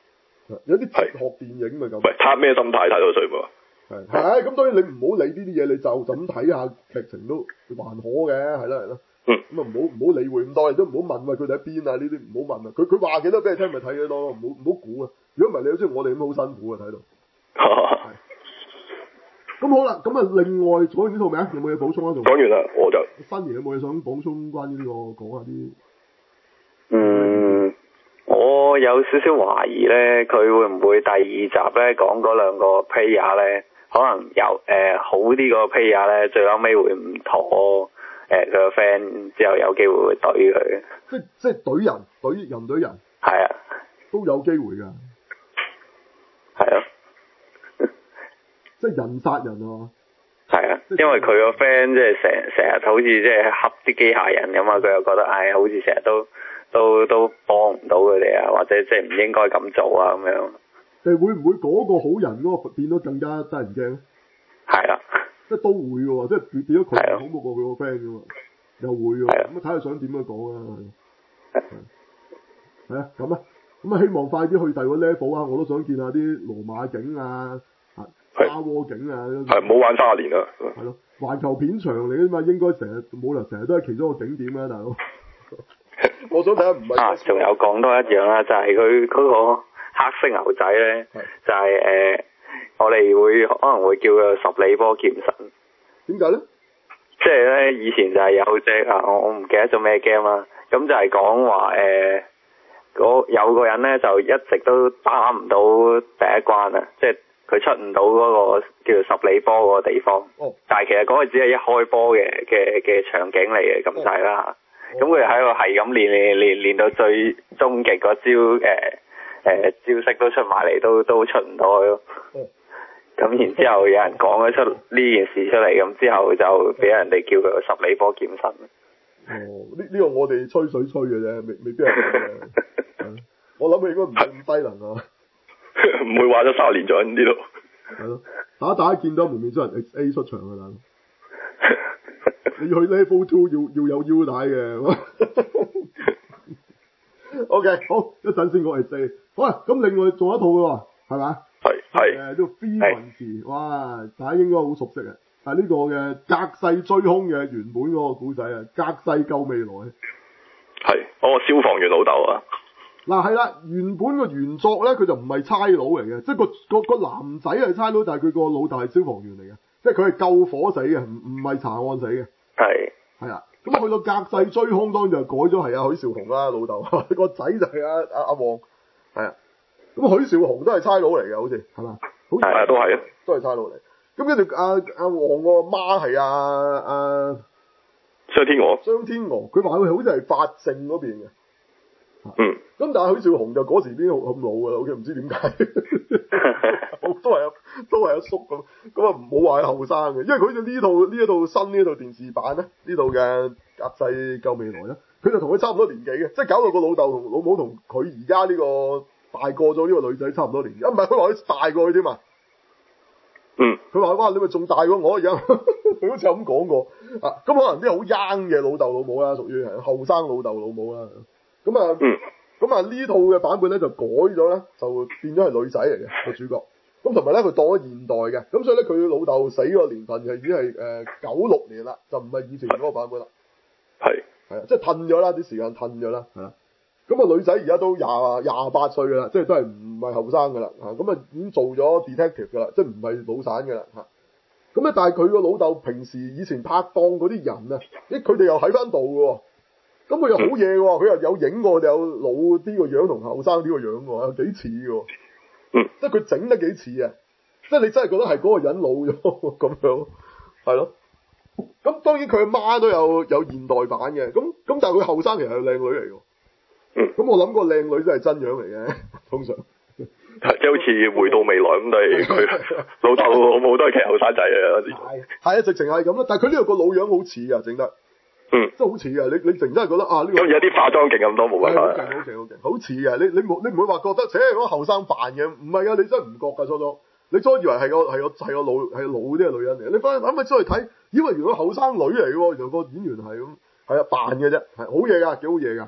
A: 有啲哲學電影咪咁。
C: 喂，睇咩心態睇到水喎？
A: 係係咁，當然你唔好理呢啲嘢，你就就咁睇下劇情都還可嘅，係啦係啦。
C: 嗯。
A: 咁啊唔好唔好理會咁多，你都唔好問喂佢哋喺邊啊，呢啲唔好問啊。佢佢話幾多俾你聽咪睇幾多咯，唔好唔好估啊。如果唔係你好似我哋咁好辛苦啊睇到。咁好啦，咁啊另外講完呢套未啊？有冇嘢補充啊？仲
C: 講完啦，我就。
A: 新爺有冇嘢想補充關於呢、這個講下啲？
D: 嗯，我有少少懷疑咧，佢會唔會第二集咧講嗰兩個 player 咧，可能有誒、呃、好啲個 player 咧，最後尾會唔妥誒佢個 friend，之後有機會會懟佢。
A: 即即係懟人，懟人懟人。
D: 係啊。
A: 都有機會㗎。
D: 係啊。
A: 即係人殺人啊嘛。
D: 係啊，因為佢個 friend 即係成成日好似即係恰啲機械人咁啊，佢又覺得唉、哎，好似成日都都都幫唔到佢哋啊，或者即係唔應該咁做啊咁樣。
A: 誒會唔會嗰個好人嗰個變得更加得人驚咧？
D: 係啊。即
A: 係都會嘅喎，即係變咗佢恐怖過佢個 friend 嘅嘛，又會喎。咁啊睇下想點樣講啊。係。係啊，咁啊，咁啊希望快啲去第二個 level 啊！我都想見下啲羅馬警啊。沙窩警啊！
C: 係唔好玩三十年啦。
A: 係咯，環球片場嚟嘅嘛，應該成日冇理由成日都係其中一個景點啊，大佬。我想睇下唔係。
D: 啊，仲有講多一樣啦，就係佢嗰個黑色牛仔咧，就係、是、誒、呃，我哋會可能會叫佢十里波劍神。
A: 點解咧？
D: 即係咧，以前就係有隻啊，我我唔記得咗咩 game 啦，咁就係講話誒，有個人咧就一直都打唔到第一關啊，即係。佢出唔到嗰個叫做十里波嗰個地方，
A: 哦、
D: 但係其實嗰個只係一開波嘅嘅嘅場景嚟嘅咁滯啦。咁佢喺度係咁練練練練到最終極嗰招誒誒、呃呃、招式都出埋嚟，都都出唔到去咯。咁、哦、然之後有人講咗出呢件事出嚟，咁之後就俾人哋叫佢十里波劍神。
A: 哦，呢呢、呢個我哋吹水吹嘅啫，未未必係咁嘅。我諗佢應該唔係咁低能啊。
C: 唔會玩咗三十年咗呢度。
A: 係咯，打打見到蒙面超人 X A 出場㗎啦。你去 Level Two 要要有腰帶嘅。O K， 好，一陣先講 X A。好啊，咁另外仲有一套嘅喎，係咪？
C: 係係。誒，
A: 呢個飛雲池，哇！大家應該好熟悉啊。係呢個嘅隔世追兇嘅原本嗰個古仔啊，隔世救未來。
C: 係，嗰個消防員老豆啊。
A: 嗱係啦，原本個原作咧，佢就唔係差佬嚟嘅，即係個個個男仔係差佬，但係佢個老豆係消防員嚟嘅，即係佢係救火死嘅，唔唔係查案死嘅。係係啊，咁去到隔世追兇當然就改咗係阿許紹雄啦，老豆個仔就係阿阿阿黃，係啊，咁許紹雄都係差佬嚟嘅，好似係嘛？好似係都係啊，都係差佬嚟。咁跟住阿阿黃個媽係阿阿
C: 雙天鵝，
A: 雙天鵝，佢話佢好似係法證嗰邊嘅。
C: 嗯，
A: 咁但係許紹雄就嗰時邊咁老噶啦，我唔知點解，都係阿都係阿叔咁，咁啊唔好話佢後生嘅，因為佢好似呢套呢一套新呢一套電視版咧，呢度嘅隔世救未來咧，佢就同佢差唔多年紀嘅，即係搞到個老豆同老母同佢而家呢個大個咗呢個女仔差唔多年紀，啊唔係佢話佢大過佢添嘛，嗯，佢話哇你咪仲大過我而家，佢好似咁講過，啊咁可能啲好 young 嘅老豆老母啦，屬於係後生老豆老母啦。咁啊，咁啊呢套嘅版本咧就改咗咧，就變咗係女仔嚟嘅個主角。咁同埋咧佢當咗現代嘅，咁所以咧佢老豆死個年份就已經係誒九六年啦，就唔係以前嗰個版本啦。係係啊，即係褪咗啦，啲時間褪咗啦。係啦。咁啊女仔而家都廿廿八歲噶啦，即係都係唔係後生噶啦。嚇咁啊已經做咗 detective 噶啦，即係唔係老散噶啦嚇。咁咧但係佢個老豆平時以前拍檔嗰啲人啊，咦佢哋又喺翻度嘅喎。咁佢又好嘢喎，佢又有影過，有老啲個樣同後生啲個樣喎，有幾似嘅。嗯，即係佢整得幾似啊！即係你真係覺得係嗰個人老咗咁樣，係咯。咁當然佢阿媽都有有現代版嘅，咁咁但係佢後生其實係靚女嚟嘅。嗯，咁我諗個靚女真係真樣嚟嘅，通常。即係好似回到未來咁，但係佢老豆老母都係其實後生仔啊！係係啊，直情係咁啦。但係佢呢個個老樣好似啊，整得。嗯，真係好似啊！你你突然真係覺得啊呢、這個咁有啲化妝勁咁多冇辦法，好勁好勁好勁，好似啊！你你冇你唔會話覺得，且係嗰個後生扮嘅，唔係啊！你真係唔覺㗎初初，你初以為係個係個係個老係老啲嘅女人嚟，你翻去諗下出去睇，以為原來後生女嚟喎，原來個演員係咁，係啊扮嘅啫，係好嘢㗎，幾好嘢㗎，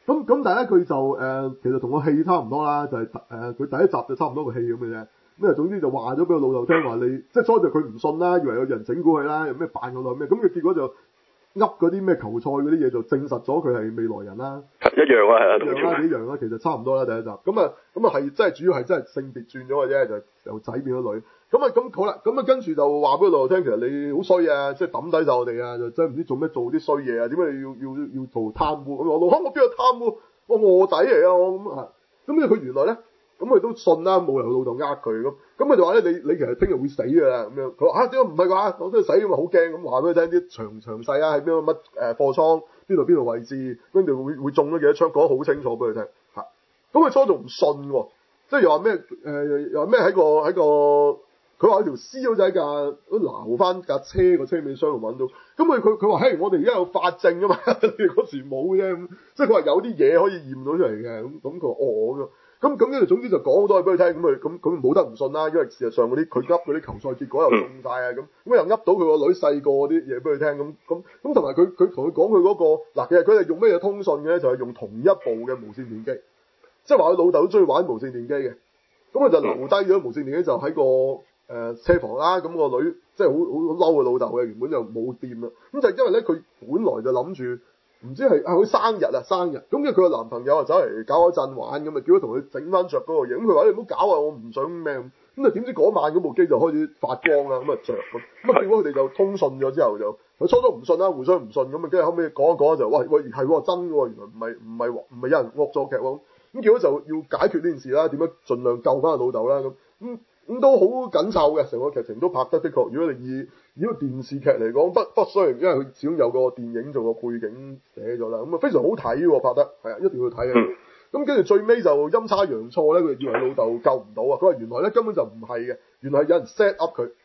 A: 咁咁但係咧佢就誒、呃、其實同個戲差唔多啦，就係誒佢第一集就差唔多個戲咁嘅啫。咁啊總之就話咗俾個老豆聽話你，即係初就佢唔信啦，以為有人整蠱佢啦，有咩扮個女咩，咁佢結果就噏嗰啲咩球賽嗰啲嘢就證實咗佢係未來人啦。
C: 一樣啊，係啊，
A: 一樣啦，幾樣啦，其實差唔多啦第一集。咁啊咁啊係真係主要係真係性別轉咗嘅啫，就由仔變咗女。咁啊咁好啦，咁啊跟住就話俾個老豆聽，其實你好衰啊，即係抌低晒我哋啊，就真係唔知做咩做啲衰嘢啊，點解你要要要做貪污？咁我老我邊有貪污？我臥底嚟啊！我咁啊，咁佢原來咧，咁佢都信啦，冇由老豆呃佢咁，咁佢就話咧，你你其實聽日會死㗎啦咁樣。佢話嚇點解唔係啩？我真係死咁啊，好驚咁話俾佢聽啲詳詳細啊，喺邊個乜誒貨倉邊度邊度位置，跟住會會中咗幾多槍，講得好清楚俾佢聽嚇。咁佢初仲唔信喎，即係又話咩誒？又話咩喺個喺個。佢話有條屍好似喺架都撈翻架車個車尾箱度揾到，咁佢佢佢話嘿，我哋而家有法證㗎嘛，你哋嗰時冇啫，咁即係佢話有啲嘢可以驗到出嚟嘅，咁咁佢話哦咁樣，咁咁跟住總之就講好多嘢俾佢聽，咁佢咁咁冇得唔信啦，因為事實上嗰啲佢噏嗰啲球賽結果又中晒啊，咁咁又噏到佢個女細個嗰啲嘢俾佢聽，咁咁咁同埋佢佢同佢講佢嗰個嗱，其實佢哋用咩嘢通訊嘅咧，就係用同一部嘅無線電機，即係話佢老豆都中意玩無線電機嘅，咁佢就留低咗無線電機就喺個。誒、呃、車房啦，咁、個女即係好好嬲佢老豆嘅，原本就冇掂啦。咁就因為咧，佢本來就諗住唔知係啊佢生日啊生日，咁跟住佢個男朋友啊走嚟搞一陣玩，咁啊叫佢同佢整翻着嗰個嘢。咁佢話你唔好搞啊，我唔想咩咁。咁啊點知嗰晚嗰部機就開始發光啦，咁啊着咁。咁啊結果佢哋就通訊咗之後就，佢初初唔信啦，互相唔信咁啊，跟住後尾講一講就喂喂係喎真嘅喎，原來唔係唔係唔係有人惡作劇喎。咁結果就要解決呢件事啦，點樣盡量救翻個老豆啦咁咁。咁都好緊湊嘅，成個劇情都拍得的確。如果你以以個電視劇嚟講，不不雖然因為佢始終有個電影做個背景寫咗啦，咁啊非常好睇喎，拍得係啊，一定要睇啊！咁跟住最尾就陰差陽錯咧，佢以為老豆救唔到啊，佢話原來咧根本就唔係嘅，原來係有人 set up 佢，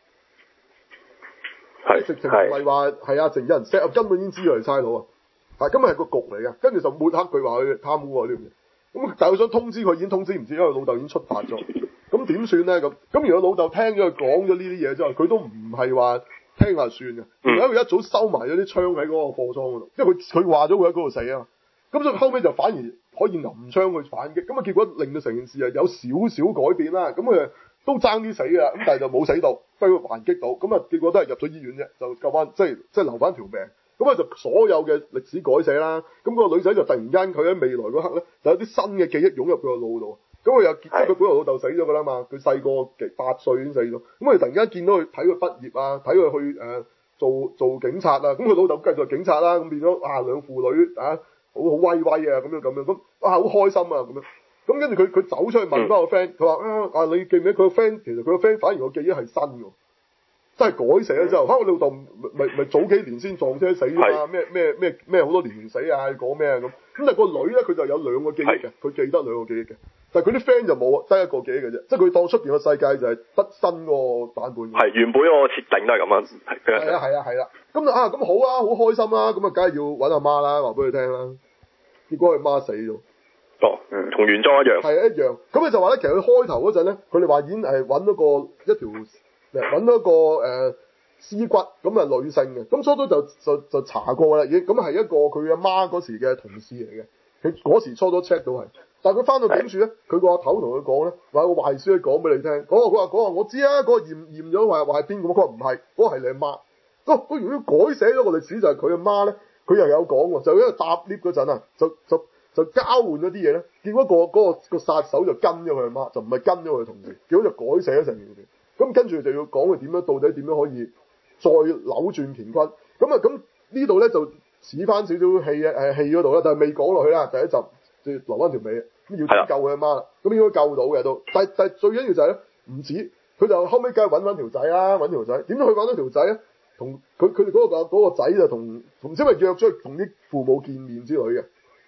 A: 係直情唔係話係啊，直情有人 set up，根本已經知佢係差佬啊，啊根本係個局嚟嘅，跟住就抹黑佢話佢貪污啊呢樣嘢。咁但係佢想通知佢，已經通知唔知，因為老豆已經出發咗。咁點算咧？咁咁如果老豆聽咗佢講咗呢啲嘢之後，佢都唔係話聽就算嘅，因為佢一早收埋咗啲槍喺嗰個貨倉嗰度，因為佢佢話咗會喺嗰度死啊嘛。咁所以後尾就反而可以揞槍去反擊，咁啊結果令到成件事係有少少改變啦。咁佢都爭啲死㗎，咁但係就冇死到，不過佢還擊到，咁啊結果都係入咗醫院啫，就救翻即係即係留翻條命。咁啊就所有嘅歷史改寫啦。咁、個女仔就突然間佢喺未來嗰刻咧，就有啲新嘅記憶湧入佢個腦度。咁佢又即係佢本來老豆死咗㗎啦嘛，佢細個幾八歲已經死咗。咁佢突然間見到佢睇佢畢業啊，睇佢去誒、呃、做做警察啊，咁佢老豆繼續係警察啦，咁變咗啊兩父女啊好好威威啊咁樣咁樣，咁啊好開心啊咁樣。咁跟住佢佢走出去問翻個 friend，佢話啊啊你記唔記得佢個 friend？其實佢個 friend 反而個記憶係新㗎。真係改寫咗之後，嚇我老豆咪咪早幾年先撞車死啊！咩咩咩咩好多年前死啊！你講咩啊咁？咁但係個女咧，佢就有兩個記憶嘅，佢記得兩個記憶嘅。但係佢啲 friend 就冇，得一個記憶嘅啫。即係佢當出邊個世界就係得新個版本。係
C: 原本個設定都係咁啊。
A: 係啊係啊係啦。咁啊咁好啊，好開心啦！咁啊，梗係要揾阿媽啦，話俾佢聽啦。結果佢媽死咗。
C: 哦，嗯，同原裝一樣。
A: 係一樣。咁佢就話咧，其實佢開頭嗰陣咧，佢哋話已經係揾到個一條。揾到一個誒屍骨，咁啊女性嘅，咁初初就就就查過啦，已經咁係一個佢阿媽嗰時嘅同事嚟嘅，佢嗰時初初 check 到係，但係佢翻到警署咧，佢個阿頭同佢講咧，話有個壞消息講俾你聽，嗰個佢話嗰個我知啊，嗰個驗驗咗話話係邊個，佢話唔係，嗰個係你阿媽，嗰佢如果改寫咗個歷史就係佢阿媽咧，佢又有講喎，就因為搭 lift 嗰陣啊，就就就交換咗啲嘢咧，結果個嗰個個殺手就跟咗佢阿媽，就唔係跟咗佢同事，結果就改寫咗成件事。咁跟住就要講佢點樣，到底點樣可以再扭轉乾坤？咁啊，咁呢度咧就似翻少少戲啊，誒戲嗰度啦，但係未講落去啦。第一集就留翻條尾，咁要救佢阿媽啦。咁應該救到嘅都，但但最緊要就係咧，唔止佢就後尾梗係揾翻條仔啦，揾條仔。點樣去揾到條仔咧？同佢佢哋嗰個嗰個仔就同同即係約咗去同啲父母見面之類嘅。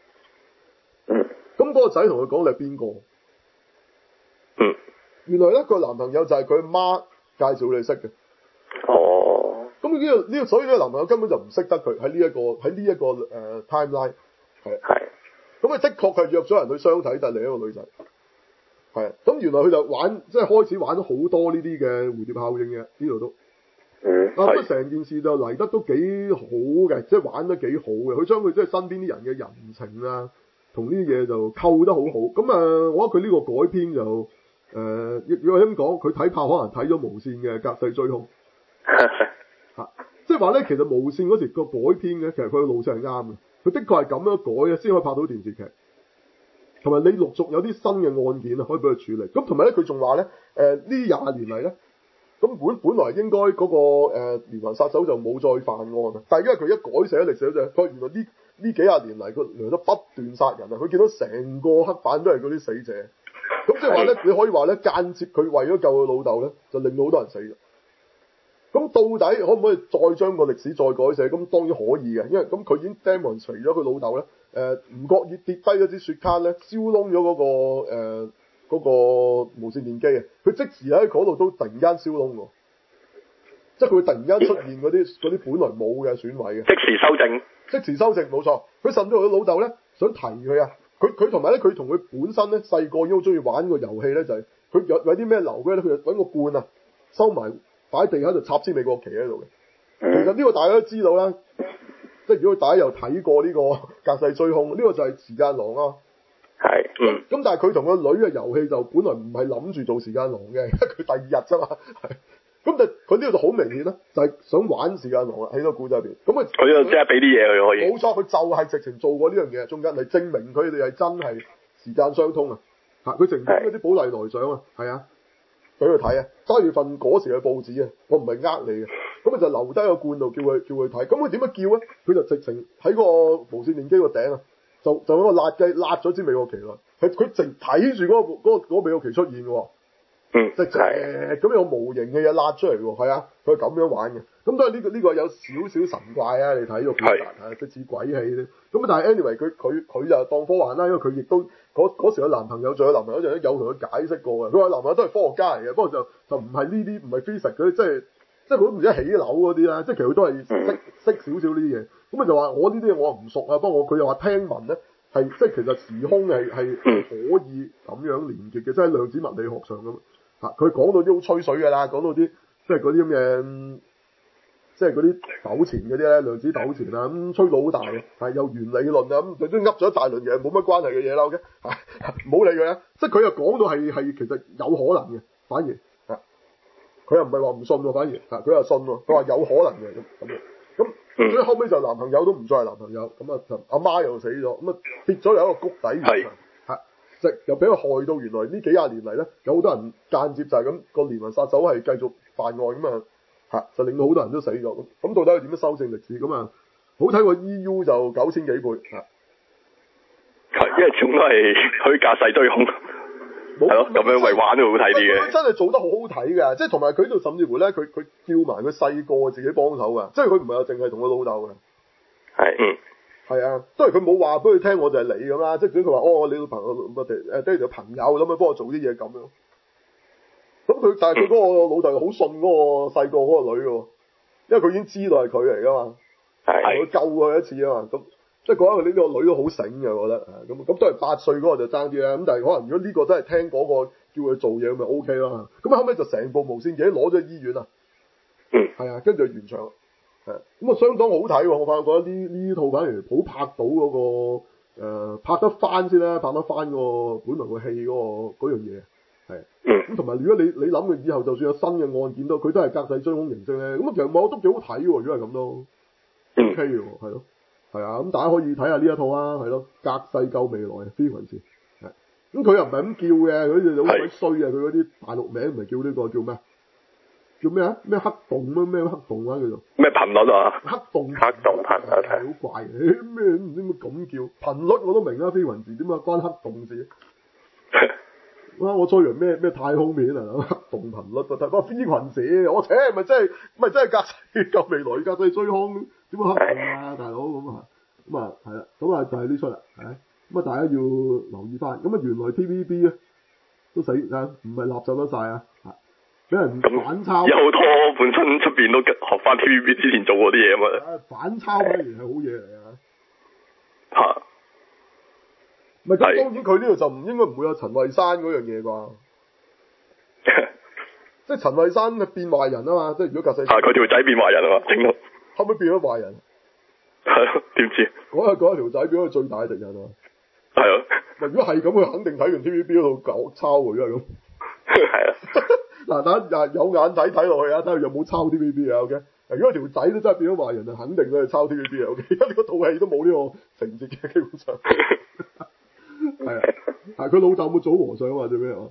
A: 咁嗰個仔同佢講你係邊個？
C: 嗯。
A: 原來咧，個男朋友就係佢阿媽介紹你識嘅。
C: 哦。咁
A: 呢個呢個，所以呢個男朋友根本就唔識得佢喺呢一個喺呢一個誒、呃、timeline 係。係。咁啊，的確係約咗人去相睇，但係另一個女仔。係。咁原來佢就玩，即係開始玩咗好多呢啲嘅蝴蝶效應嘅，呢度都。嗯。啊，咁啊，成件事就嚟得都幾好嘅，即係玩得幾好嘅。佢將佢即係身邊啲人嘅人情啊， 同呢啲嘢就扣得好好。咁啊，我覺得佢呢個改編就誒，如果咁講，佢睇怕可能睇咗無線嘅隔世追兇嚇，即係話咧，其實無線嗰時個改編嘅，其實佢嘅路線係啱嘅，佢的確係咁樣改嘅，先可以拍到電視劇。同埋你陸續有啲新嘅案件啊，可以俾佢處理。咁同埋咧，佢仲話咧，誒呢廿年嚟咧，咁本本來應該嗰、那個誒、呃、連環殺手就冇再犯案啊，但係因為佢一改寫歷史就係，佢原來呢呢幾廿年嚟佢原來都不斷殺人啊，佢見到成個黑板都係嗰啲死者，咁即係話咧，你可以話咧間接佢為咗救佢老豆咧，就令到好多人死嘅。咁到底可唔可以再將個歷史再改寫？咁當然可以嘅，因為咁佢已經 demonstrate 咗佢老豆咧。誒唔覺意跌低嗰支雪茄咧，燒燶咗嗰個誒嗰、呃那個無線電機啊！佢即時喺嗰度都突然間燒燶喎，即係佢突然間出現嗰啲嗰啲本來冇嘅損毀嘅，
C: 即時修正，
A: 即時修正冇錯。佢甚至乎佢老豆咧想提佢啊，佢佢同埋咧佢同佢本身咧細個已經好中意玩個遊戲咧，就係、是、佢有有啲咩流嘅咧，佢就揾個罐啊收埋擺喺地下度插支美國旗喺度嘅。其實呢個大家都知道啦。即係如果大家有睇過呢個隔世追兇，呢、這個就係時間狼啊。
C: 係，嗯。
A: 咁但係佢同個女嘅遊戲就本來唔係諗住做時間狼嘅，佢第二日啫嘛。咁但係佢呢個就好明顯啦，就係、是、想玩時間狼啦喺個故仔入邊。咁啊，
C: 佢就即係俾啲嘢佢可以。
A: 冇錯，佢就係直情做過呢樣嘢，中間嚟證明佢哋係真係時間相通啊。嚇，佢成咗啲寶麗來獎啊，係啊，俾佢睇啊。三月份嗰時嘅報紙啊，我唔係呃你嘅。咁啊就留低個罐度叫佢叫佢睇，咁佢點樣叫咧？佢就直情喺個無線電機個頂啊，就就喺個辣雞辣咗支美國旗啦。佢佢直睇住嗰個嗰、嗰個嗰個美國旗出現嘅，
C: 嗯，
A: 即係咁有模型嘅嘢辣出嚟喎，係啊，佢係咁樣玩嘅。咁當然呢個呢、呢個有少少神怪啊，你睇個表達啊，即似鬼戲咧。咁但係 anyway 佢佢佢就當科幻啦，因為佢亦都嗰嗰時個男朋友仲有男朋友就有同佢解釋過嘅。佢話男朋友都係科學家嚟嘅，不過就就唔係呢啲唔係 physics 嗰啲，即係。即係佢都唔知起樓嗰啲啦，即係其實佢都係識識少少呢啲嘢。咁啊就話我呢啲嘢我唔熟啊，不過我佢又話聽聞咧係即係其實時空係係可以咁樣連結嘅，即係量子物理學上咁嚇。佢講到啲好吹水㗎啦，講到啲即係嗰啲咁嘅，即係嗰啲糾纏嗰啲咧，量子糾纏啊，咁吹到好大嘅，係有原理論啊，咁佢都噏咗一大輪嘢，冇乜關係嘅嘢啦，OK，唔好理佢啊。即係佢又講到係係其實有可能嘅，反而。佢又唔係話唔信喎，反而嚇佢又信喎。佢話有可能嘅咁咁樣，咁所以後尾就男朋友都唔再係男朋友，咁啊就阿媽又死咗，咁啊跌咗有一個谷底，係嚇，即係又俾佢害到原來呢幾廿年嚟咧，有好多人間接就係咁個連環殺手係繼續犯案咁啊嚇，就令到好多人都死咗咁。咁到底係點樣修正歷史咁啊？好睇過 E U 就九千幾倍嚇，
C: 係因為總都係佢隔世追兇。係咯，咁樣為玩都好睇啲嘅。
A: 佢真係做得好好睇㗎，即係同埋佢度甚至乎咧，佢佢叫埋佢細個自己幫手㗎，即係佢唔係淨係同佢老豆㗎。
C: 係，嗯，
A: 係啊，當然佢冇話俾佢聽，我就係你咁啦，即係佢話哦，你個朋友乜誒爹哋嘅朋友咁樣幫我做啲嘢咁樣。咁佢但係佢嗰個老豆好信嗰個細個嗰個女㗎，因為佢已經知道係佢嚟㗎嘛，係佢救佢一次啊嘛，咁。即係講佢呢個女都好醒嘅，我覺得咁咁都係八歲嗰個就爭啲啦。咁但係可能如果呢個真係聽嗰個叫佢做嘢，咁咪 O K 啦。咁後尾就成部無線機攞咗去醫院啊。
C: 嗯。係
A: 啊，跟住就完場。係。咁啊，相當好睇喎！我反而覺得呢呢套反而好拍到嗰、嗰個、呃、拍得翻先啦，拍得翻個本來個戲嗰個嗰樣嘢。係。咁同埋如果你你諗佢以後就算有新嘅案件都，佢都係隔世追兇形式咧。咁啊，其實我都幾好睇喎！如果係咁都 O K 嘅喎，係咯。係啊，咁大家可以睇下呢一套啊，係咯，隔世救未來啊 Frequency 係，咁佢又唔係咁叫嘅，佢哋好鬼衰啊！佢嗰啲大陸名唔係叫呢、呢個叫咩？叫咩啊？咩黑洞咩咩黑洞啊叫做？
C: 咩頻率啊？
A: 黑洞
C: 黑洞頻率
A: 係好怪嘅，咩唔知點解咁叫？頻率我都明啊，Frequency點解關黑洞事？哇！我再樣咩咩太空面啊，黑洞頻率就睇翻 Frequency，我扯咪真係咪真係隔世救未來，隔世追兇。點解黑洞啊，大佬咁啊？咁啊，係啦，咁啊就係呢出啦，係咁啊，大家要留意翻。咁啊，原來 T V B 咧都死啊，唔係垃圾得晒啊，俾人反抄。有好多
C: 本身出邊都學翻 T V B 之前做過啲嘢嘛。
A: 反抄反而係好嘢嚟啊！
C: 嚇，
A: 唔係咁當然佢呢度就唔應該唔會有陳慧珊嗰樣嘢啩？即係陳慧珊係變壞人啊嘛！即係如果隔世。係
C: 佢條仔變壞人啊嘛，整到。
A: 後尾變咗壞人，
C: 係咯？點知？
A: 嗰日嗰條仔變咗最大嘅敵人啊！
C: 係啊。
A: 如果係咁，佢肯定睇完 T V B 嗰度搞抄喎，因為咁。
C: 係啊。
A: 嗱，大家有眼睇睇落去啊，睇下有冇抄 T V B 啊 ，OK。如果條仔都真係變咗壞人啊，肯定佢係抄 T V B 啊 ，OK。因為呢個套戲都冇呢個情節嘅，基本上。係啊，係佢老豆冇做和尚啊嘛，最尾啊。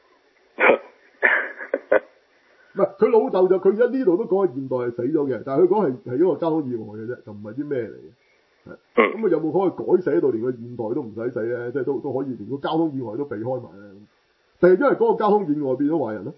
A: 唔係，佢老豆就佢而家呢度都講係現代係死咗嘅，但係佢講係係一個交通意外嘅啫，就唔係啲咩嚟嘅。係。咁啊有冇可能改寫到連個現代都唔使死咧？即係都都可以連個交通意外都避開埋咧？定係因為嗰個交通意外變咗壞人咧？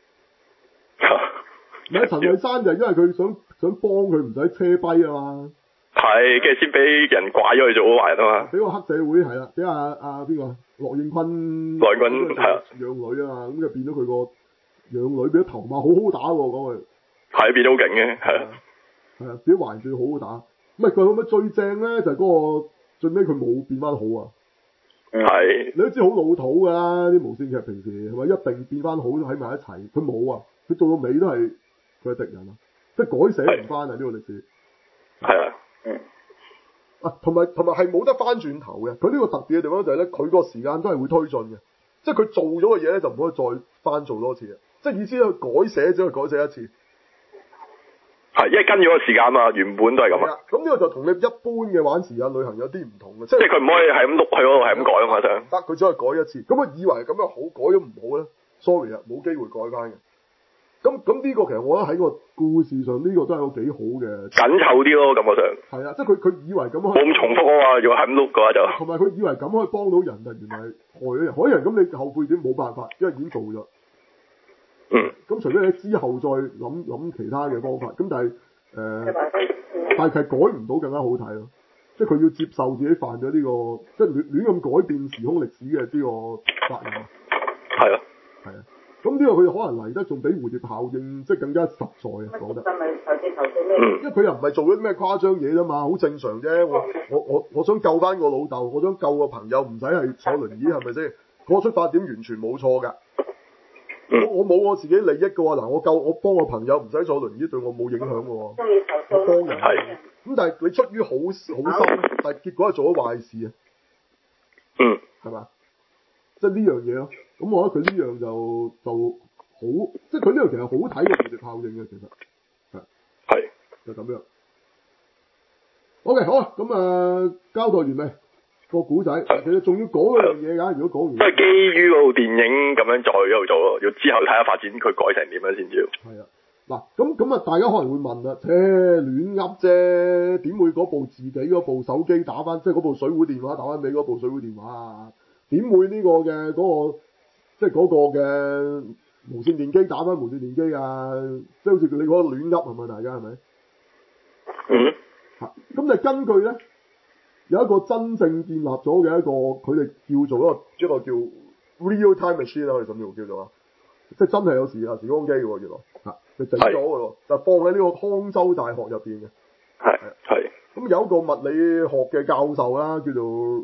A: 唔係陳慧珊就係因為佢想想幫佢唔使車跛啊嘛。
C: 係，跟住先俾人拐咗去做壞人啊嘛。
A: 俾個黑社會係啦，俾阿阿邊個羅應坤。
C: 羅應坤係啊。
A: 養女啊嘛，咁就變咗佢個養女變咗頭馬好好打喎，講佢。係
C: 變到好勁嘅，係啊。
A: 係啊，變咗還住好好打。唔係佢咁樣最正咧，就係嗰個最尾佢冇變翻好啊。
C: 係。
A: 你都知好老土㗎啦，啲無線劇平時係咪一定變翻好喺埋一齊？佢冇啊，佢做到尾都係佢係敵人啊，即係改寫唔翻啊呢個歷史。
C: 係啊。嗯。
A: 啊，同埋同埋係冇得翻轉頭嘅，佢呢個特別嘅地方就係咧，佢個時間都係會推進嘅，即係佢做咗嘅嘢咧就唔可以再翻做多次嘅，即係意思係改寫只可以改寫一次。
C: 係，因為跟咗個時間嘛，原本都係咁啊。
A: 咁呢個就同你一般嘅玩時間旅行有啲唔同嘅，即
C: 係佢唔可以係咁碌去嗰度係咁改啊嘛，想。
A: 得佢只可以改一次，咁佢以為咁樣好，改咗唔好咧 ，sorry 啊，冇機會改翻嘅。咁咁呢個其實我覺得喺個故事上呢、呢個都係個幾好嘅，
C: 緊湊啲咯，感覺上。係
A: 啊，即係佢佢以為咁
C: 冇咁重複啊嘛，如果係咁碌嘅話就。
A: 同埋佢以為咁可以幫到人，但原來害咗人，害咗人咁你後悔點冇辦法，因為已經做咗。
C: 嗯。咁
A: 除非你之後再諗諗其他嘅方法，咁但係誒、呃，但係其實改唔到更加好睇咯，即係佢要接受自己犯咗呢、呢個，即係亂亂咁改變時空歷史嘅呢個責任。
C: 係啊。係
A: 啊。咁呢個佢可能嚟得仲比蝴蝶效應即係更加實在啊，講得。因為佢又唔係做咗啲咩誇張嘢啫嘛，好正常啫。我我我我想救翻個老豆，我想救個朋友，唔使係坐輪椅，係咪先？個出發點完全冇錯㗎。我我冇我自己利益㗎喎，嗱我救我幫個朋友唔使坐輪椅，對我冇影響㗎喎。我幫人。係。咁但係你出於好好心，但係結果係做咗壞事啊。
C: 嗯。
A: 係嘛？即係呢樣嘢咯。咁我覺得佢呢樣就就好，即係佢呢樣其實好睇嘅蝴蝶效應嘅，其實係
C: 係
A: 就咁樣。OK，好啊，咁啊交代完未？個古仔其實仲要講嗰樣嘢㗎，如果講完。
C: 即係基於嗰部電影咁樣再一路做咯，要之後睇下發展佢改成點樣先知。
A: 係啊，嗱咁咁啊，大家可能會問啦，切亂噏啫，點會嗰部自己嗰部手機打翻，即係嗰部水壺電話打翻俾嗰部水壺電話啊？點會呢個嘅嗰個？即係嗰個嘅無線電機打翻無線電機啊！即係好似你嗰個亂噏係咪？大家係咪？
C: 嗯。
A: 嚇！咁就根據咧有一個真正建立咗嘅一個佢哋叫做一個一個叫 real time machine 啦，我哋甚至乎叫做啊，即係真係有時啊時光機喎，原來嚇就整咗嘅喎，就放喺呢個康州大學入邊嘅。
C: 係係。咁
A: 有一個物理學嘅教授啦，叫做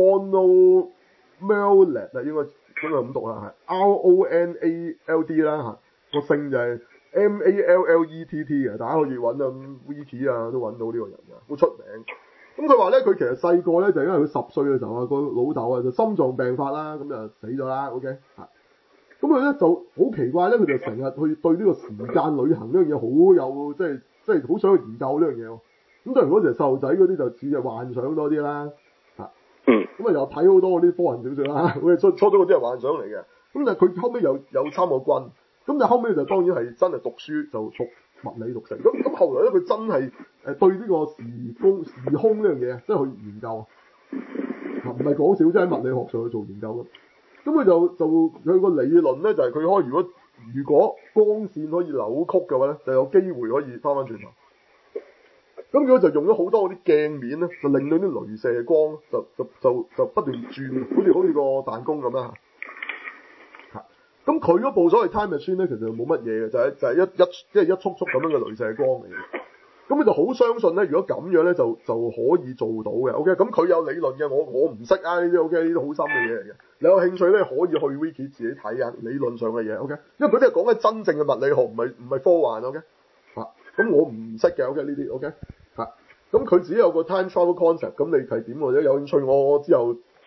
A: Ronald Mellett 啊，應該。咁就咁讀啦，係 R O N A L D 啦嚇，個姓就係 M A L L E T T 嘅，大家可以揾啊 Wiki 啊都揾到呢個人嘅，好出名。咁佢話咧，佢其實細個咧就因為佢十歲嘅時候啊，個老豆啊就心臟病發啦，咁就死咗啦。OK 嚇，咁佢咧就好奇怪咧，佢就成日去對呢個時間旅行呢樣嘢好有，即係即係好想去研究呢樣嘢喎。咁當然嗰時細路仔嗰啲就似係幻想多啲啦。
C: 嗯，
A: 咁啊又睇好多嗰啲科幻小說啦，我哋初初初嗰啲係幻想嚟嘅，咁但係佢後尾有有參過軍，咁但係後尾就當然係真係讀書就讀物理讀成，咁咁後來咧佢真係誒對呢個時空時空呢樣嘢即係去研究，啊唔係講笑，即係喺物理學上去做研究嘅，咁佢就就佢個理論咧就係佢可以如果如果光線可以扭曲嘅話咧，就有機會可以翻返轉頭。咁佢就用咗好多嗰啲鏡面咧，就令到啲雷射光就就就就不斷轉，好似好似個彈弓咁啦嚇。咁佢嗰部所謂 time machine 咧，其實冇乜嘢嘅，就係、是、就係、是、一一即係一束束咁樣嘅雷射光嚟嘅。咁佢就好相信咧，如果咁樣咧，就就可以做到嘅。OK，咁佢有理論嘅，我我唔識啊呢啲 OK，呢啲好深嘅嘢嚟嘅。你有興趣咧，可以去 Wiki 自己睇下理論上嘅嘢。OK，因為佢哋係講緊真正嘅物理學，唔係唔係科幻。OK，嚇、啊，咁我唔識嘅。OK 呢啲 OK。咁佢自己有個 time travel concept，咁你係點或者有興趣，我之後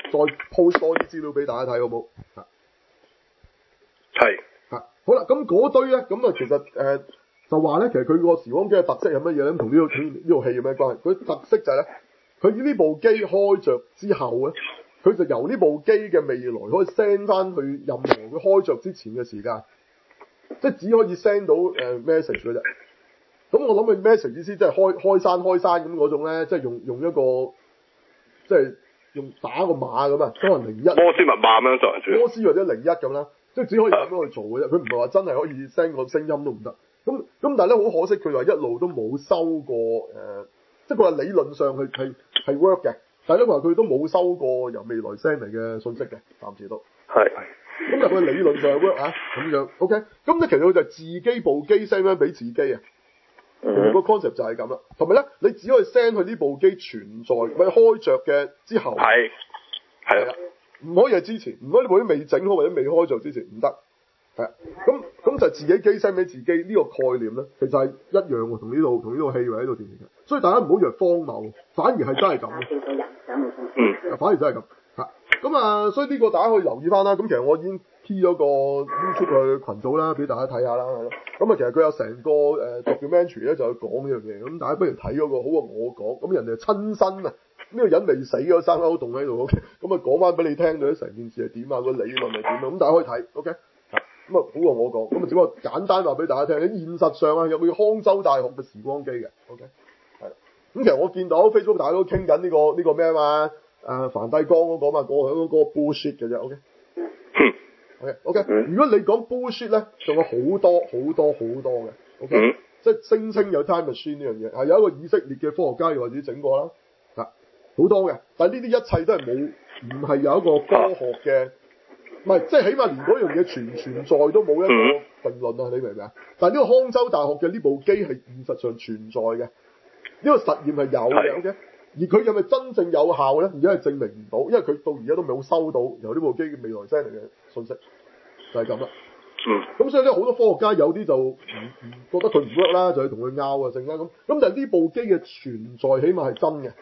A: 再 post 多啲資料俾大家睇，好唔好？
C: 係。
A: 嚇，好啦，咁嗰堆咧，咁啊其實誒、呃、就話咧，其實佢個時光機嘅特色係乜嘢咧？同呢套呢套戲有咩關係？佢特色就係咧，佢呢部機開着之後咧，佢就由呢部機嘅未來可以 send 翻去任何佢開着之前嘅時間，即係只可以 send 到誒、呃、message 嘅啫。咁我諗佢 message 意思即係開開山開山咁嗰種咧，即係用用一個即係用打個碼咁啊，可能零一
C: 摩斯密碼咁樣作為
A: 摩斯或者零一咁啦，即係只可以咁樣去做嘅啫。佢唔係話真係可以 send 個聲音都唔得。咁咁但係咧好可惜，佢話一路都冇收過誒、呃，即係佢話理論上係係係 work 嘅，但係咧話佢都冇收過由未來 send 嚟嘅信息嘅，暫時都
C: 係。
A: 咁但係佢理論上係 work 啊，咁樣 OK。咁咧其實佢就係自己部機 send 翻俾自己啊。其實個 concept 就係咁啦，同埋咧，你只可以 send 去呢部機存在咪開着嘅之後，
C: 係係啦，
A: 唔可以係之前，唔可以呢部機未整好或者未開着之前唔得，係啊，咁咁就自己機 send 俾自己呢個概念咧，其實係一樣喎，同呢度同呢套戲或者呢套電視劇，所以大家唔好以為荒謬，反而係真係咁嘅，嗯，反而真係咁嚇，咁啊，所以呢個大家可以留意翻啦。咁其實我已經 P 咗個 YouTube 嘅群組啦，俾大家睇下啦，係咯。咁啊，其實佢有成個誒 documentary 咧，就去講呢樣嘢。咁大家不如睇嗰個好過我講。咁人哋親身啊，呢個人未死嗰生勾動喺度，OK。咁啊，講翻俾你聽到成件事係點啊，個理論係點啊。咁大家可以睇，OK。咁啊，好過我講。咁啊，只不過簡單話俾大家聽。喺現實上啊，有個康州大學嘅時光機嘅，OK。係啦。咁其實我見到 Facebook 大家都傾緊呢個呢個咩啊嘛，誒梵蒂岡嗰個嘛，過去嗰個 bullshit 嘅啫，OK。OK，OK，、okay, okay, 如果你講 bullshit 咧，仲有好多好多好多嘅，OK，、嗯、即係聲稱有 time machine 呢樣嘢，係有一個以色列嘅科學家又或者整過啦，嗱好多嘅，但係呢啲一切都係冇，唔係有一個科學嘅，唔係即係起碼連嗰樣嘢存唔存在都冇一個定論啊，你明唔明啊？但係呢個康州大學嘅呢部機係現實上存在嘅，呢、這個實驗係有嘅 ，OK， 而佢係咪真正有效咧？而家係證明唔到，因為佢到而家都冇收到由呢部機嘅未來 send 嚟嘅信息。就係咁啦，嗯，咁所以咧好多科學家有啲就唔唔覺得佢唔 work 啦，就去同佢拗啊，剩啦咁，咁但係呢部機嘅存在起碼係真嘅，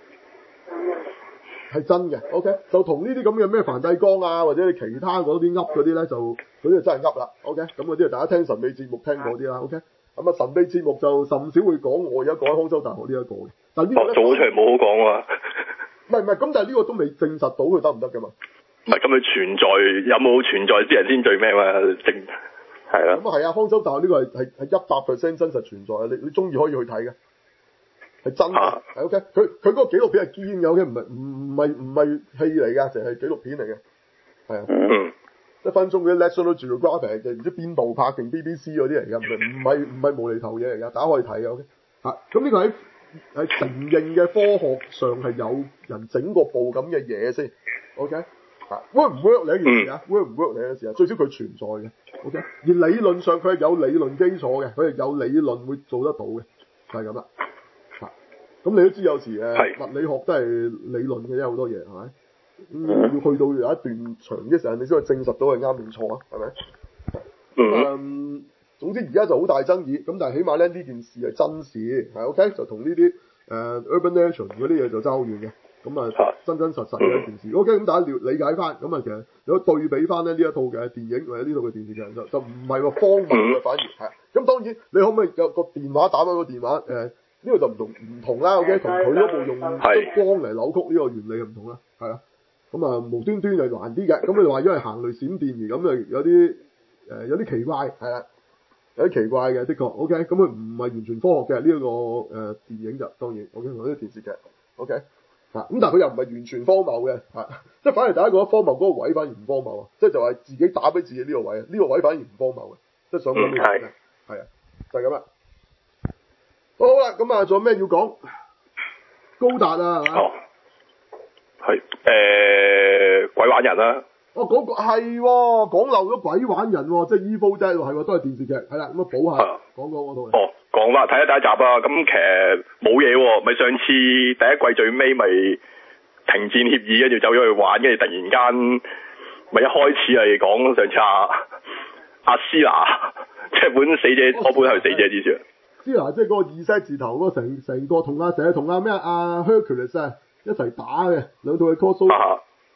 A: 係真嘅 ，OK， 就同呢啲咁嘅咩梵蒂岡啊或者其他嗰啲噏嗰啲咧就嗰啲就真係噏啦 ，OK，咁嗰啲大家聽神秘節目聽過啲啦 ，OK，咁啊神秘節目就甚少會講我而家講康州大學呢一個嘅，但係呢個咧做
C: 咗出嚟冇好講啊，
A: 唔係唔係，咁但係呢個都未證實到佢得唔得㗎嘛？
C: 唔係咁，佢存在有冇存在啲人先最咩嘛？正係啦。
A: 咁啊係啊，康州大學呢個係係係一百 percent 真實存在啊！你你中意可以去睇嘅，係真嘅，係 OK。佢佢嗰個紀錄片係堅嘅，OK，唔係唔係唔係戲嚟㗎，淨係紀錄片嚟嘅，係啊。嗯。一分鐘嗰啲 National Geographic 嘅唔知邊度拍定 B B C 嗰啲嚟㗎，唔係唔係唔係無厘頭嘢嚟㗎，大家可以睇嘅 OK。嚇，咁呢個喺喺承認嘅科學上係有人整過部咁嘅嘢先 ，OK。work 唔 work 另一件事啊 ，work 唔 work 另一件事啊，最少佢存在嘅 ，OK。而理論上佢係有理論基礎嘅，佢係有理論會做得到嘅，就係咁啦。嚇，咁你都知有時誒物理學都係理論嘅啫，好多嘢係咪？嗯，要去到有一段長嘅時間，你先可以證實到係啱定錯啊，係咪？嗯，總之而家就好大爭議，咁但係起碼咧呢件事係真事，係 OK，就同呢啲誒 urban legend 嗰啲嘢就爭好遠嘅。咁啊，真真實實嘅一件事。OK，咁大家了理解翻，咁啊其實如果對比翻咧呢一套嘅電影或者呢套嘅電視劇就就唔係話荒謬嘅，反而係。咁當然你可唔可以有個電話打翻個電話？誒、呃、呢、呢個就唔同唔同啦。OK，同佢嗰部用光嚟扭曲呢個原理唔同啦，係啊。咁啊無端端就難啲嘅。咁佢哋話因為行雷閃電而咁啊有啲誒、呃、有啲奇怪係啦，有啲奇怪嘅，的確。OK，咁佢唔係完全科學嘅呢一個誒、呃、電影就當然。OK，同呢啲電視劇。OK。嚇咁，但係佢又唔係完全荒謬嘅，嚇，即係反而大家覺得荒謬嗰個位反而唔荒謬啊，即係就係自己打俾自己呢個位啊，呢個位反而唔荒謬嘅，即係想講呢樣嘢，係啊，就係咁啦。好好啦，咁啊，仲有咩要講？高達啊，係嘛？
C: 哦，係誒鬼玩人啦。
A: 哦，嗰個係喎，講漏咗鬼玩人喎，即係 Evil Dead 喎，係喎，都係電視劇，係啦，咁啊補下講講嗰套。哦，
C: 講啦，睇下第一集啊，咁其實冇嘢喎，咪上次第一季最尾咪停戰協議，跟住走咗去玩，跟住突然間咪一開始係講上次阿阿斯娜，即係本死者，我本係死者之前。
A: 斯娜即係嗰個二 set 字頭嗰個成成個同阿成日同阿咩阿 Hercules 啊一齊打嘅兩套嘅 cosplay。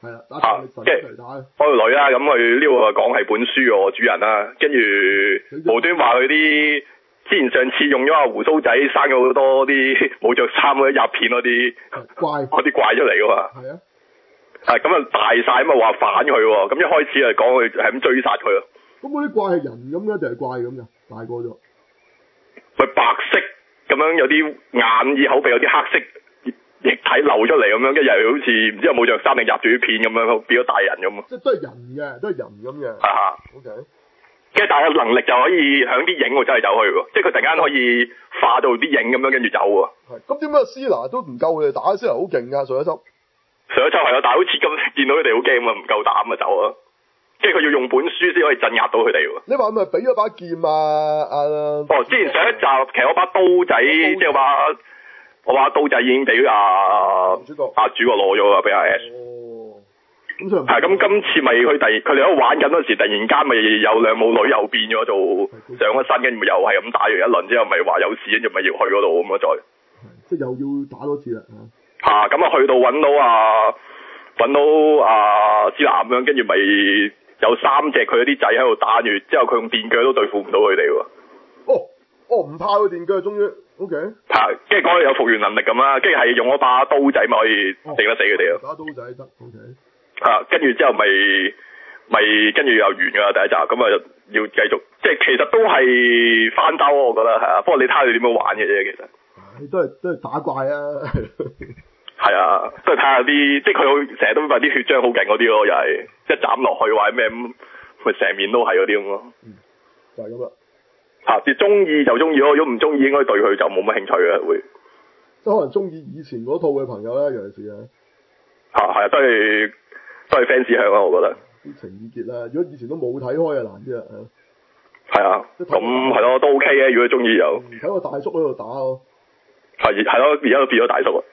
A: 係啦，打大力神一齊打。
C: 開個女啦，咁佢呢個講係本書個主人啦，跟住無端話佢啲之前上次用咗阿胡鬚仔生咗好多啲冇着衫嗰啲鴉片嗰啲
A: 怪
C: 嗰啲怪出嚟噶嘛。
A: 係啊。
C: 係咁啊大晒咁啊話反佢喎，咁一開始係講佢係咁追殺佢咯。
A: 咁嗰啲怪係人咁嘅定係怪咁嘅？大個咗。
C: 佢白色咁樣有啲眼耳口鼻有啲黑色液體流出嚟咁樣，跟住又好似唔知有冇着衫定入住啲片咁樣，變咗大人咁。
A: 即係都係人嘅，都係人咁嘅。
C: 啊。
A: O K。
C: 跟住但係能力就可以響啲影度走嚟走去喎，即係佢突然間可以化到啲影咁樣跟住走喎。
A: 係。咁點解斯拿都唔夠佢哋打？斯拿好勁㗎，上一輯。上
C: 一輯係啊，但係好似今見到佢哋好驚啊，唔夠膽啊走啊！即係佢要用本書先可以鎮壓到佢哋喎。
A: 你話咪俾咗把劍啊？啊
C: 哦，之前上一集其實我把刀仔，即係把我把刀仔已經俾阿
A: 主角
C: 阿主角攞咗啊，俾阿 S。
A: 哦。咁所以
C: 係咁，今次咪佢第佢哋喺度玩緊嗰時，突然間咪有兩母女又變咗做上咗身，跟住咪又係咁打完一輪之後，咪話有事，跟住咪要去嗰度咁啊再。
A: 即係又要打多次啦
C: 嚇！咁啊去到揾到啊揾到啊斯南咁樣，跟住咪有三隻佢啲仔喺度打住，之後佢用電鋸都對付唔到佢哋喎。
A: 哦哦，唔怕佢電鋸，終於 O K。
C: 係，跟住講佢有復原能力咁啦，跟住係用嗰把刀仔咪可以整得死佢哋咯。
A: 打刀仔得 O K。
C: 啊，跟住之後咪咪跟住又完㗎啦第一集，咁啊要繼續，即係其實都係翻兜我覺得係啊，不過你睇下佢點樣玩嘅啫，其實。
A: 都係都係打怪啊！
C: 係啊，都係睇下啲，即係佢成日都話啲血漿好勁嗰啲咯，又係一斬落去或者咩咁，咪成面都係嗰啲咁咯。
A: 嗯，就係咁啦。
C: 嚇、啊，你中意就中意咯，如果唔中意應該對佢就冇乜興趣嘅會。
A: 即係可能中意以前嗰套嘅朋友咧，尤其是啊。
C: 嚇係啊，都係都係 fans 向啊，我覺得。
A: 啲情意結啦，如果以前都冇睇開啊，難啲啊。
C: 係啊，咁係咯，都 OK 嘅，如果中意就。
A: 睇個大叔喺度打咯。
C: 係係咯，而家都變咗大叔啊。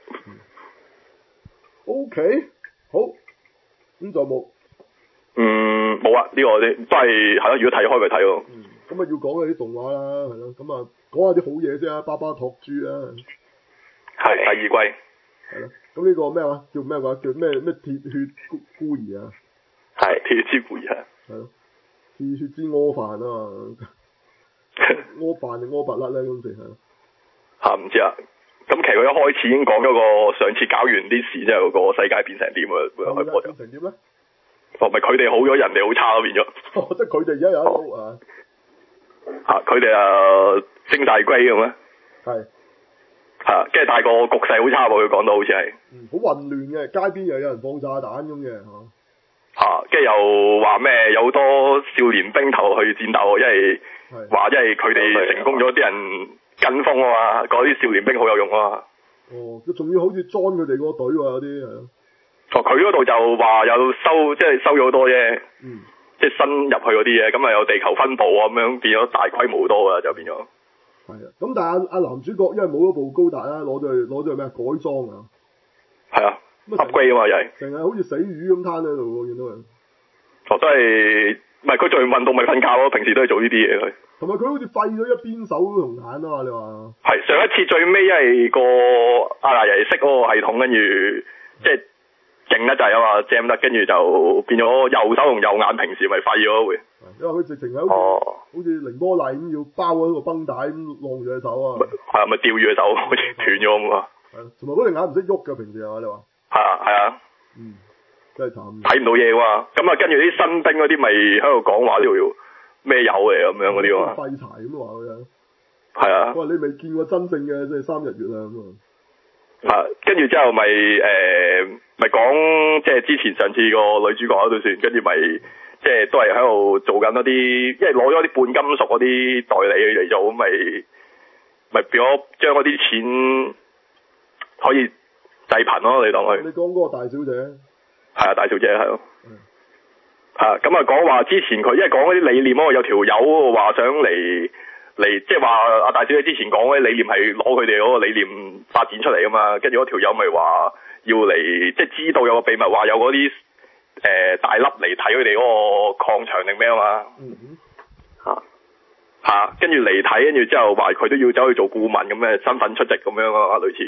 A: O K，好，咁就冇。
C: 嗯，冇啊，呢、這個啲都係係咯，如果睇開咪睇咯。
A: 嗯，咁啊要講下啲動畫啦，係咯，咁啊講下啲好嘢先啊，巴巴托豬啊。
C: 係第二季。
A: 係咯，咁呢個咩話？叫咩話？叫咩咩鐵血孤孤兒啊？
C: 係鐵血之孤兒啊。
A: 係咯，鐵血之屙飯啊嘛。屙飯定屙白甩咧？咁時係。嚇
C: 唔知啊。咁其實佢一開始已經講咗個上次搞完啲事之後個世界變成點啊？開播就變成點咧？哦，咪佢哋好咗，人哋好差咯，變咗。
A: 哦，即係佢哋而家有一鋪啊！
C: 嚇，佢哋啊升大龜咁咩？係。嚇，跟住大個局勢好差喎，佢講到好似係。
A: 嗯，好混亂嘅，街邊又有人放炸彈咁嘅嚇。
C: 嚇，跟住又話咩？有好多少年兵投去戰鬥，因為話因為佢哋成功咗，啲人。跟風啊嘛，嗰啲少年兵好有用啊嘛。
A: 哦，佢仲要好似裝佢哋嗰個隊喎，有啲係咯。
C: 哦，佢嗰度就話有收，即係收咗好多啫。
A: 嗯。
C: 即係新入去嗰啲嘢，咁啊有地球分佈啊，咁樣變咗大規模多啊，就變咗。
A: 係啊，咁但係阿阿男主角因為冇咗部高達啦，攞咗去攞咗去咩改裝啊？係啊。upgrade 啊嘛，又係。成日好似死魚咁攤喺度喎，見到佢。哦，
C: 都係，唔係佢做完運動咪瞓覺咯，平時都係做呢啲嘢佢。
A: 同埋佢好似廢咗一邊手同眼啊嘛，你話？
C: 係上一次最尾因為個阿娜又識嗰個系統，跟住即係勁得滯啊嘛 jam 得，跟住就變咗右手同右眼平時咪廢咗會。因為佢直情係好似、哦、好似凌波麗咁要包喺個繃帶咁晾住隻手啊。係啊，咪吊住隻手，好似斷咗咁啊。係，同埋嗰隻眼唔識喐㗎，平時係嘛你話？係啊係啊。嗯，真係慘。睇唔到嘢喎，咁啊跟住啲新兵嗰啲咪喺度講話呢條要。咩有嚟咁樣嗰啲啊？廢柴咁話佢啊，係啊。我話你未見過真正嘅即係三日月啊咁啊。啊，跟住之後咪誒咪講即係之前上次個女主角喺度算，跟住咪即係都係喺度做緊嗰啲，因為攞咗啲半金屬嗰啲代理嚟做，咁咪咪變咗將嗰啲錢可以濟貧咯，你當佢。你講嗰個大小姐。係啊，大小姐係咯。啊，咁啊講話之前佢，因為講嗰啲理念啊，有條友話想嚟嚟，即係話阿大小姐之前講嗰啲理念係攞佢哋嗰個理念發展出嚟噶嘛，跟住嗰條友咪話要嚟，即係知道有個秘密，話有嗰啲誒大粒嚟睇佢哋嗰個礦場定咩啊嘛，嗯哼，吓吓，跟住嚟睇，跟住之後話佢都要走去做顧問咁嘅身份出席咁樣啊，類似，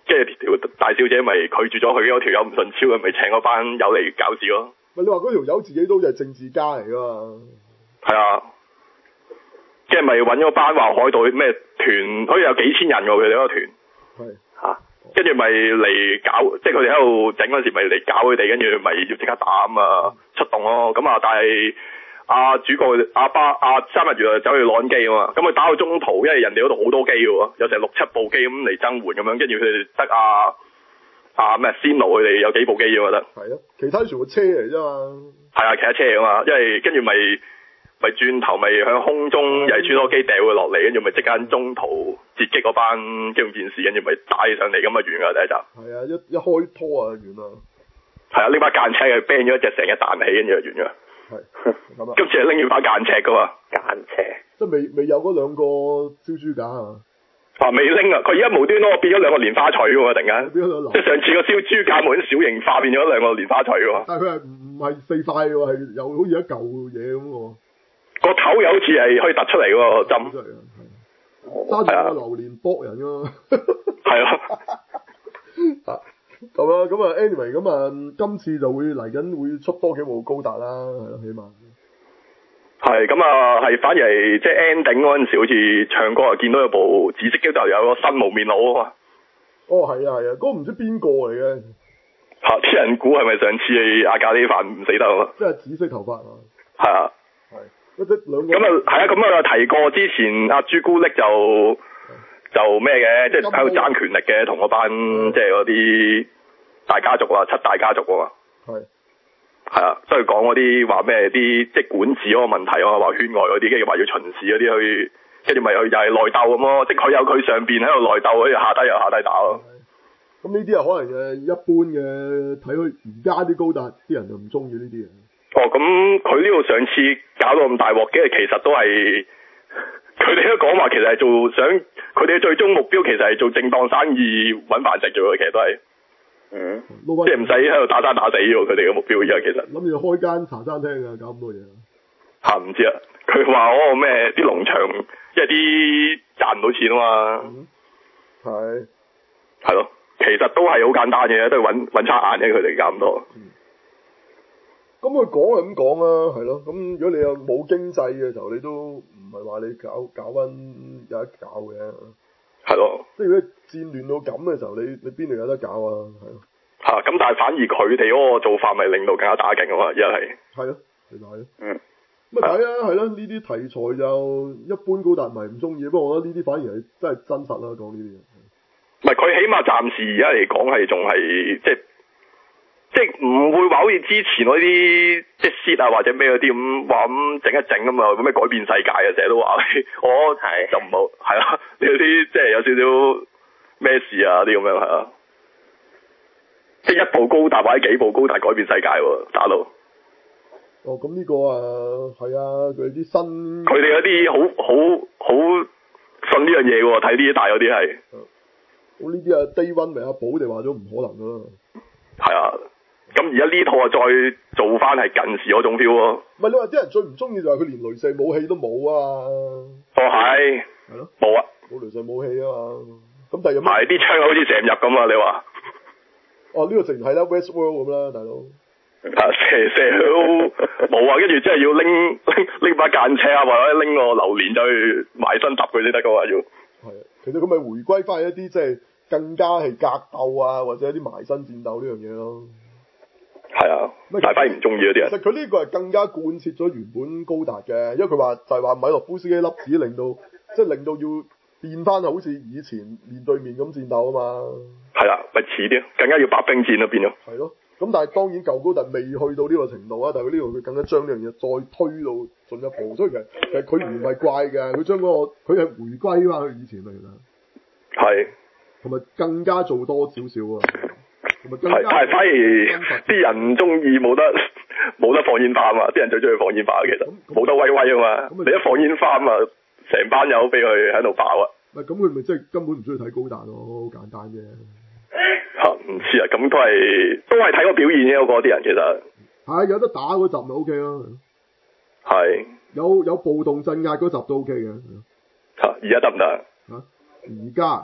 C: 跟住條大小姐咪拒絕咗佢嗰條友唔順超，咪請嗰班友嚟搞事咯。
A: 咪你話嗰條友自己都係政治家嚟噶嘛？係
C: 啊，即係咪揾咗班話海盜咩團，好似有幾千人喎佢哋嗰個團。
A: 係
C: 嚇，跟住咪嚟搞，即係佢哋喺度整嗰時咪嚟搞佢哋，跟住咪要即刻打啊出動咯。咁啊，但係阿主角阿巴阿三日月就走去攞機啊嘛。咁佢打到中途，因為人哋嗰度好多機嘅喎，有成六七部機咁嚟增援咁樣，跟住佢哋得阿阿咩仙奴佢哋有幾部機啫嘛得。
A: 係啊，其他全部車嚟啫嘛。
C: 係啊，其他車嚟啊嘛，因為跟住咪咪轉頭咪向空中又係穿梭機掉佢落嚟，跟住咪即刻中途截擊嗰班機動戰士，跟住咪打起上嚟咁啊完㗎第一集。
A: 係啊，一一開拖啊完啦。
C: 係啊，呢把間尺係 ban 咗一隻成日彈起，跟住就完咗。
A: 係咁啊。
C: 今次係拎住把間尺㗎嘛。
D: 間尺。
A: 即係未未有嗰兩個燒豬架啊。
C: 啊未拎啊！佢而家無端端變咗兩個蓮花錘喎，突然間。
A: 變咗兩。
C: 即係上次個燒豬架冇啲小型化變咗兩個蓮花錘喎。
A: 但係佢係唔係四塊喎，係有好似一嚿嘢咁喎。
C: 個頭又好似係可以突出嚟喎針。
A: 出嚟啊！揸住個榴蓮搏人㗎嘛。
C: 係啊。
A: 啊咁啦，咁啊，anyway，咁啊，今次就會嚟緊會出多幾部高達啦，係咯，起碼。係
C: 咁啊，係反而係即係 ending 嗰陣時，好似唱歌啊，見到有部紫色機就有個新無面佬啊嘛。
A: 哦，係啊，係啊，嗰、那個唔知邊個嚟嘅。
C: 嚇！啲人估係咪上次係阿咖喱飯唔死得啊？
A: 即係紫色頭髮啊。
C: 係啊。
A: 係。一隻兩個。
C: 咁啊，係啊，咁啊提過之前阿朱古力就。就咩嘅，即係喺度爭權力嘅，同嗰班即係嗰啲大家族啊，七大家族啊嘛。
A: 係。
C: 係啊，都係講嗰啲話咩啲即係管治嗰個問題啊嘛，話圈外嗰啲，跟住話要巡視嗰啲去，跟住咪又係內鬥咁咯，即係佢有佢上邊喺度內鬥，跟住下低又下低打咯。
A: 咁呢啲啊，可能誒一般嘅睇佢而家啲高達啲人就唔中意呢啲嘢。
C: 哦，咁佢呢度上次搞到咁大鑊嘅，其實都係。佢哋都講話，其實係做想佢哋嘅最終目標，其實係做正當生意揾飯食啫喎，其實都係，嗯，即係唔使喺度打生打死喎，佢哋嘅目標而家其實。諗住開間茶餐廳啊，搞咁多嘢。嚇唔知啊！佢話嗰個咩啲農場，因為啲賺唔到錢啊嘛。嗯。係。係咯，其實都係好簡單嘅，都係揾揾叉眼嘅，佢哋搞咁多。嗯。咁佢講係咁講啦，係咯。咁如果你又冇經濟嘅時候，你都。唔係話你搞搞翻有得搞嘅，係咯。即係如果戰亂到咁嘅時候，你你邊度有得搞啊？係咯。嚇！咁但係反而佢哋嗰個做法咪令到更加打勁啊嘛，而家係。係咯，其實係咯。嗯。咁啊睇啊，係咯，呢啲題材就一般高達迷唔中意，不過我覺得呢啲反而係真係真實啦，講呢啲嘢。唔係佢起碼暫時而家嚟講係仲係即係。即係唔會話好似之前嗰啲即係 shit 啊或者咩嗰啲咁話咁整一整啊嘛，咁咩改變世界啊，成日都話我係就唔好係啊，呢啲即係有少少咩事啊啲咁樣係啊，即係一部高達或者幾部高達改變世界喎打到。哦，咁呢個啊係啊，佢啲新佢哋嗰啲好好好信呢樣嘢喎，睇呢啲大嗰啲係。咁呢啲啊低溫咪阿寶哋話咗唔可能㗎啦。係啊。咁而家呢套啊，再做翻係近時嗰種 feel 喎。唔係你話啲人最唔中意就係佢連鐳射武器都冇啊。哦係。係咯。冇啊。冇鐳射武器啊嘛。咁第二有咩？係啲槍好似射唔入咁啊！你話。哦，呢、這個淨係啦 Westworld 咁啦，大佬。啊射射都冇啊！跟住真係要拎拎拎把間尺啊，或者拎個榴蓮就去埋身揼佢先得噶嘛要。係啊，其實佢咪回歸翻一啲即係更加係格鬥啊，或者一啲埋身戰鬥呢樣嘢咯。係啊，大反而唔中意嗰啲人。其實佢呢個係更加貫徹咗原本高達嘅，因為佢話就係話米洛夫斯基粒子令到，即係令到要變翻好似以前面對面咁戰鬥啊嘛。係啦，咪似啲，更加要白兵戰咯變咗。係咯，咁但係當然舊高達未去到呢個程度啊，但係佢呢度佢更加將呢樣嘢再推到進一步，所以其實其實佢唔係怪嘅，佢將嗰個佢係回歸翻佢以前嚟啦。係。同埋更加做多少少啊。係，但係反而啲人唔中意冇得冇得放煙花啊嘛！啲人最中意放煙花，其實冇得威威啊嘛！你一放煙花啊嘛，成班友俾佢喺度爆啊！咪咁佢咪即係根本唔中意睇高達咯，好簡單啫。嚇唔知啊，咁都係都係睇個表現啫，我覺得啲人其實係有得打嗰集咪 O K 咯。係有有暴動鎮壓嗰集都 O K 嘅。嚇而家得唔得？嚇而家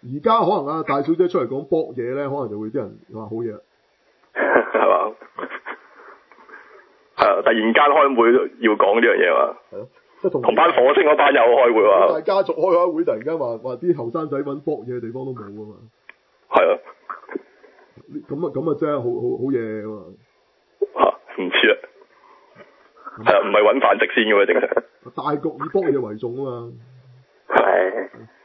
A: 而家可能啊大小姐出嚟講搏嘢咧，可能就會啲人話好嘢，
C: 係嘛？係啊！突然間開會要講呢樣嘢嘛？
A: 係咯，即係同
C: 同班火星嗰班友開會話。
A: 大家族開開會，突然間話話啲後生仔揾搏嘢嘅地方都冇啊嘛。
C: 係啊。
A: 咁啊咁啊真係好好好嘢啊嘛。
C: 嚇唔知啊。係啊，唔係揾飯食先嘅嘛，淨係。大
A: 局以搏嘢為重啊嘛。
C: 係。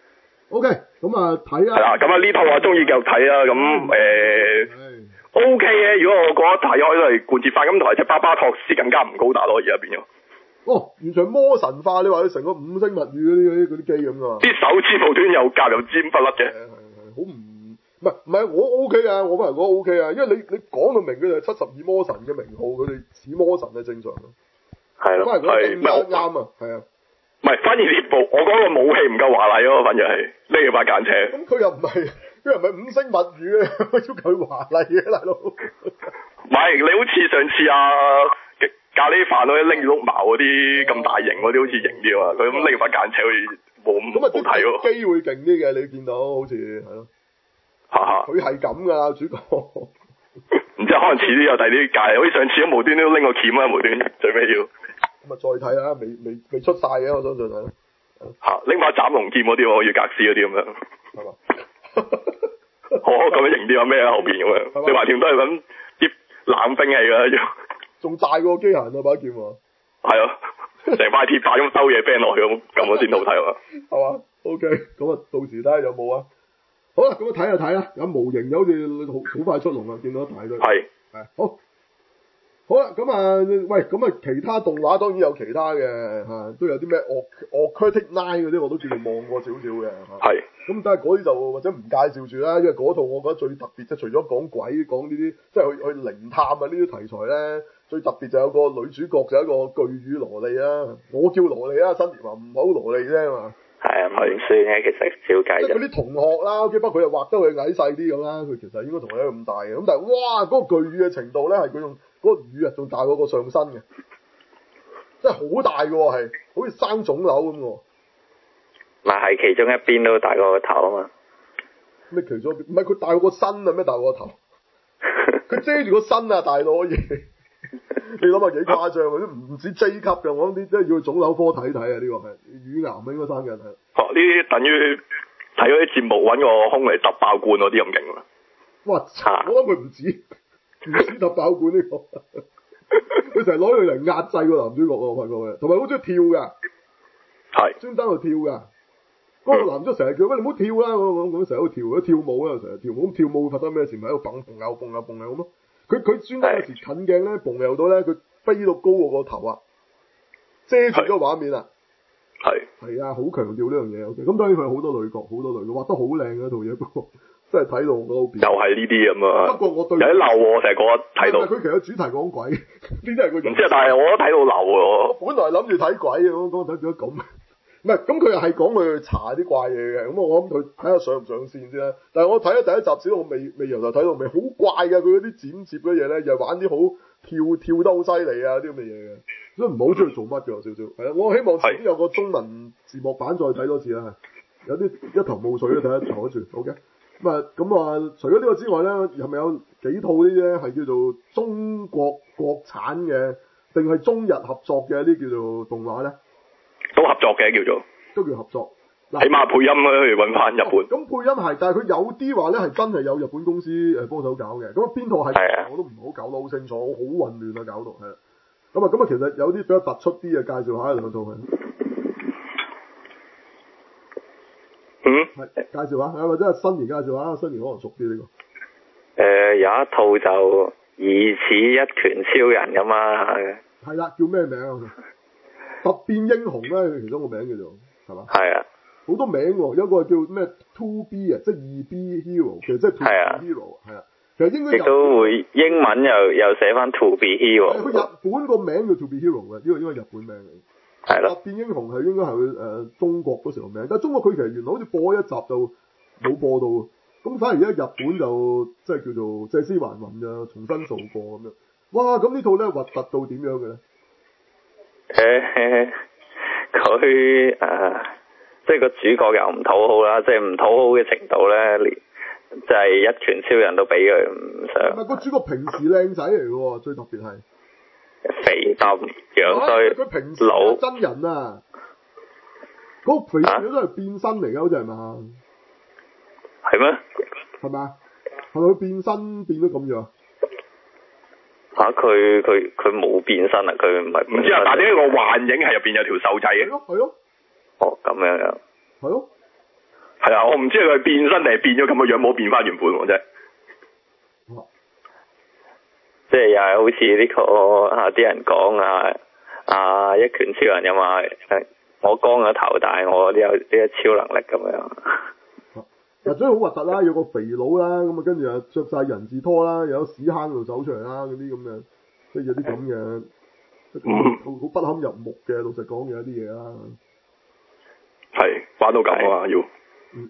A: O K，咁啊睇啊。
C: 係啦，咁啊呢套我中意繼續睇啦，咁誒 O K 嘅。如果我覺得睇開都係貫徹翻，咁同埋隻巴巴托斯更加唔高達咯，而家變咗。
A: 哦，完全魔神化，你話佢成個五星物語嗰啲嗰啲嗰啲機咁啊。啲
C: 手指無端又夾又尖不甩嘅。
A: 係係係，好唔唔係唔係我 O K 啊，我個人覺得 O K 啊，因為你你講到明佢哋係七十二魔神嘅名號，佢哋似魔神係正常咯。
C: 係咯。係
A: 咪啱啊？係啊。
C: 唔係，反而呢部我講個武器唔夠華麗咯，反而係呢把間尺。
A: 咁佢又唔係，佢又唔係五星物語嘅，要求華麗嘅大佬。
C: 唔係，你好似上次啊咖喱飯嗰啲拎住碌矛嗰啲咁大型嗰啲，好似型啲啊嘛。佢咁拎把間尺好似冇咁好睇喎。機會勁啲嘅，你見到好似係咯。嚇嚇。佢係咁㗎，主角。唔知可能遲啲有第啲界，好似上次都無端端拎個鉗啊，無端最尾要。咁啊，再睇下，未未未出晒嘅，我相信係。嚇！拎把斬龍劍嗰啲，我要格斯嗰啲咁樣。係嘛？我咁樣型啲有咩喺後邊咁樣？你橫掂都係揾啲冷兵器㗎，要。仲大過機械人啊把劍喎。係啊，成塊鐵板咁兜嘢 band 落去咁，咁我先好睇啊。係嘛 ？OK，咁啊，到時睇下有冇啊。好啦，咁啊睇下睇啦，有模型有好似好好快出籠啊，見到一大堆。係。係。好。好啦，咁啊，喂，咁啊，其他動畫當然有其他嘅嚇，都有啲咩《Occult Knight》嗰啲，我都叫做望過少少嘅嚇。係。咁但係嗰啲就或者唔介紹住啦，因為嗰套我覺得最特別，即係除咗講鬼、講呢啲，即係去去靈探啊呢啲題材咧，最特別就有個女主角就係一個巨乳蘿莉啊，我叫蘿莉啊，新年話唔好蘿莉啫嘛。係啊，唔算嘅，其實少計。即係嗰啲同學啦，不過佢又畫得佢矮細啲咁啦，佢其實應該同佢咁大嘅，咁但係哇，嗰、那個巨乳嘅程度咧係佢用嗰個乳啊仲大過個上身嘅，真係好大嘅喎，係好似生腫瘤咁喎。咪係其中一邊都大過個頭啊嘛。咩其中一邊？唔係佢大過個身啊？咩大過個頭？佢遮住個身啊，大佬可以。你諗下幾誇張啊！都唔止 J 級嘅，我諗啲真係要去腫瘤科睇睇啊！呢、這個係乳癌啊，應該生緊係。哦，呢啲等於睇嗰啲節目揾個胸嚟揼爆罐嗰啲咁勁啊！哇！我諗佢唔止唔止揼爆罐呢、這個，佢成日攞佢嚟壓制個男主角啊！我發覺嘅，同埋好中意跳㗎，係專登去跳㗎。嗰、那個男主角成日叫喂，你唔好跳啦，咁咁成日喺度跳，跳舞啦，成日跳舞，咁跳舞發生咩事？咪喺度蹦蹦又蹦又蹦又咁咯。佢佢專登有時近鏡咧，蹦又到咧，佢飛到高過個頭啊，遮住咗畫面啊。係係啊，好強調呢樣嘢。O K，咁當然佢好多女角，好多女角畫得好靚嘅套嘢，不過真係睇到我覺得好變。又係呢啲咁啊！不過我對有啲漏喎，成日覺得睇到。佢其實主題講鬼，呢啲係個。唔知啊，但係我都睇到漏喎。我本來諗住睇鬼嘅，我講睇咗咁。唔係，咁佢又係講佢去查啲怪嘢嘅，咁我諗佢睇下上唔上線先啦。但係我睇咗第一集先，我未未由頭睇到尾，好怪嘅，佢嗰啲剪接嘅嘢咧，又玩啲好跳跳得好犀利啊啲咁嘅嘢嘅，所以唔好中意做乜嘅少少。係啊，我希望遲啲有個中文字幕版再睇多次啦。有啲一頭霧水都睇得坐得住。OK，咁啊咁啊，除咗呢個之外咧，係咪有幾套呢啲咧係叫做中國國產嘅，定係中日合作嘅啲叫做動畫咧？都合作嘅叫做，都叫合作。起碼配音咧，揾翻日本。咁、哦、配音係，但係佢有啲話咧係真係有日本公司誒幫手搞嘅。咁啊邊套係？我都唔好搞得好清楚，好混亂啊搞到係。咁啊咁啊，其實有啲比較突出啲嘅介紹下兩套係。嗯。係介紹下，或者係新年介紹下，新年可能熟啲呢、這個。誒、呃，有一套就疑似一拳超人咁嘛。係啦，叫咩名啊？突變英雄咧，其中個名叫做係嘛？係啊，好多名喎，有一個叫咩 two B 啊，即係二 B hero，其實即係 two B hero，係啊，其實應該亦都會英文又又寫翻 two B hero。佢日本個名叫 two B hero 嘅，呢個應該日本名嚟。係咯。突變英雄係應該係佢誒中國嗰時候名，但係中國佢其實原來好似播一集就冇播到，咁反而而家日本就即係叫做借屍還魂啊，重新做過咁樣。哇！咁呢套咧核突到點樣嘅咧？誒，佢誒
D: 即係個主角又唔討好啦，即係唔討好嘅程度咧，連即係一拳超人都俾佢唔上。
A: 唔係個主角平時靚仔嚟嘅喎，最特別係
D: 肥揼樣衰，
A: 佢平時老真人啊，嗰、那個肥仔都係變身嚟嘅，好似係嘛？
D: 係咩？
A: 係咪啊？係咪佢變身變咗咁樣？
D: 嚇佢佢佢冇變身啊！佢唔係
C: 唔知啊，但係呢個幻影係入邊有條瘦仔嘅。
A: 係咯，係咯。
D: 哦，咁樣樣。
A: 係咯。
C: 係啊，我唔知佢變身定係變咗咁嘅樣，冇變翻原本喎啫。
D: 即係又係好似呢、這個啊啲人講啊啊一拳超人又話我光咗頭，但係我有呢個超能力咁樣。
A: 嗱，所以好核突啦，有個肥佬啦，咁啊跟住又着晒人字拖啦，又喺屎坑度走出嚟啦，嗰啲咁嘅，即係有啲咁嘅，好好不堪入目嘅，老實講嘅一啲嘢啦。
C: 係玩到咁啊要。
A: 嗯。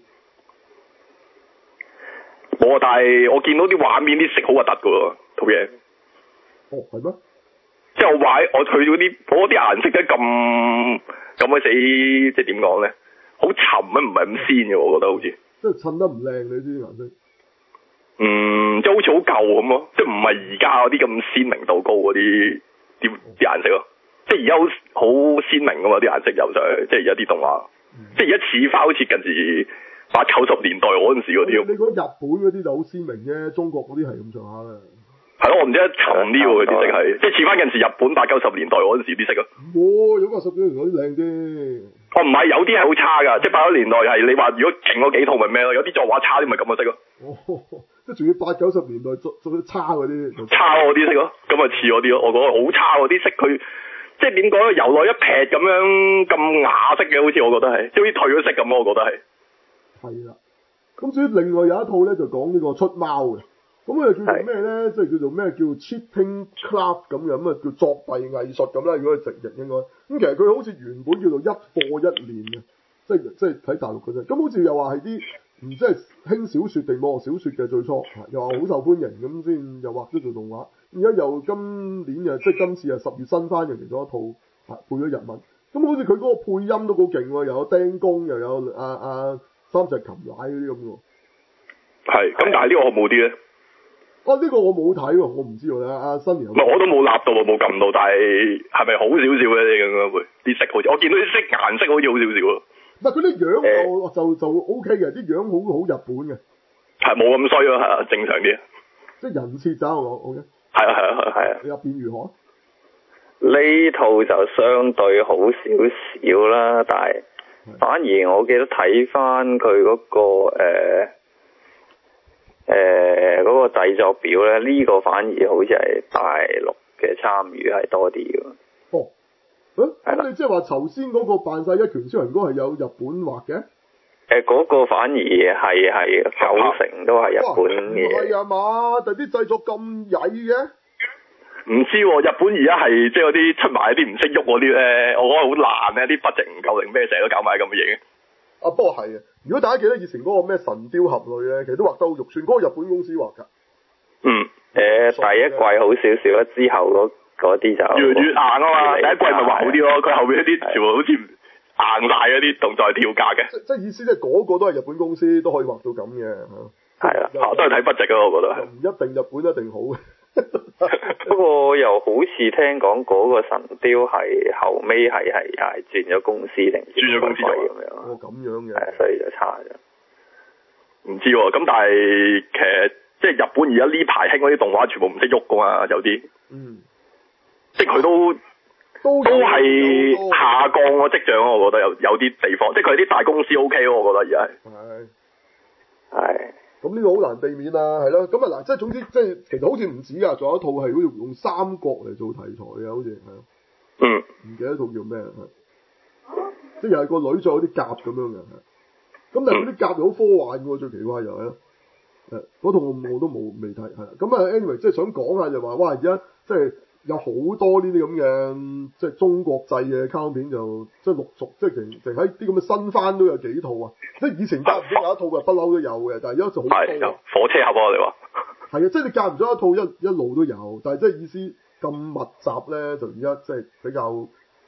C: 我但係我見到啲畫面啲色好核突噶喎，套嘢。
A: 哦，係咩？
C: 即係我話我佢嗰啲嗰啲顏色咧咁咁鬼死，即係點講咧？好沉啊，唔係咁鮮嘅，我覺得好似。
A: 即係襯得唔靚你啲顏色。
C: 嗯，即係好似好舊咁咯，即係唔係而家嗰啲咁鮮明度高嗰啲啲啲顏色咯。即係而家好好鮮明噶嘛啲顏色有上去，即係而家啲動畫，嗯、即係而家似翻好似近時八九十年代嗰陣時嗰啲。你講日本嗰啲就好鮮明啫，中國嗰啲係咁上下啦。係咯，我唔知得沉啲喎，佢啲色係，即係似翻近時日本八九十年代嗰陣時啲色咯。哇、哦，有八十幾年代啲靚啫。哦，唔係，有啲係好差噶，即係八九年代係你話如果勁嗰幾套咪咩咯，有啲作畫差啲咪咁嘅色咯。哦，即係仲要八九十年代作作啲差嗰啲。差嗰啲色咯，咁啊似嗰啲咯，我覺得好差嗰啲色，佢即係點講咧，由內一撇咁樣咁啞色嘅，好似我覺得係，即係好似退咗色咁咯，我覺得係。係啦，咁至於另外有一套咧，就講呢個出貓嘅。咁佢又叫做咩咧？即係叫做咩叫 cheating club 咁樣，咁啊叫作弊藝術咁啦。如果係直譯應該，咁其實佢好似原本叫做一課一年嘅，即係即係睇大陸嗰陣。咁好似又話係啲唔知係輕小說定網絡小說嘅最初，又話好受歡迎咁先，又畫咗做動畫。而家又今年嘅即係今次係十月新翻嘅其中一套，配咗日文。咁好似佢嗰個配音都好勁喎，又有釘工，又有阿阿、啊啊、三隻琴奶嗰啲咁喎。係，咁但係呢個好冇啲咧？哦，呢、這個我冇睇喎，我唔知道咧。阿新年唔係我都冇立到，冇撳到，但係係咪好少少咧？你咁樣會啲色好似，我見到啲色顏色好似好少少咯。唔係佢啲樣就、欸、就就 O K 嘅，啲樣好好日本嘅。係冇咁衰咯，係啊，正常啲。即係人設咋我講 O K。係啊係啊係啊。你入邊如何？呢套就相對好少少啦，但係反而我記得睇翻佢嗰個誒。呃誒，嗰、呃那個製作表咧，呢、這個反而好似係大陸嘅參與係多啲嘅。哦，咁、啊、的你即係話頭先嗰個扮晒一拳超人嗰個係有日本畫嘅？誒、呃，嗰、那個反而係係九成都係日本嘅。係啊嘛，但啲製作咁曳嘅？唔知喎、啊，日本而家係即係嗰啲出埋一啲唔識喐嗰啲咧，我覺得好爛咧，啲筆值唔夠定咩，成日都搞埋咁嘅嘢。啊，不過係嘅。如果大家記得以前嗰個咩神雕俠侶咧，其實都畫得好肉酸，嗰、那個日本公司畫噶。嗯，誒、呃，第一季好少少啦，之後嗰嗰啲就越嚟越硬啊嘛。第一季咪畫好啲咯，佢後邊一啲全部好似硬晒嗰啲動作係跳格嘅。即即意思即係嗰個都係日本公司都可以畫到咁嘅嚇。係啊，都係睇筆值咯，我覺得。唔一定日本一定好嘅。不過又好似聽講嗰個神雕係後尾係係係轉咗公司定轉咗公司咁樣。哦，咁樣嘅。係，所以就差咗。唔知喎，咁但係其實即係日本而家呢排興嗰啲動畫全部唔識喐噶嘛，有啲。嗯。即係佢都都都係下降個跡象咯，我覺得有有啲地方，即係佢啲大公司 O K 咯，我覺得而家係。係。係。咁呢個好難避免啊，係咯，咁啊嗱，即係總之，即係其實好似唔止噶，仲有一套係好似用三國嚟做題材嘅，好似係。嗯。唔記得套叫咩啊？即係又係個女做有啲甲咁樣嘅，咁但係嗰啲甲又好科幻嘅，最奇怪又係，誒，嗰套我我都冇未睇，係啦，咁啊，anyway，即係想講下就話，哇，而家即係有好多呢啲咁嘅，即係中國製嘅卡通片就即係陸續，即係其實喺啲咁嘅新番都有幾套啊，即係以前間唔中有一套嘅不嬲都有嘅，但係而家就好多。係有火車俠啊，你話？係啊，即係你間唔中一套一一路都有，但係即係意思咁密集咧，就而家即係比較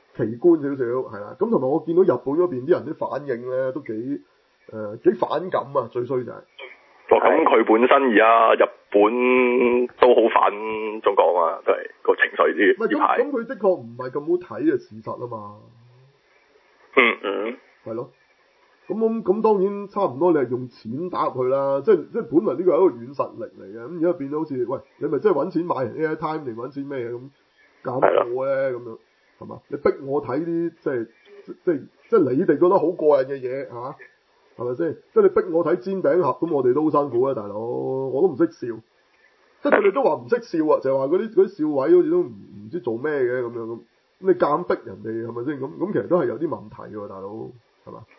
A: 奇觀少少係啦。咁同埋我見到日本嗰邊啲人啲反應咧都幾誒、呃、幾反感啊，最衰就係、是。
C: 哦，咁佢本身而家日本都好反中國啊嘛，都係個情緒啲。
A: 唔係咁咁，佢的確唔係咁好睇嘅事實啊嘛。
C: 嗯嗯。
A: 係咯。咁咁咁當然差唔多，你係用錢打入去啦，即係即係本來呢個係一個軟實力嚟嘅，咁而家變到好似喂，你咪真係揾錢買人 airtime 定揾錢咩嘢咁搞我咧咁樣，係嘛？你逼我睇啲即係即即即係你哋覺得好過癮嘅嘢嚇，係咪先？即係你逼我睇煎餅盒，咁我哋都好辛苦啊，大佬，我都唔識笑，即係佢哋都話唔識笑啊，就係話嗰啲嗰啲笑位好似都唔唔知做咩嘅咁樣咁，咁你夾硬逼人哋係咪先？咁咁其實都係有啲問題喎，大佬係嘛？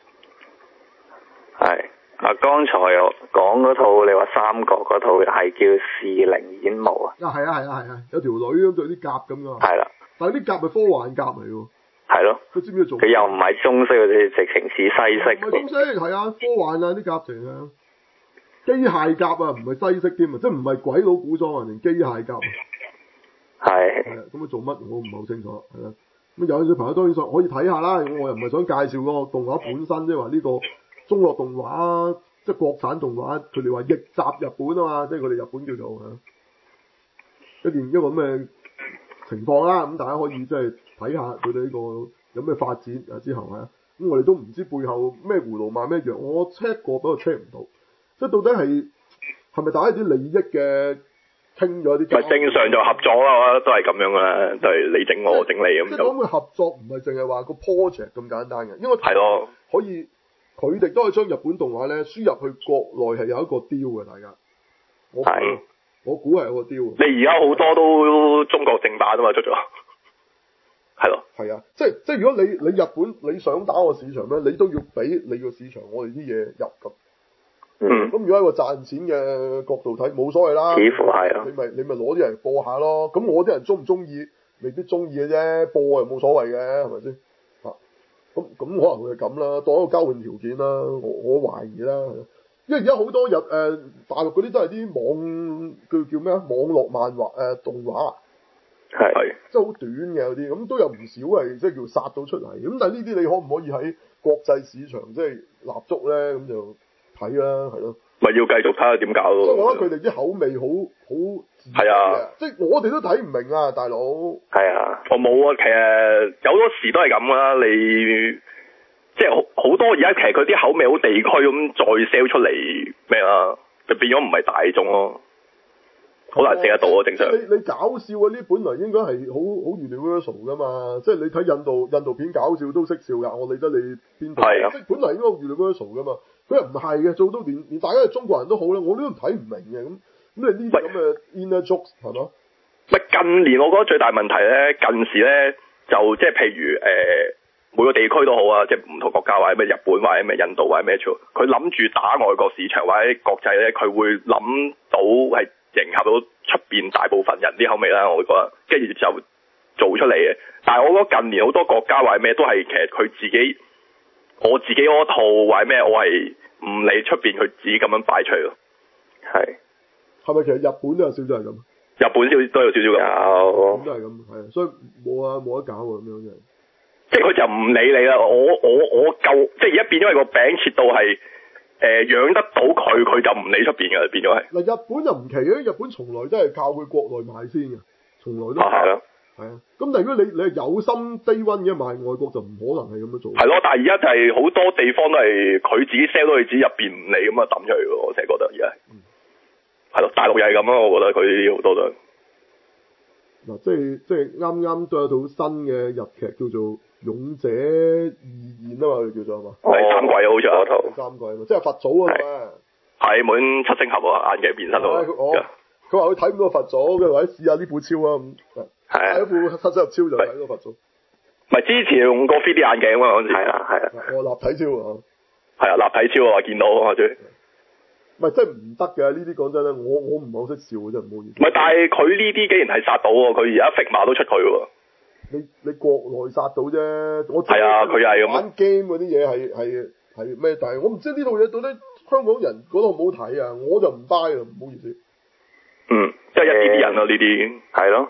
D: 係啊，剛才又講嗰套，你話三國嗰套係叫《士靈演武》啊？
A: 啊，係啊，係啊，係啊，有條女咁着啲甲咁噶嘛。係
D: 啦。
A: 但係啲甲係科幻甲嚟喎。
D: 係咯。
A: 佢知唔知做？
D: 佢又唔係中式嗰啲，直情似西式。
A: 唔係中式，係啊，科幻啊啲甲嚟啊。機械甲啊，唔係西式添啊，即係唔係鬼佬古裝啊，連機械甲。係。係啊，咁佢做乜我唔係好清楚，係啦。咁有啲朋友當然想可以睇下啦，我又唔係想介紹嗰個動畫本身，即係話呢個。中國動畫即係國產動畫，佢哋話逆襲日本啊嘛，即係佢哋日本叫做嚇一件一個咁嘅情況啦。咁大家可以即係睇下佢哋呢個有咩發展啊之後啊。咁我哋都唔知背後咩葫蘆賣咩藥，我 check 過不過 check 唔到，即係到底係係咪大家啲利益嘅傾咗啲？
C: 咪正常就合作啦，都係咁樣啦，都係你整我，我整你咁。
A: 即係講嘅合作唔係淨係話個 project 咁簡單嘅，因為
C: 係咯
A: 可以。佢哋都可以將日本動畫咧輸入去國內係有一個 deal 嘅，大家。我估我估係有個 deal。
C: 你而家好多都中國正版啊嘛，出咗。係咯。
A: 係啊，即係即係如果你你日本你想打個市場咧，你都要俾你個市場我哋啲嘢入咁。
D: 嗯。
A: 咁如果喺個賺錢嘅角度睇，冇所謂啦。
D: 似乎係啊。
A: 你咪你咪攞啲人播下咯，咁我啲人中唔中意，未必中意嘅啫，播又冇所謂嘅，係咪先？咁咁可能會係咁啦，當一個交換條件啦，我我懷疑啦，因為而家好多日誒、呃、大陸嗰啲都係啲網叫叫咩啊，網絡漫畫誒、呃、動畫，
C: 係
A: 即係好短嘅有啲，咁都有唔少係即係叫殺到出嚟，咁但係呢啲你可唔可以喺國際市場即係立足咧？咁就睇啦，係咯。
C: 咪要繼續睇下點搞咯。
A: 所以我覺得佢哋啲口味好好係啊，即係我哋都睇唔明啊，大佬。
D: 係啊，
C: 我冇啊，其實有好多時都係咁啦，你即係好好多而家其實佢啲口味好地區咁再 sell 出嚟咩啊，就變咗唔係大眾咯，好難食得到啊，正常。
A: 你你搞笑嗰啲本來應該係好好 universal 噶嘛，即係你睇印度印度片搞笑都識笑噶，我理得你邊度。係啊。即係本來應該 universal 噶嘛。佢又唔係嘅，做到連連大家係中國人都好啦，我都睇唔明嘅咁。咁你呢啲咁嘅 inner jokes 係嘛？
C: 咪近年我覺得最大問題咧，近時咧就即係譬如誒、呃、每個地區都好啊，即係唔同國家或者咩日本或者咩印度或者咩佢諗住打外國市場或者國際咧，佢會諗到係迎合到出邊大部分人啲口味啦。我會覺得，跟住就做出嚟嘅。但係我覺得近年好多國家或者咩都係其實佢自己。我自己嗰套或者咩，我係唔理出邊佢自己咁樣擺出嚟咯。係，
A: 係咪其實日本都有少少係咁？
C: 日本少都有少少咁。有。咁
A: 都係咁，係，所以冇啊冇得搞喎咁樣嘅。
C: 即係佢就唔理你啦，我我我夠，即係而家變咗係個餅切到係誒養得到佢，佢就唔理出邊嘅，變咗係。嗱，
A: 日本就唔奇嘅，日本從來都係靠佢國內賣先嘅，從來都係。
C: 係咯。
A: 係啊，咁但係如果你你係有心低溫嘅賣外國，就唔可能係咁樣做。
C: 係咯，但係而家就係好多地方都係佢自己 sell 到佢自己入邊唔理咁啊抌出去嘅，我成日覺得而家係。係咯、嗯，大陸又係咁啊，我覺得佢啲好多都。
A: 嗱，即係即係啱啱都有套新嘅日劇叫做《勇者義彥》啊嘛，佢叫做係嘛？
C: 第三季好似嗰套。第
A: 三季啊嘛，即係佛祖啊嘛。
C: 係滿七星俠啊，眼鏡變身啊。
A: 佢話佢睇唔到佛祖，佢話試下呢副超啊咁。係啊，一副七星俠超就睇到佛祖。
C: 唔係之前用過 three D 眼鏡啊嘛，嗰陣時。係啊係啊。
A: 我立體超啊。係
C: 啊，立體超啊，見到啊最。
A: 唔係真係唔得嘅，呢啲講真咧，我我唔係好識笑嘅真係，唔好意思。
C: 唔係，但係佢呢啲既然係殺到喎，佢而家 Figma 都出佢喎。
A: 你你國內殺到啫，我
C: 係啊，佢又係咁。
A: 玩 game 嗰啲嘢係係係咩？但係我唔知呢套嘢到底香港人覺得好唔好睇啊？我就唔 buy 啦，唔好意思。
C: 嗯，即係一啲啲人啊，呢啲係咯。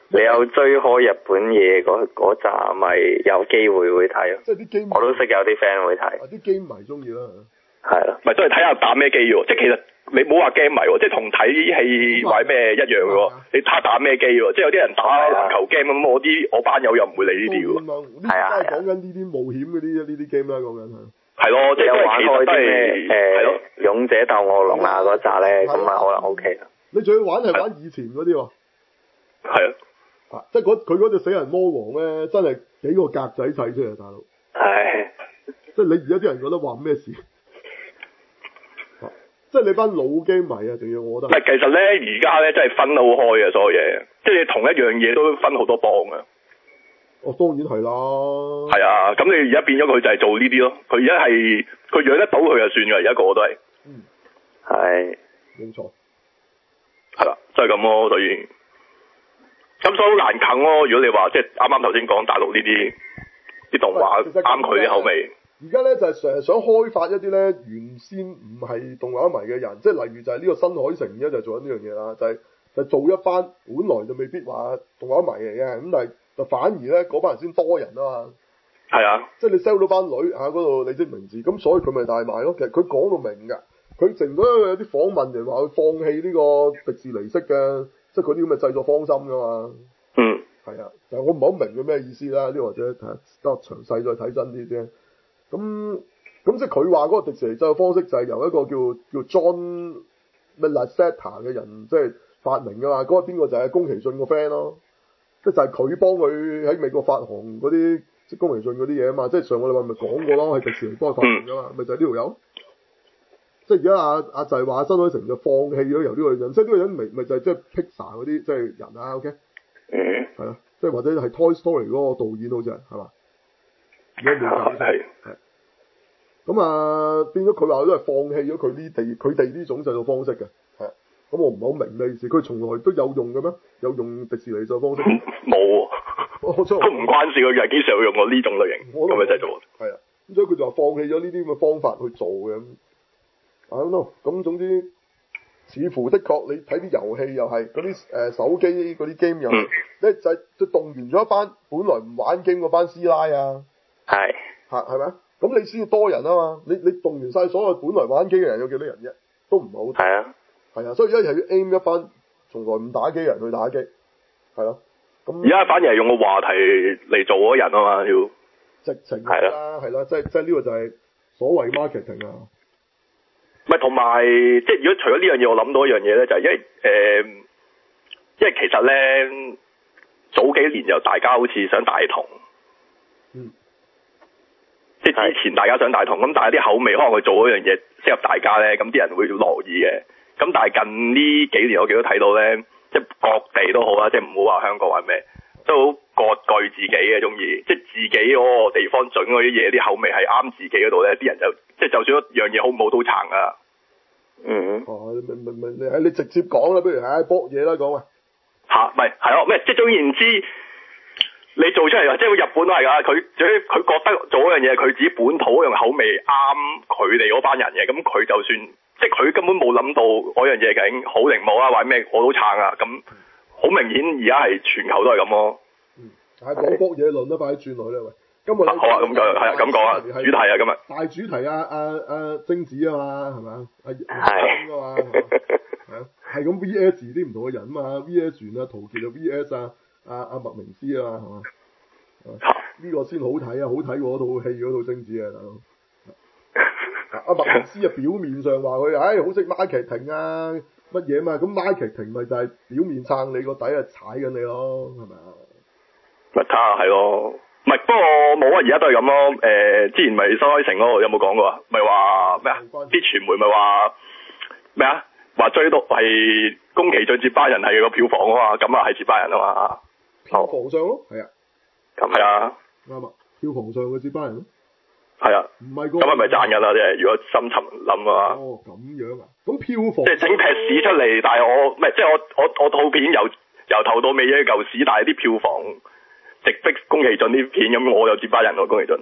D: 你有追開日本嘢嗰嗰集，咪有機會會睇咯。
A: 即係啲機迷
D: 我都識有啲 friend 會睇。
A: 啊，啲機迷中意啦。
D: 係咯。
C: 咪都係睇下打咩機喎，即係其實你唔好話 game 迷喎，即係同睇戲或者咩一樣嘅喎。你睇下打咩機喎，即係有啲人打籃球 game 咁，我啲我班友又唔會理呢啲喎。
A: 係啊，講緊呢啲冒險嗰啲呢啲 game 啦，講緊係。
C: 係咯，即係
D: 有玩開啲咩
C: 係咯，
D: 誒勇者鬥惡龍啊嗰集咧，咁啊可能 OK 啦。
A: 你仲要玩係玩以前嗰啲喎。
C: 係啊。
A: 啊！即係嗰佢嗰隻死人魔王咧，真係幾個格仔砌出嚟，大佬。
D: 係。
A: 即係你而家啲人覺得話咩事？啊、即係你班老機迷啊，仲要我覺得。
C: 唔係，其實咧而家咧真係分得好開嘅所有嘢，即係你同一樣嘢都分好多幫嘅。
A: 哦，當然係啦。
C: 係啊，咁你而家變咗佢就係做呢啲咯。佢而家係佢養得到佢就算㗎，而家個個都係。
A: 嗯。
D: 係。
A: 冇錯。
C: 係啦，就係咁咯，所以。咁所以好難啃咯。如果你話即係啱啱頭先講大陸呢啲啲動畫啱佢啲口味，
A: 而家咧就係成日想開發一啲咧原先唔係動畫迷嘅人，即係例如就係呢個新海誠而家就做緊呢樣嘢啦，就係、是、就做一班本來就未必話動畫迷嚟嘅，咁但係就反而咧嗰班人先多人啊嘛。
C: 係啊，
A: 即係你 sell 到班女嚇嗰度你識名字，咁所以佢咪大賣咯。其實佢講到明㗎，佢成日有啲訪問人話佢放棄呢個迪士尼式嘅。即係嗰啲咁嘅製作方針噶嘛，
C: 嗯，
A: 係啊，但係我唔係好明佢咩意思啦，呢或者睇下得詳細再睇真啲啫。咁咁即係佢話嗰個迪士尼製作方式就係由一個叫叫 John 咩 Lasseter 嘅人即係發明噶嘛，嗰、那個邊個就係宮崎駿個 friend 咯，即係就係佢幫佢喺美國發行嗰啲即係宮崎駿嗰啲嘢啊嘛，即係上個禮拜咪講過咯，係迪士尼幫佢發行噶嘛，咪、嗯、就係呢條友。即係而家阿阿就係話新海誠就放棄咗由呢個人，即係呢個人咪咪就係即係 Pixar 嗰啲即係人啊 ，OK，
D: 嗯，
A: 係啊，即係或者係 Toy Story 嗰個導演好似係，係嘛？如果冇搞錯，係係。咁啊，變咗佢話都係放棄咗佢呢地佢哋呢種製作方式嘅，係。咁我唔係好明咩意思，佢從來都有用嘅咩？有用迪士尼製作方式？冇、嗯，都唔關事，佢係幾時有用過呢種類型咁嘅製作？係啊，咁所以佢就話放棄咗呢啲咁嘅方法去做嘅。I don't know，咁總之似乎的確你睇啲遊戲又係嗰啲誒手機嗰啲 game 又，咧就係就動員咗一班本來唔玩 game 嗰班師奶啊，係嚇係咪啊？咁你先要多人啊嘛，你你動員晒所有本來玩機嘅人有幾多人啫？都唔係好係啊，係啊，所以而家係要 aim 一班從來唔打機嘅人去打機，係咯。咁而家反而係用個話題嚟做嗰人啊嘛，要直情係啦，係啦，即係即係呢個就係所謂 marketing 啊。咪同埋，即係如果除咗呢樣嘢，我諗到一樣嘢咧，就係、是、因為誒、呃，因為其實咧早幾年就大家好似想大同，嗯，即係之前大家想大同，咁但係啲口味可能佢做嗰樣嘢適合大家咧，咁啲人會樂意嘅。咁但係近呢幾年我記得睇到咧，即係各地都好啦，即係唔好話香港或咩，都好各據自己嘅中意，即係自己嗰個地方整嗰啲嘢，啲口味係啱自己嗰度咧，啲人就即係就算一樣嘢好唔好都撐啊。嗯。哦，咪咪咪你係你直接講啦，不如係搏嘢啦講啊。吓，咪係咯，咩即係總言之，你做出嚟即係日本都係㗎，佢佢覺得做嗰樣嘢佢自己本土嗰樣口味啱佢哋嗰班人嘅，咁佢就算即係佢根本冇諗到嗰樣嘢究竟好定冇啊，或者咩我都撐啊，咁好明顯而家係全球都係咁咯。嗯，係講搏嘢論啦，快啲轉落去啦喂。今日、啊、好啊，咁就係啊，咁講啊，主題啊，今日大主題啊，阿阿貞子啊嘛，係咪啊？係啊嘛，係啊，係咁 V S 啲唔同嘅人啊嘛 ，V S 完啊，陶傑啊 V S 啊，阿阿麥明詩啊，係嘛？呢、這個先好睇啊，好睇過嗰套戲嗰套貞子啊，大佬。阿麥明詩啊，表面上話佢，唉、哎，好識 marketing 啊，乜嘢嘛，咁 marketing 咪就係表面撐你個底啊，踩緊你咯，係咪啊？咪睇下係咯。唔係，不過冇啊！而家都係咁咯。誒、呃，之前咪新海誠嗰個有冇講過啊？咪話咩啊？啲傳媒咪話咩啊？話追到係宮崎駿接班人係個票房啊嘛，咁啊係接班人啊嘛。票房上咯，係啊。咁係啊。啱啊！票房上嘅接班人咯。係啊。唔係個。咁係咪賺緊啊？即係如果深沉諗啊。哦，咁樣啊？咁票房。即係整劈屎出嚟，但係我唔係，即係我我我套片由由頭到尾一嚿屎，但係啲票房。直逼宮崎駿啲片，咁我有接班人喎，宮崎駿。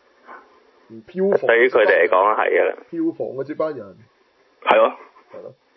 A: 票房對於佢哋嚟講係㗎啦。票房嘅接班人。係咯。係咯。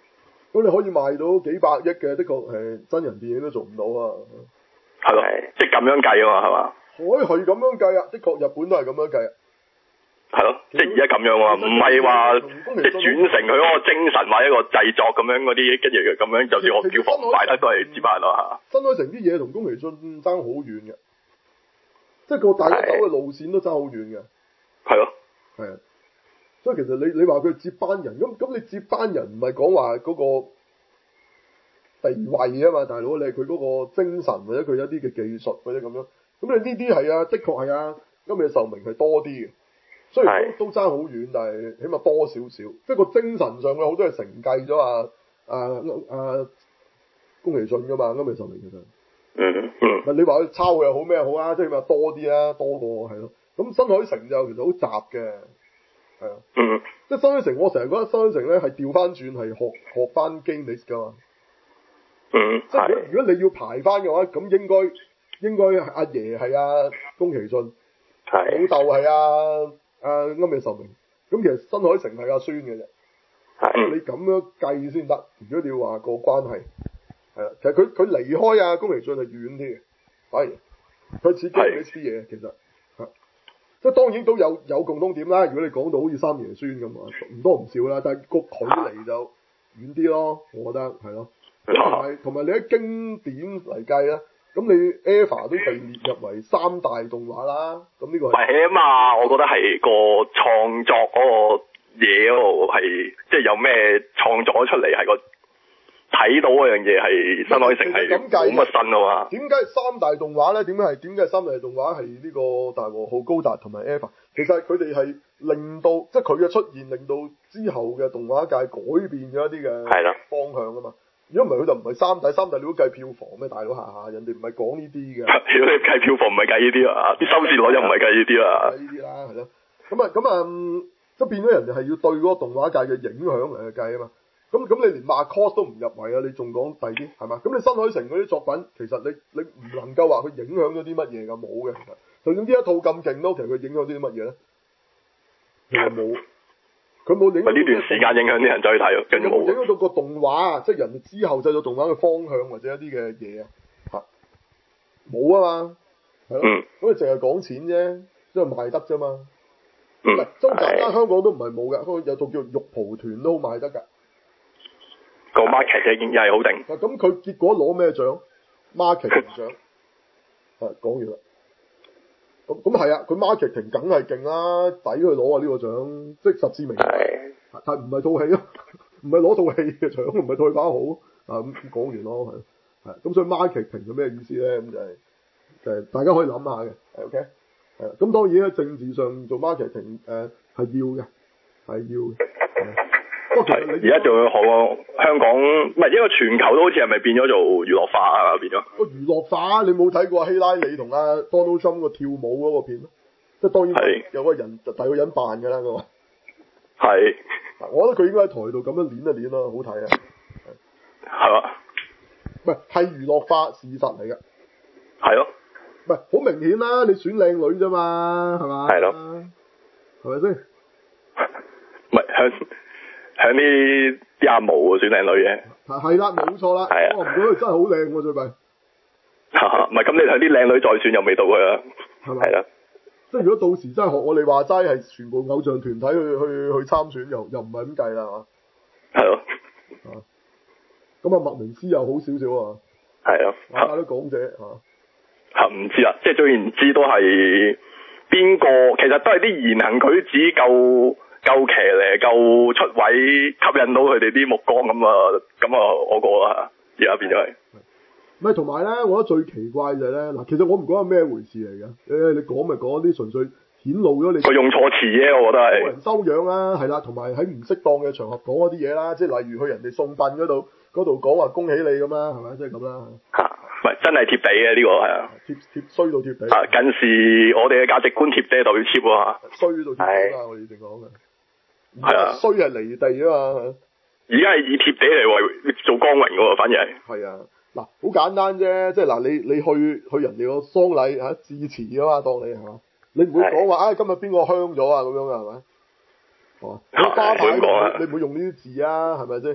A: 咁你可以賣到幾百億嘅，的確係真人電影都做唔到啊。
C: 係咯，即係咁樣計啊嘛，係嘛？
A: 可以係咁樣計啊，的確日本都係咁樣計啊。
C: 係咯，即係而家咁樣啊，唔係話即係轉成佢嗰個精神或者一個製作咁樣嗰啲，跟住咁樣，就算我票房唔賣得都係接班咯嚇。
A: 新海誠啲嘢同宮崎駿爭好遠嘅，即係個大家走嘅路線都爭好遠嘅。
C: 係咯。
A: 係啊，所以其實你你話佢接班人，咁咁你接班人唔係講話嗰個地位啊嘛，大佬你係佢嗰個精神或者佢一啲嘅技術或者咁樣，咁你呢啲係啊，的確係啊，今日壽命係多啲嘅。雖然都都爭好遠，但係起碼多少少，即係個精神上嘅好多係承繼咗啊啊啊宮崎駿噶嘛，今日壽命其實。
C: 嗯嗯。
A: 你話佢抄佢又好咩好啊？即係起碼多啲啦，多過係咯。咁新海誠就其實好雜嘅，係啊。
C: 嗯。
A: 即係新海誠，我成日覺得新海誠咧係調翻轉係學學翻 Gainax 噶嘛。
C: 嗯。
A: 即係如果如果你要排翻嘅話，咁應該應該阿爺係阿宮崎駿，
C: 係。
A: 老豆係阿。啊，啱嘅壽命，咁其實新海誠係阿孫嘅啫，
C: 係
A: 你咁樣計先得。如果你要話個關係，係啦，其實佢佢離開啊宮崎駿係遠啲嘅，反而佢似經呢啲嘢，其實嚇，即係當然都有有共通點啦。如果你講到好似三爺孫咁啊，唔多唔少啦，但係個距離就遠啲咯，我覺得係咯。同埋同埋你喺經典嚟計咧。咁你 EVA 都被列入為三大動畫啦，咁呢個係
C: 係起碼我覺得係個創作嗰個嘢嗰度係，即係有咩創作出嚟係個睇到嗰樣嘢係新海誠係冇乜新啊嘛。
A: 點解三大動畫咧？點解係點解三大動畫係呢個大和號高達同埋 EVA？其實佢哋係令到即係佢嘅出現，令到之後嘅動畫界改變咗一啲嘅方向啊嘛。如果唔係佢就唔係三大，三大你都計票房咩？大佬下下人哋唔係講呢啲嘅。
C: 如果你計票房唔係計呢啲啊，啲收視率又唔係計呢啲啊。
A: 計呢啲啦，係咯。咁啊咁啊，即係變咗人哋係要對嗰個動畫界嘅影響嚟去計啊嘛。咁咁你連 Macross 都唔入圍啊，你仲講第啲係嘛？咁你新海誠嗰啲作品，其實你你唔能夠話佢影響咗啲乜嘢㗎，冇嘅。其實就算呢一套咁勁都，其實佢影響啲乜嘢咧？其實冇。佢冇影響
C: 呢段時間影響啲人走去睇咯，跟住冇
A: 影響到個動畫，即係人哋之後製作動畫嘅方向或者一啲嘅嘢啊，嚇冇啊嘛，係咯，咁你淨係講錢啫，即係賣得啫嘛。唔係，周簡單香港都唔係冇㗎，香港有套叫《玉蒲團》都好賣得㗎。
C: 個 market 已經又係好定。
A: 咁佢結果攞咩獎 ？marketing 獎。係講完啦。咁咁係啊，佢 marketing 梗係勁啦，抵佢攞啊呢個獎，即係實至名歸。但係唔係套戲咯，唔係攞套戲嘅獎，唔係對把好啊咁講完咯，係係咁所以 marketing 係咩意思咧？咁就係、是、就係、是、大家可以諗下嘅，係 OK 係咁當然咧政治上做 marketing 誒、呃、係要嘅，係要嘅。不過其實你
C: 而家仲有好香港唔係因為全球都好似係咪變咗做娛樂化啊？變咗
A: 個娛樂化，你冇睇過希拉里同阿 Donald Trump 個跳舞嗰個片咯？即係當然有個人就第個人扮㗎啦，嗰個
C: 係。
A: 我覺得佢應該喺台度咁樣練一練咯，好睇啊！
C: 係嘛？
A: 唔係係娛樂化事實嚟㗎。
C: 係咯。
A: 唔係好明顯啦，你選靚女啫嘛，係嘛？
C: 係咯。
A: 係咪先？
C: 唔係向向啲啲阿毛選靚女嘅。
A: 係啦，冇錯啦。
C: 係啊。
A: 我唔覺得佢真係好靚喎，最弊。
C: 唔係咁，你向啲靚女再選又未到佢啊？
A: 係嘛？
C: 係啦。
A: 即係如果到時真係學我哋話齋係全部偶像團體去去去參選，又又唔係咁計啦，係嘛？
C: 係咯。
A: 啊，咁啊麥明詩又好少少啊。
C: 係咯。
A: 大家都講者嚇。
C: 嚇唔知啊，即係總言之都係邊個？其實都係啲言行舉止夠夠騎呢，夠出位，吸引到佢哋啲目光咁啊！咁啊，我覺啊，而家變咗係。
A: 唔係同埋咧，我覺得最奇怪就係咧，嗱，其實我唔覺得係咩回事嚟嘅。誒，你講咪講啲純粹顯露咗你
C: 佢用錯詞啫，我覺得係。
A: 個人修養啦，係啦，同埋喺唔適當嘅場合講嗰啲嘢啦，即係例如去人哋送殯嗰度嗰度講話恭喜你咁啦，係咪？即係咁啦。
C: 嚇！唔係真係貼地嘅呢個係啊。
A: 貼貼衰到貼地。
C: 啊！近時我哋嘅價值觀貼地代表 cheap 喎。
A: 衰到貼地啊！我哋正講嘅。
C: 係啊。
A: 衰係離地啊嘛。
C: 而家係以貼地嚟為做光榮嘅喎，反而係。
A: 係啊。嗱，好簡單啫，即係嗱，你你去去人哋個喪禮嚇致辭啊嘛，當你係嘛，你唔會講話啊今日邊個香咗啊咁樣嘅係咪？係嘛？你花牌你唔會用呢啲字啊，係咪先？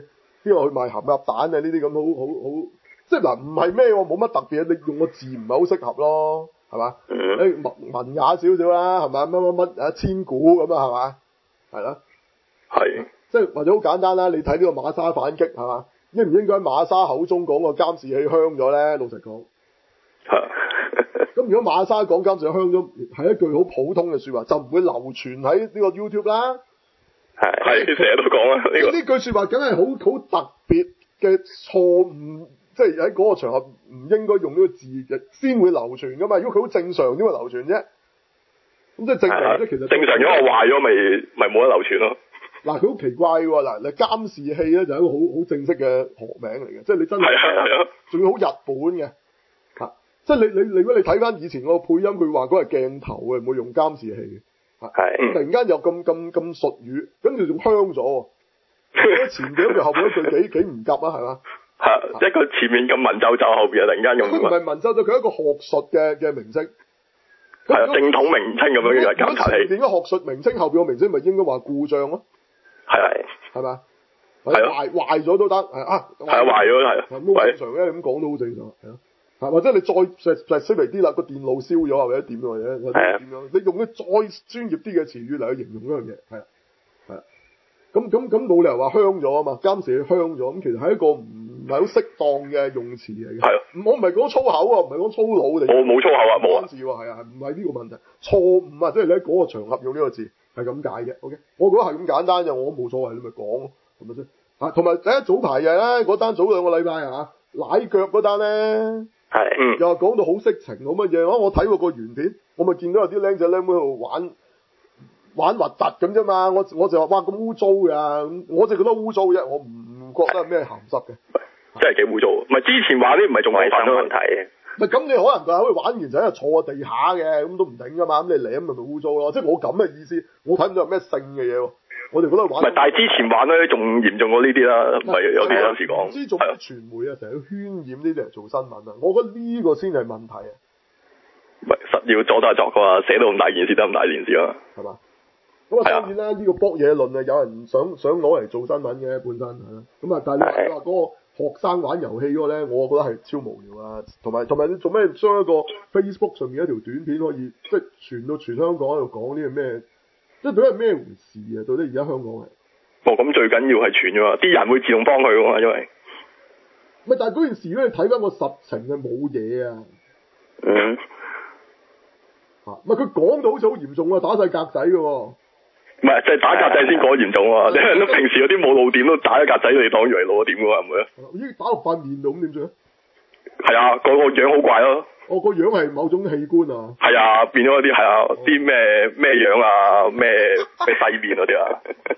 A: 邊個去賣鹹鴨蛋啊？呢啲咁好好好，即係嗱唔係咩喎？冇乜特別，你用個字唔係好適合咯，係嘛？
C: 嗯。
A: 你文文雅少少啦，係嘛？乜乜乜啊千古咁啊，係嘛？係啦。
C: 係。
A: 即係或者好簡單啦，你睇呢個馬沙反擊係嘛？應唔應該喺馬沙口中講個監視器香咗咧？老實講。咁如果馬沙講監視器香咗，係一句好普通嘅説話，就唔會流傳喺呢個 YouTube 啦。
C: 係係成日都講啦，呢、這個
A: 呢句説話梗係好好特別嘅錯誤，即係喺嗰個場合唔應該用呢個字嘅，先會流傳噶嘛。如果佢好正常點會流傳啫？咁即係證明即其實
C: 正常咗我壞咗，咪咪冇得流傳咯。嗱，
A: 佢好奇怪喎！嗱，你監視器咧就係一個好好正式嘅學名嚟嘅，即係你真係仲要好日本嘅嚇，即係你你如果你睇翻以前個配音，佢話嗰係鏡頭嘅，唔會用監視器嘅。係，突然間又咁咁咁術語，跟住仲香咗。前邊一句後邊一句幾幾唔夾啊，係嘛？
C: 係一個前面咁文縐縐，後邊啊突然間用。
A: 佢唔係文縐縐，佢係一個學術嘅嘅名稱。
C: 係啊，正統名稱咁樣嘅監察器。
A: 前邊個學術名稱，後邊個名稱咪應該話故障咯？係係係嘛？係壞壞咗都得，係啊。係啊，壞咗係。好正常嘅，咁講都好正常，係咯。或者你再再細微啲啦，個電腦燒咗或者點或者或者點樣，你用啲再專業啲嘅詞語嚟去形容嗰樣嘢，係啊係啊。咁咁咁冇理由話香咗啊嘛，監視器香咗，咁其實係一個唔係好適當嘅用詞嚟嘅。係啊，我唔係講粗口啊，唔係講粗魯嚟。
C: 我冇粗口啊，冇啊。
A: 字喎，係啊，唔係呢個問題，錯誤啊，即係你喺嗰個場合用呢個字係咁解嘅。OK，我覺得係咁簡單嘅，我都冇所謂，你咪講咯，係咪先？啊，同埋第一早排嘅咧，嗰單早兩個禮拜啊，奶腳嗰單咧。係，嗯，又話講到好色情，好乜嘢？我睇過個原片，我咪見到有啲僆仔僆妹喺度玩玩核突咁啫嘛。我我就話哇咁污糟㗎，我就覺得污糟啫，我唔覺得係咩鹹濕嘅。
C: 真係幾污糟，唔係之前話啲唔係仲係犯咗問題嘅。
A: 唔係咁，你可能佢喺度玩完就喺度坐喺地下嘅，咁都唔頂㗎嘛。咁你舐咪咪污糟咯，即係我咁嘅意思。我睇唔到有咩性嘅嘢喎。我哋覺得玩唔係，
C: 但係之前玩咧仲嚴重過呢啲啦，唔係有啲有時講。
A: 唔知做咩傳媒啊，成日要渲染呢啲嚟做新聞啊！我覺得呢個先係問題啊！
C: 唔係實要作大作噶嘛，寫到咁大件事得咁大件事啊！
A: 係嘛？咁啊當然啦，呢、呢個博嘢論啊，有人想想攞嚟做新聞嘅本身係啦。咁啊，但係你話嗰個學生玩遊戲嗰個咧，我覺得係超無聊啊！同埋同埋你做咩將一個 Facebook 上面一條短片可以即係傳到全香港喺度講呢個咩？即係到底係咩回事啊？到底而家香港係？哦，
C: 咁最緊要係傳㗎嘛，啲人會自動幫佢㗎嘛，因為
A: 咪但係嗰件事咧，你睇翻個實情係冇嘢啊。
C: 嗯。
A: 嚇！唔係佢講到好似好嚴重啊，打晒格仔㗎喎。
C: 唔係，就係、是、打格仔先講嚴重啊！你人都平時有啲冇露點都打咗格仔，你當以為露點㗎喎，係咪啊？
A: 咦！打落塊面度咁點算啊？
C: 係啊，個個樣好怪咯。
A: 我個樣係某種器官啊！
C: 係啊，變咗啲係啊，啲咩咩樣啊，咩咩細面嗰啲啊，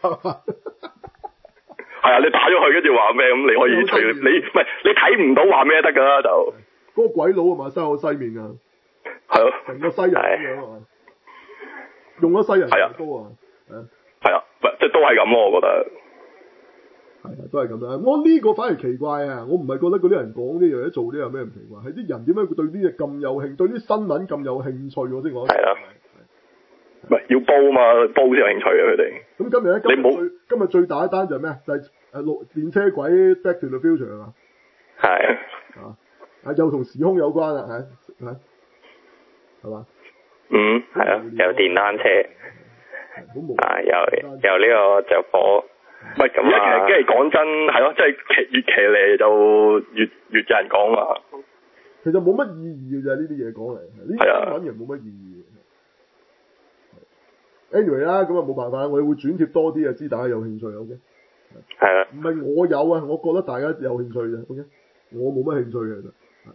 C: 係啊，你打咗佢跟住話咩咁，你可以隨你唔係你睇唔到話咩得㗎啦就。
A: 嗰個鬼佬啊嘛，西口西面啊，
C: 係咯，
A: 成個西人咁樣啊，用咗西人牙膏啊，
C: 係啊，即係都係咁咯，我覺得。
A: 係啊，都係咁啦。我呢個反而奇怪啊！我唔係覺得嗰啲人講呢樣嘢做呢樣咩唔奇怪，係啲人點解會對呢嘢咁有興趣，對啲新聞咁有興趣我先講。
C: 係啊，唔係要煲啊嘛，煲先有興趣啊佢哋。
A: 咁今日咧，今日最今日最大一單就係咩？就係誒六電車軌 Back to the Future 啊。係。啊，啊又同時空有關啦，係係係嘛？
D: 嗯，係啊，有電單車。啊，又又呢個着火。
C: 唔係咁啊！其實，跟住講真係咯，即係騎越騎嚟就越越有人講啊。
A: 其實冇乜意義嘅啫，呢啲嘢講嚟，呢啲新聞嘢冇乜意義。Anyway 啦，咁啊冇辦法，我哋會轉貼多啲啊，知大家有興趣 OK。
D: 係啊。
A: 唔係我有啊，我覺得大家有興趣啫 OK。我冇乜興趣嘅其實。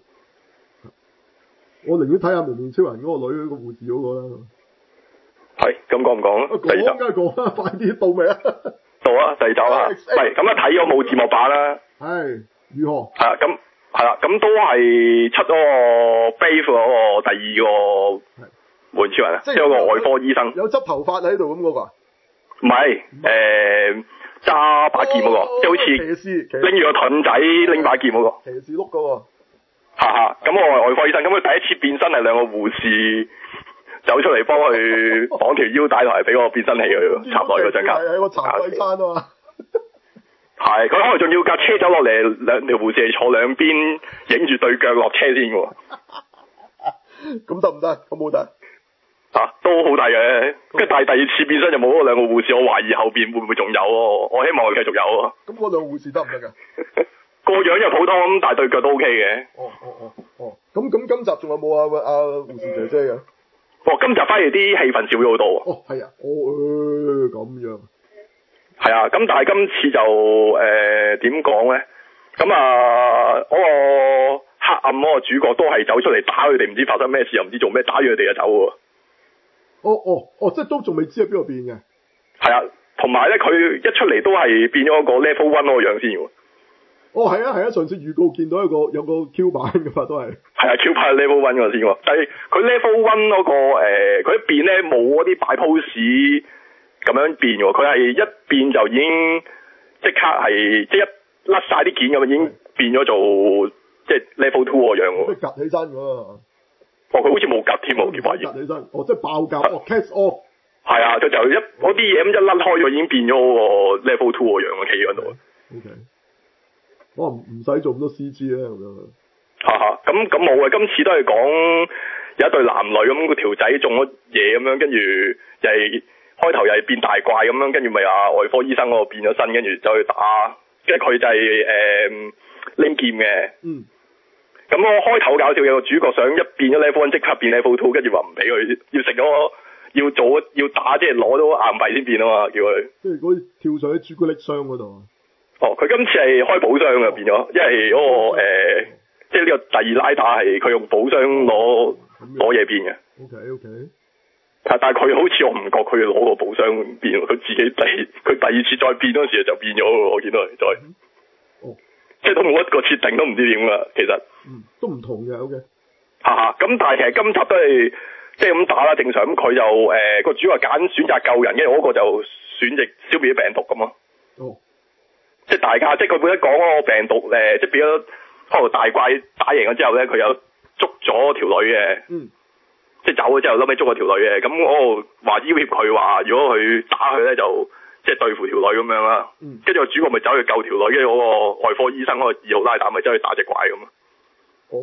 A: 我寧願睇下蒙面超人嗰個女嗰個護士嗰個啦。
C: 係，咁講唔講啊？
A: 講梗係講啦，快啲到未啊？
C: 到啊，第二集啊，喂，咁啊睇咗冇字幕版啦。
A: 係如何？
C: 係啊，咁係啦，咁都係出咗個 Bave 嗰個第二個門超人啊，即係有個外科醫生，
A: 有執頭髮喺度咁嗰個。唔
C: 係，誒揸把劍嗰個，即係好似拎住個盾仔拎把劍嗰個。
A: 騎士碌嗰個。
C: 哈哈，咁我係外科醫生，咁佢第一次變身係兩個護士走出嚟幫佢綁條腰帶同埋俾個變身器佢插落去嗰張卡。
A: 係係個茶鬼餐啊嘛。
C: 係，佢可能仲要架車走落嚟，兩條護士係坐兩邊，影住對腳落車先喎。
A: 咁得唔得？咁冇得？
C: 啊，都好大嘅。跟住但係第二次變身就冇嗰兩個護士，我懷疑後邊會唔會仲有喎？我希望佢繼續有啊。
A: 咁嗰兩個護士得唔得㗎？
C: 個樣又普通咁，但係對腳都 OK 嘅。
A: 哦哦哦哦，咁咁今集仲有冇啊啊護士姐姐嘅？
C: 哦，今集反而啲戲份少咗好多。
A: 哦，係啊，哦咁、呃、樣。
C: 係啊，咁但係今次就誒點講咧？咁啊，嗰、那個黑暗嗰個主角都係走出嚟打佢哋，唔知發生咩事，又唔知做咩，打完佢哋就走喎。
A: 哦哦哦，即係都仲未知喺邊度變嘅。
C: 係啊，同埋咧，佢一出嚟都係變咗個 level one 嗰個樣先喎。
A: 哦，係啊係啊，上次預告見到一個有個 Q 版嘅嘛，都係。係
C: 啊 ，Q 版 level one 嗰個先喎，但係佢 level one 嗰個誒，佢、呃、一變咧冇嗰啲擺 pose 咁樣變喎，佢係一變就已經即刻係即一甩晒啲件咁，已經變咗做即係 level two 個樣喎。
A: 即係趌起身㗎。
C: 哦，佢好似冇趌添喎，結果
A: 趌起身，哦，即係爆格，哦 cast off。
C: 係啊，佢就一嗰啲嘢咁一甩開咗，已經變咗個 level two 個樣喎，企喺度。
A: O K。我唔唔使做咁多 C G 咧，咁樣。
C: 哈哈，咁咁冇啊！今次都係講有一對男女咁，個條仔中咗嘢咁樣，跟住又係開頭又係變大怪咁樣，跟住咪啊外科醫生嗰個變咗身，跟住走去打，跟住佢就係誒拎劍嘅。嗯。咁我開頭搞笑嘅個主角想一變咗 level one 即刻變 level two，跟住話唔俾佢，要食咗要做要打，即係攞到硬幣先變啊嘛，叫佢。即係嗰啲跳上喺朱古力箱嗰度。哦，佢今次係開寶箱嘅變咗，因為嗰、那個、呃、即係呢個第二拉打係佢用寶箱攞攞嘢變嘅。O K O K。但但係佢好似我唔覺佢攞個寶箱變，佢自己第佢第二次再變嗰時就變咗喎，我見到佢再。哦。即係都冇一個設定都唔知點啦，其實。嗯，都唔同嘅 O K。哈哈，咁但係其實今集都係即係咁打啦，正常咁佢就誒個、呃、主角揀選擇救人，跟住嗰個就選擇消滅啲病毒咁咯。哦。即係大家，即係佢本身講嗰個病毒誒，即係變咗可能大怪打贏咗之後咧，佢有捉咗條女嘅，嗯，即係走咗之後，後尾捉咗條女嘅，咁嗰個話要挾佢話，如果佢打佢咧，就即係對付條女咁樣啦，嗯，跟住個主角咪走去救條女，跟住嗰個外科醫生嗰個二號拉打咪走去打隻怪咁啊。哦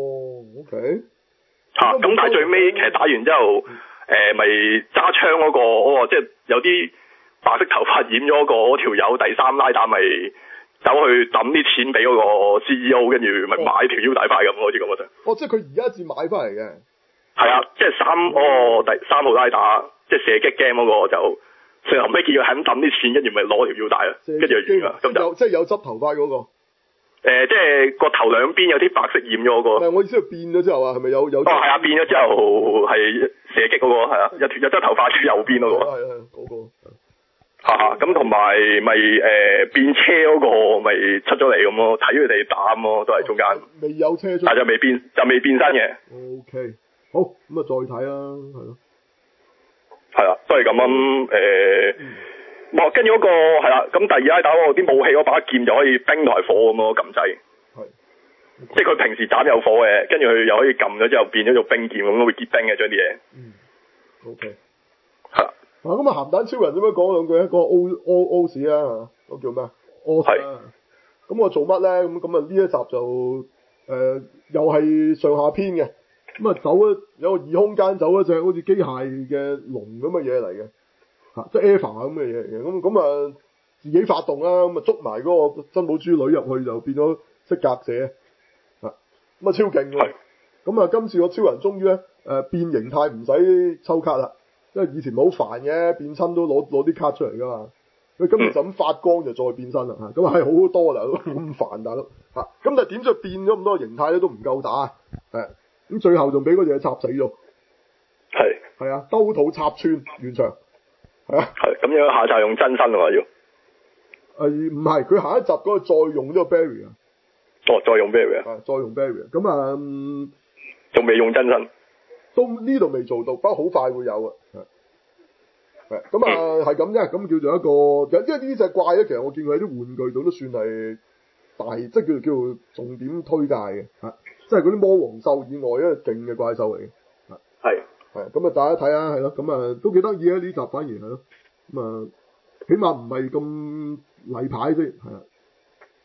C: ，OK，嚇，咁但係最尾其實打完之後，誒咪揸槍嗰個嗰個即係有啲白色頭髮染咗個嗰條友第三拉打咪走去抌啲錢俾嗰個 C E O， 跟住咪買條腰帶塊咁，好似咁嘅啫。哦，即係佢而家先買翻嚟嘅。係啊，即係三哦第三號拉打，即係射擊 game 嗰個就，最後尾見佢係咁抌啲錢，跟住咪攞條腰帶啦，跟住就完啦。咁就即係有執頭髮嗰個。誒，即係個頭兩邊有啲白色染咗嗰個。唔係，我意思係變咗之後啊，係咪有有？哦，係啊，變咗之後係射擊嗰個，係啊，有條有執頭髮喺右邊嗰個。係係嗰個。嚇，咁同埋咪誒變車嗰個咪出咗嚟咁咯，睇佢哋打咯，都係中間。未有車出。但就未變，就未變身嘅。O K，好，咁啊再睇啦，係咯。係啦，都係咁樣誒。哇，跟住嗰個係啦，咁第二拉打嗰個啲武器嗰把劍就可以冰同埋火咁咯，撳掣。係。即係佢平時斬有火嘅，跟住佢又可以撳咗之後變咗做冰劍咁，會結冰嘅將啲嘢。嗯。O K。係啦。嗱咁啊，鹹蛋超人點樣講兩句？一個 O O O 士啊，嗰叫咩啊？O 士啊。咁我做乜咧？咁咁啊呢一集就誒、呃、又係上下篇嘅。咁啊走咗有個異空間走咗隻好似機械嘅龍咁嘅嘢嚟嘅，嚇即係 Eva 咁嘅嘢嚟嘅。咁咁啊自己發動啦，咁啊捉埋嗰個珍寶珠女入去就變咗識格者，嚇咁啊超勁喎。咁啊今次個超人終於咧誒變形態唔使抽卡啦。因為以前冇好煩嘅，變親都攞攞啲卡出嚟噶嘛。佢今日就咁發光就再變身啦嚇，咁係好多啦，咁煩大佬嚇。咁但係點知變咗咁多形態咧都唔夠打，係咁最後仲俾嗰隻嘢插死咗。係係啊，兜肚插穿完場係啊。係咁樣下集用真身啊嘛要。誒唔係，佢下一集嗰個再用咗個 barrier 啊。哦，再用 barrier 啊。再用 barrier 咁啊，仲未用真身。都呢度未做到，不過好快會有啊。係，咁啊係咁啫，咁叫做一個，因為呢隻怪咧，其實我見佢喺啲玩具度都算係大，即係叫做叫做重點推介嘅，嚇，即係嗰啲魔王獸以外一個勁嘅怪獸嚟嘅，係係，咁啊大家睇下係咯，咁啊都幾得意啊呢集反而係咯，咁啊起碼唔係咁例牌啫，係啊，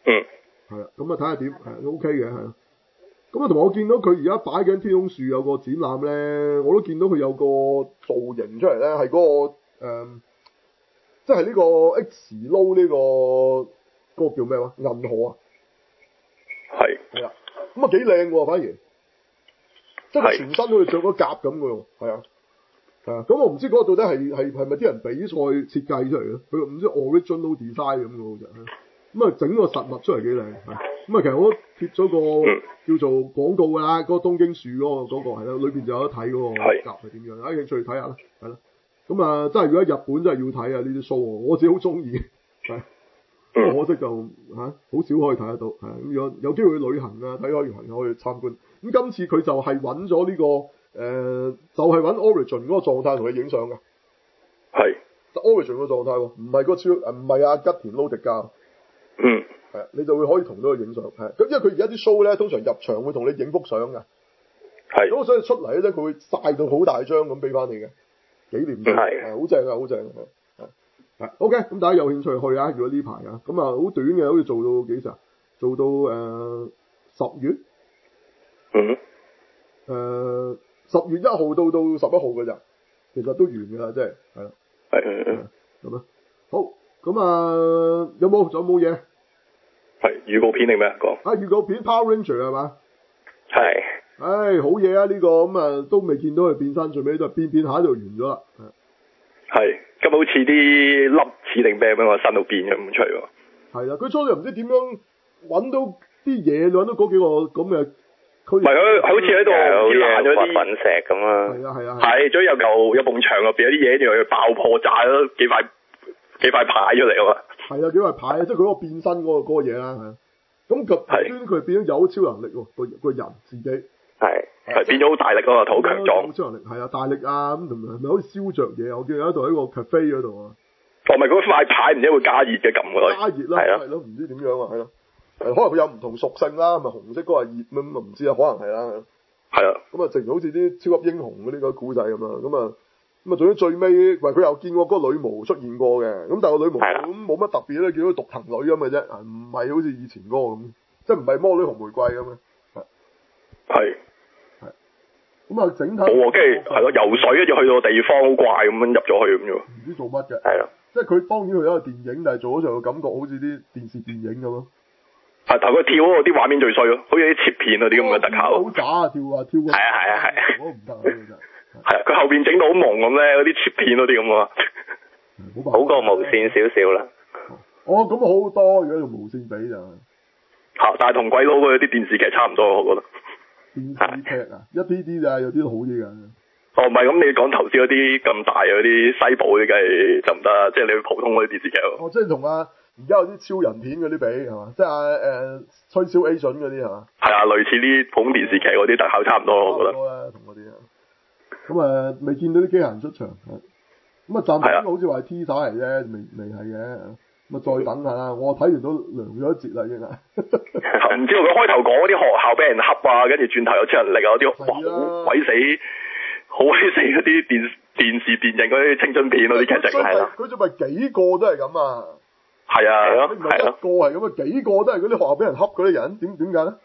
C: 嗯。
A: 係啊，咁啊睇下點，係 OK 嘅，係啊。咁啊，同埋我見到佢而家擺緊天空樹有個展覽咧，我都見到佢有個造型出嚟咧，係嗰、個、呃、即係呢個 X 撈呢、呢個嗰、嗰個叫咩話？銀河啊，
C: 係。
A: 係啊，咁啊幾靚喎，反而，即係佢全身好似着咗甲咁嘅喎，係啊，係啊，咁我唔知嗰個到底係係係咪啲人比賽設計出嚟嘅？佢唔知 original design 咁嘅好似係。咁啊，整個實物出嚟幾靚，咁啊，其實我貼咗個叫做廣告㗎啦，嗰、嗰個東京樹嗰、嗰個嗰、嗰個係啦，裏邊就有得睇嗰個甲係點樣，有興趣睇下啦，係啦。咁啊，真係如果喺日本真係要睇啊呢啲 show，我自己好中意，係，不過可惜就嚇好、啊、少可以睇得到，係咁有有機會去旅行啊，睇海洋行可以參觀。咁今次佢就係揾咗呢個誒、呃，就係、是、揾 Origin 嗰個狀態同佢影相嘅，係 Origin 個狀態喎，唔係個超唔係阿吉田撈迪加。嗯，係啊，你就會可以同到佢影相，係咁，因為佢而家啲 show 咧，通常入場會同你影幅相嘅，係，咁所以出嚟咧，佢會晒到好大張咁俾翻你嘅紀念相，係，好正啊，好正啊，係，係 ，OK，咁大家有興趣去啊，如果呢排啊，咁啊好短嘅，好似做到幾時啊？做到誒十、呃、月，嗯，誒十、呃、月一號到到十一號嘅咋，其實都完㗎啦，即係，係啦，係，咁啊，好。咁啊，有冇仲有冇嘢？係預告片定咩講？啊，預告片 Power Ranger 係嘛？係。唉，好嘢啊！呢、呢個咁啊，都未見到佢變身，最尾都係變變下就完咗啦。係。咁好似啲粒子定咩咁啊，伸到變咁出嚟喎。係啦，佢初又唔知點樣揾到啲嘢，揾到嗰幾個咁嘅。唔係佢好似喺度爛咗啲隕石咁啊。係啊係啊。係，仲有嚿有埲牆入邊有啲嘢，跟住佢爆破炸咗幾塊。幾塊牌出嚟啊嘛，係啊，幾塊牌，即係佢嗰個變身嗰、嗰個嗰、嗰個嘢啦，係。咁極端佢變咗有超能力喎，個個人自己係係變咗好大力嗰個好強壯。有超能力係啊，大力啊咁同埋係咪可以燒着嘢？我見有一度喺個 cafe 嗰度啊。哦，咪嗰塊牌唔知會加熱嘅撳落去。加熱啦，係咯，唔知點樣啊，係咯。可能佢有唔同屬性啦，咪紅色嗰個係熱咁啊，唔知啊，可能係啦。係啊。咁啊，正如好似啲超級英雄嗰啲個古仔咁啊，咁啊。咁啊，仲要最尾，喂，佢又見過嗰個女巫出現過嘅，咁但係個女巫咁冇乜特別咧，見到獨藤女咁嘅啫，唔係好似以前嗰個咁，即係唔係魔女紅玫瑰咁嘅，係係，咁啊整體冇跟住係咯游水，跟住去到個地方好怪咁樣入咗去咁啫，唔知做乜嘅，係咯，即係佢當然佢有一個電影，但係做咗就感覺好似啲電視電影咁咯，係頭佢跳嗰個啲畫面最衰咯，好似啲切片嗰啲咁嘅特效，好渣啊跳啊跳，係啊係啊係，我唔得啊真係。係啊，佢後邊整到好朦咁咧，嗰啲切片嗰啲咁啊，好過無線少少啦。哦，咁啊好好多，如果用無線比就吓，但係同鬼佬嗰啲電視劇差唔多，我覺得。電視劇啊，一啲啲咋，有啲好啲噶。哦，唔係，咁你講頭先嗰啲咁大嗰啲西部嗰啲，梗係就唔得，即係你去普通嗰啲電視劇。哦，即係同啊，而家有啲超人片嗰啲比係嘛，即係啊誒吹簫 agent 嗰啲係嘛。係啊，類似啲普通電視劇嗰啲特效差唔多，我覺得。差唔多啦，同嗰啲啊。咁啊，未見到啲機械人出場，咁啊暫時好似話係 T 手嚟啫，未未係嘅，咁啊再等下啦。我睇完都涼咗一節啦，已經係。唔知道佢開頭講嗰啲學校俾人恰啊，跟住轉頭有超能力啊嗰啲，哇好鬼死，好鬼死嗰啲電電視電影嗰啲青春片嗰啲劇情係啦。佢仲咪幾個都係咁啊？係啊，係咯，係咯。一個係咁啊，幾個都係嗰啲學校俾人恰嗰啲人，點點解咧？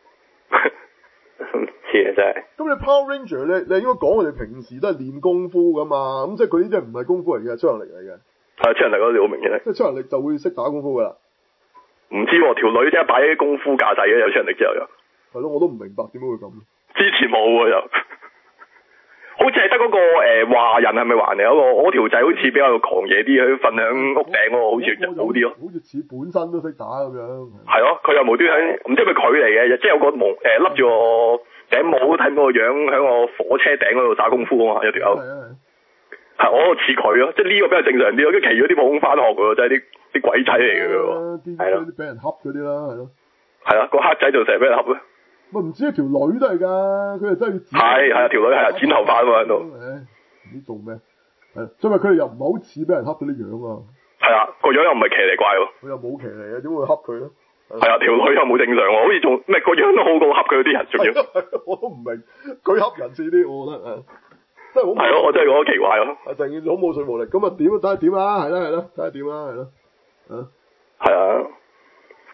A: 真係，咁你 Power Ranger 咧，你應該講佢哋平時都係練功夫噶嘛，咁即係佢啲真係唔係功夫嚟嘅，超能力嚟嘅。係超能力嗰啲好明顯咧。即係超能力就會識打功夫噶啦。唔知喎，條女即係擺啲功夫架勢嘅，有超能力之後又。係咯，我都唔明白點解會咁。之前冇喎又。好似係得嗰個誒華人係咪華人嚟嗰個？我條仔好似比較狂野啲，佢瞓響屋頂嗰個好似好啲咯。好似似本身都識打咁樣。係咯，佢又無端喺，唔知係咪佢嚟嘅，即係有個蒙誒笠住個頂帽睇到個樣喺個火車頂嗰度打功夫啊嘛，有條友。係啊係。係，我似佢咯，即係呢個比較正常啲咯，跟住其餘嗰啲冇空翻學㗎喎，即係啲啲鬼仔嚟嘅喎。係咯。啲俾人恰嗰啲啦，係咯。係啊，個黑仔就成日俾人恰啦。咪唔知條女都係㗎，佢又真係要係係啊，條女係啊，剪頭髮喎喺度。唔知做咩？係，所以佢哋又唔係好似俾人恰嗰啲樣啊。係啊，個樣又唔係騎呢怪喎。佢又冇騎呢嘅，點會恰佢咧？係啊，條女又冇正常喎，好似仲咩個樣都好過恰佢啲人，仲要。我都唔明，佢恰人似啲，我覺得啊，真係好。係咯，我真係覺得奇怪咯。啊，成件事好冇說服力，咁啊點啊？睇下點啦，係啦係啦，睇下點啦，係咯。啊。係啊。誒，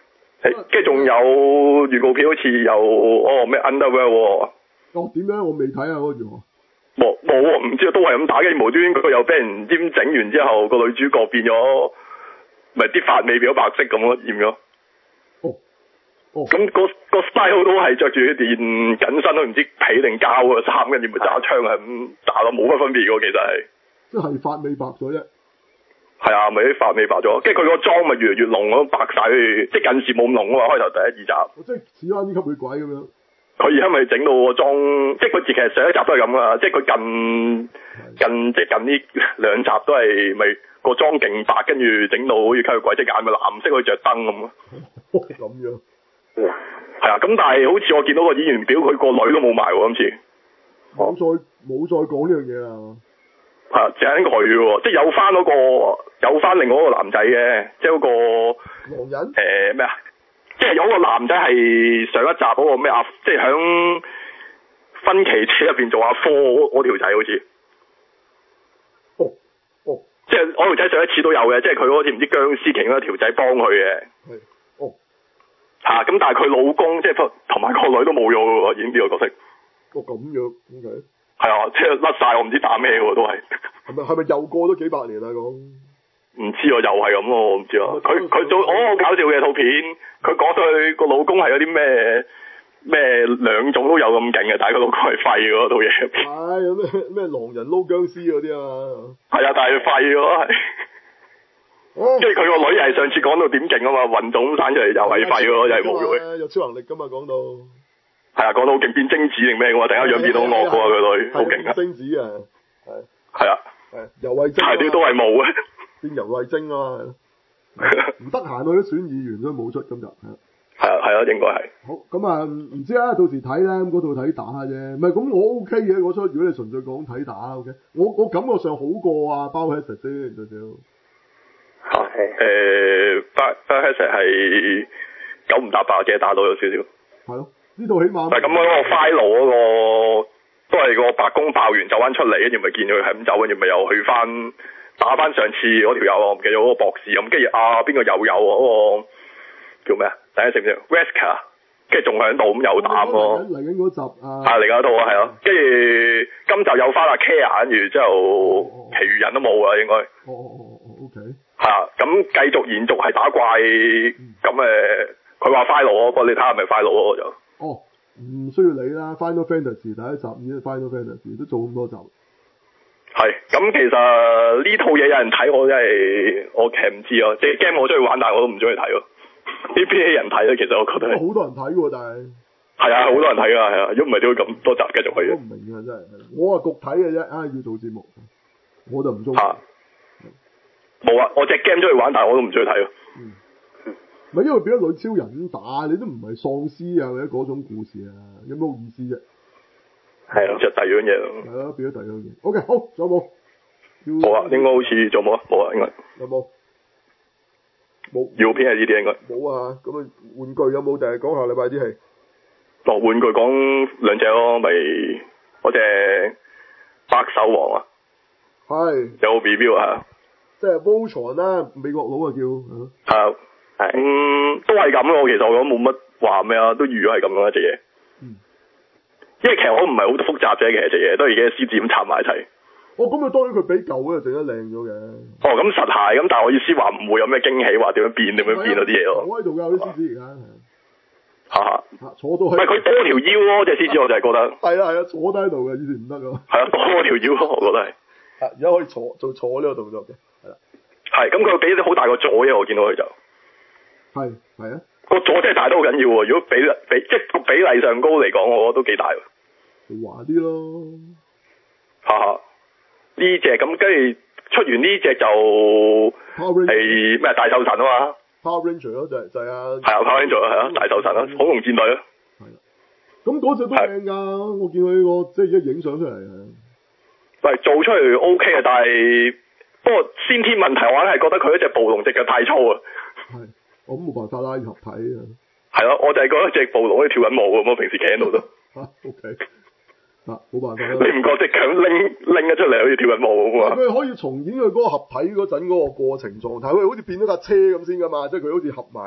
C: 跟住仲有預告片好似有哦咩 Underworld 喎。
A: 哦，點樣？我未睇啊嗰個預告。
C: 冇冇喎，唔知都係咁打，跟住無端端佢又俾人尖整完之後，個女主角變咗，咪啲髮尾變咗白色咁咯，染咗。
A: 哦。哦。
C: 咁、那個、那個 style 都係着住啲件緊身都唔知皮定膠嘅衫，跟住咪揸槍係咁打咯，冇乜分別嘅其實係。
A: 即係髮尾白咗啫。
C: 係啊，咪啲髮尾白咗，跟住佢個妝咪越嚟越濃咯，白晒，即係近時冇咁濃啊嘛，開頭第一二集。
A: 即係似翻啲吸血鬼咁樣。
C: 佢而家咪整到個妝，即係佢其實上一集都係咁啊，即係佢近近即係近呢兩集都係咪個妝勁白，跟住整到好似吸血鬼隻眼咪藍色去着燈咁咯。
A: 咁樣。
C: 係啊，咁但係好似我見到個演員表，佢個女都冇埋喎，今次。
A: 冇再冇再講呢樣嘢啦。
C: 係啊，淨係佢喎，即係有翻嗰、那個有翻另外一個男仔嘅，即係嗰、那個
A: 狼人。
C: 誒咩啊？即係有個男仔係上一集嗰個咩啊？即係響分歧者入邊做阿科嗰條仔好似。
A: 哦哦。
C: 即係我條仔上一次都有嘅，即係佢好似唔知僵屍其中一條仔幫佢嘅。
A: 係。哦。
C: 吓咁、啊，但係佢老公即係同埋個女都冇咗喎，演呢個角色。
A: 哦咁樣，OK。
C: 係啊，即係甩晒，我唔知打咩喎都係。係
A: 咪係咪又過咗幾百年啊講？
C: 唔知啊，又係咁咯，我唔知啊。佢佢做我好搞笑嘅套片，佢講到佢個老公係有啲咩咩兩種都有咁勁嘅，但係佢老公係廢嘅嗰套嘢入邊。
A: 係有咩咩狼人撈僵屍嗰啲啊？係
C: 啊，但係廢嘅係。跟住佢個女係上次講到點勁啊嘛，運動生出嚟又係廢嘅，又係冇咗。
A: 有超能力噶嘛講到。
C: 係啊，講到好勁變精子定咩嘅嘛，突然間樣變到惡嘅喎佢女，好勁啊！
A: 精子啊，係。
C: 係啊。
A: 係游蕙禎。係
C: 啲都係冇嘅。
A: 變游蕙禎啊嘛，唔得閒去都選議員都冇出咁就係啊。
C: 係啊係啊，應該係。
A: 好咁啊，唔知啊，到時睇啦，嗰度睇打啫。唔係咁我 OK 嘅嗰出，如果你純粹講睇打 OK，我我感覺上好過啊包黑石先最少。
C: 係誒，包包黑石係九唔搭八嘅，打到有少少。
A: 係咯，呢度起碼。
C: 但係咁嗰個 final 嗰個都係個白宮爆完走翻出嚟，跟住咪見佢係咁走，跟住咪又去翻。打翻上次嗰條友啊，我唔記得嗰個博士咁，跟住啊邊個又有啊嗰、那個叫咩啊？大家識唔識 Wesker 跟住仲喺度咁又打咯。嚟緊嗰集啊。係嚟緊嗰套啊，係咯。跟住今集有翻阿 Care， 跟住之後，哦、其餘人都冇啊，應該。
A: 哦哦哦哦 ，OK。係
C: 啊，咁繼續延續係打怪，咁誒、嗯，佢話 Final 嗰個，你睇下係咪 Final 嗰個就。哦，
A: 唔需要理啦 ，Final Fantasy 第一集已經 Final Fantasy 都做咁多集。
C: 係，咁其實呢套嘢有人睇，我真係我其實唔知啊，即係 game 我中意玩，但係我都唔中意睇咯。呢邊啲人睇咧，其實我覺得係。
A: 好多人睇喎，但係。係
C: 啊，好多人睇㗎，係啊，如果唔係點會咁多集繼續去嘅？
A: 我唔明啊，真係。我係焗睇嘅啫，啊要做節目，我就唔中意。嚇。
C: 冇啊！我隻 game 中意玩，但係我都唔中意睇咯。
A: 嗯。唔係因為變咗女超人咁打，你都唔係喪屍啊或者嗰種故事啊，有咩好意思啫？
C: 係啊，就第二樣嘢咯。
A: 係啊，變咗第二樣嘢。O K，好，仲有冇？
C: 冇啊，應該好似仲冇啊，冇啊，應該。
A: 有冇？冇。
C: 要片係呢啲應該。
A: 冇啊，咁啊，玩具有冇？定係講下禮拜啲戲？
C: 哦，玩具講兩隻咯，咪嗰隻百獸王啊。係。有 review 啊。
A: 即係 Voltron 啦，美國佬啊叫。
C: 係。係。嗯，都係咁咯。其實我覺得冇乜話咩啊，都預咗係咁樣一隻嘢。因為其實我唔係好複雜啫，其實隻嘢都係而家獅子咁插埋一齊。哦，咁啊當然佢比舊嗰隻整得靚咗嘅。哦，咁實係，咁但係我意思話唔會有咩驚喜，話點樣變點樣變嗰啲嘢咯。坐喺度㗎，啲獅子而家係。嚇嚇。坐到係。唔係佢多條腰咯，隻獅子我就係覺得。係啊係啊，坐低喺度嘅，以前唔得㗎。係啊，多條腰咯，我覺得係。係，而家可以坐做坐呢個動作嘅，係啦。係，咁佢俾啲好大個座嘅，我見到佢就。係係啊。個座真係大得好緊要喎！如果比比即係個比例上高嚟講，我覺得都幾大喎。華啲咯。哈哈，呢隻咁跟住出完呢隻就係咩大獸神啊嘛。Power Ranger 咯，就係就係啊。係啊 ，Power Ranger 係啊，大獸神啊，恐龍戰隊啊。係啦。咁嗰隻都靚㗎，我見佢個即係而家影相出嚟係。喂，做出嚟 O K 啊，但係不過先天問題，我硬係覺得佢一隻暴龍隻腳太粗啊。係。我冇辦法啦，要合體啊！係咯，我就係覺得隻暴龍好似跳緊舞咁，我平時企喺度都嚇 OK 啊，冇辦法啦！你唔覺隻腳拎拎咗出嚟好似跳緊舞咁啊？佢可以重演佢嗰個合體嗰陣嗰個過程狀態，佢好似變咗架車咁先噶嘛，即係佢好似合埋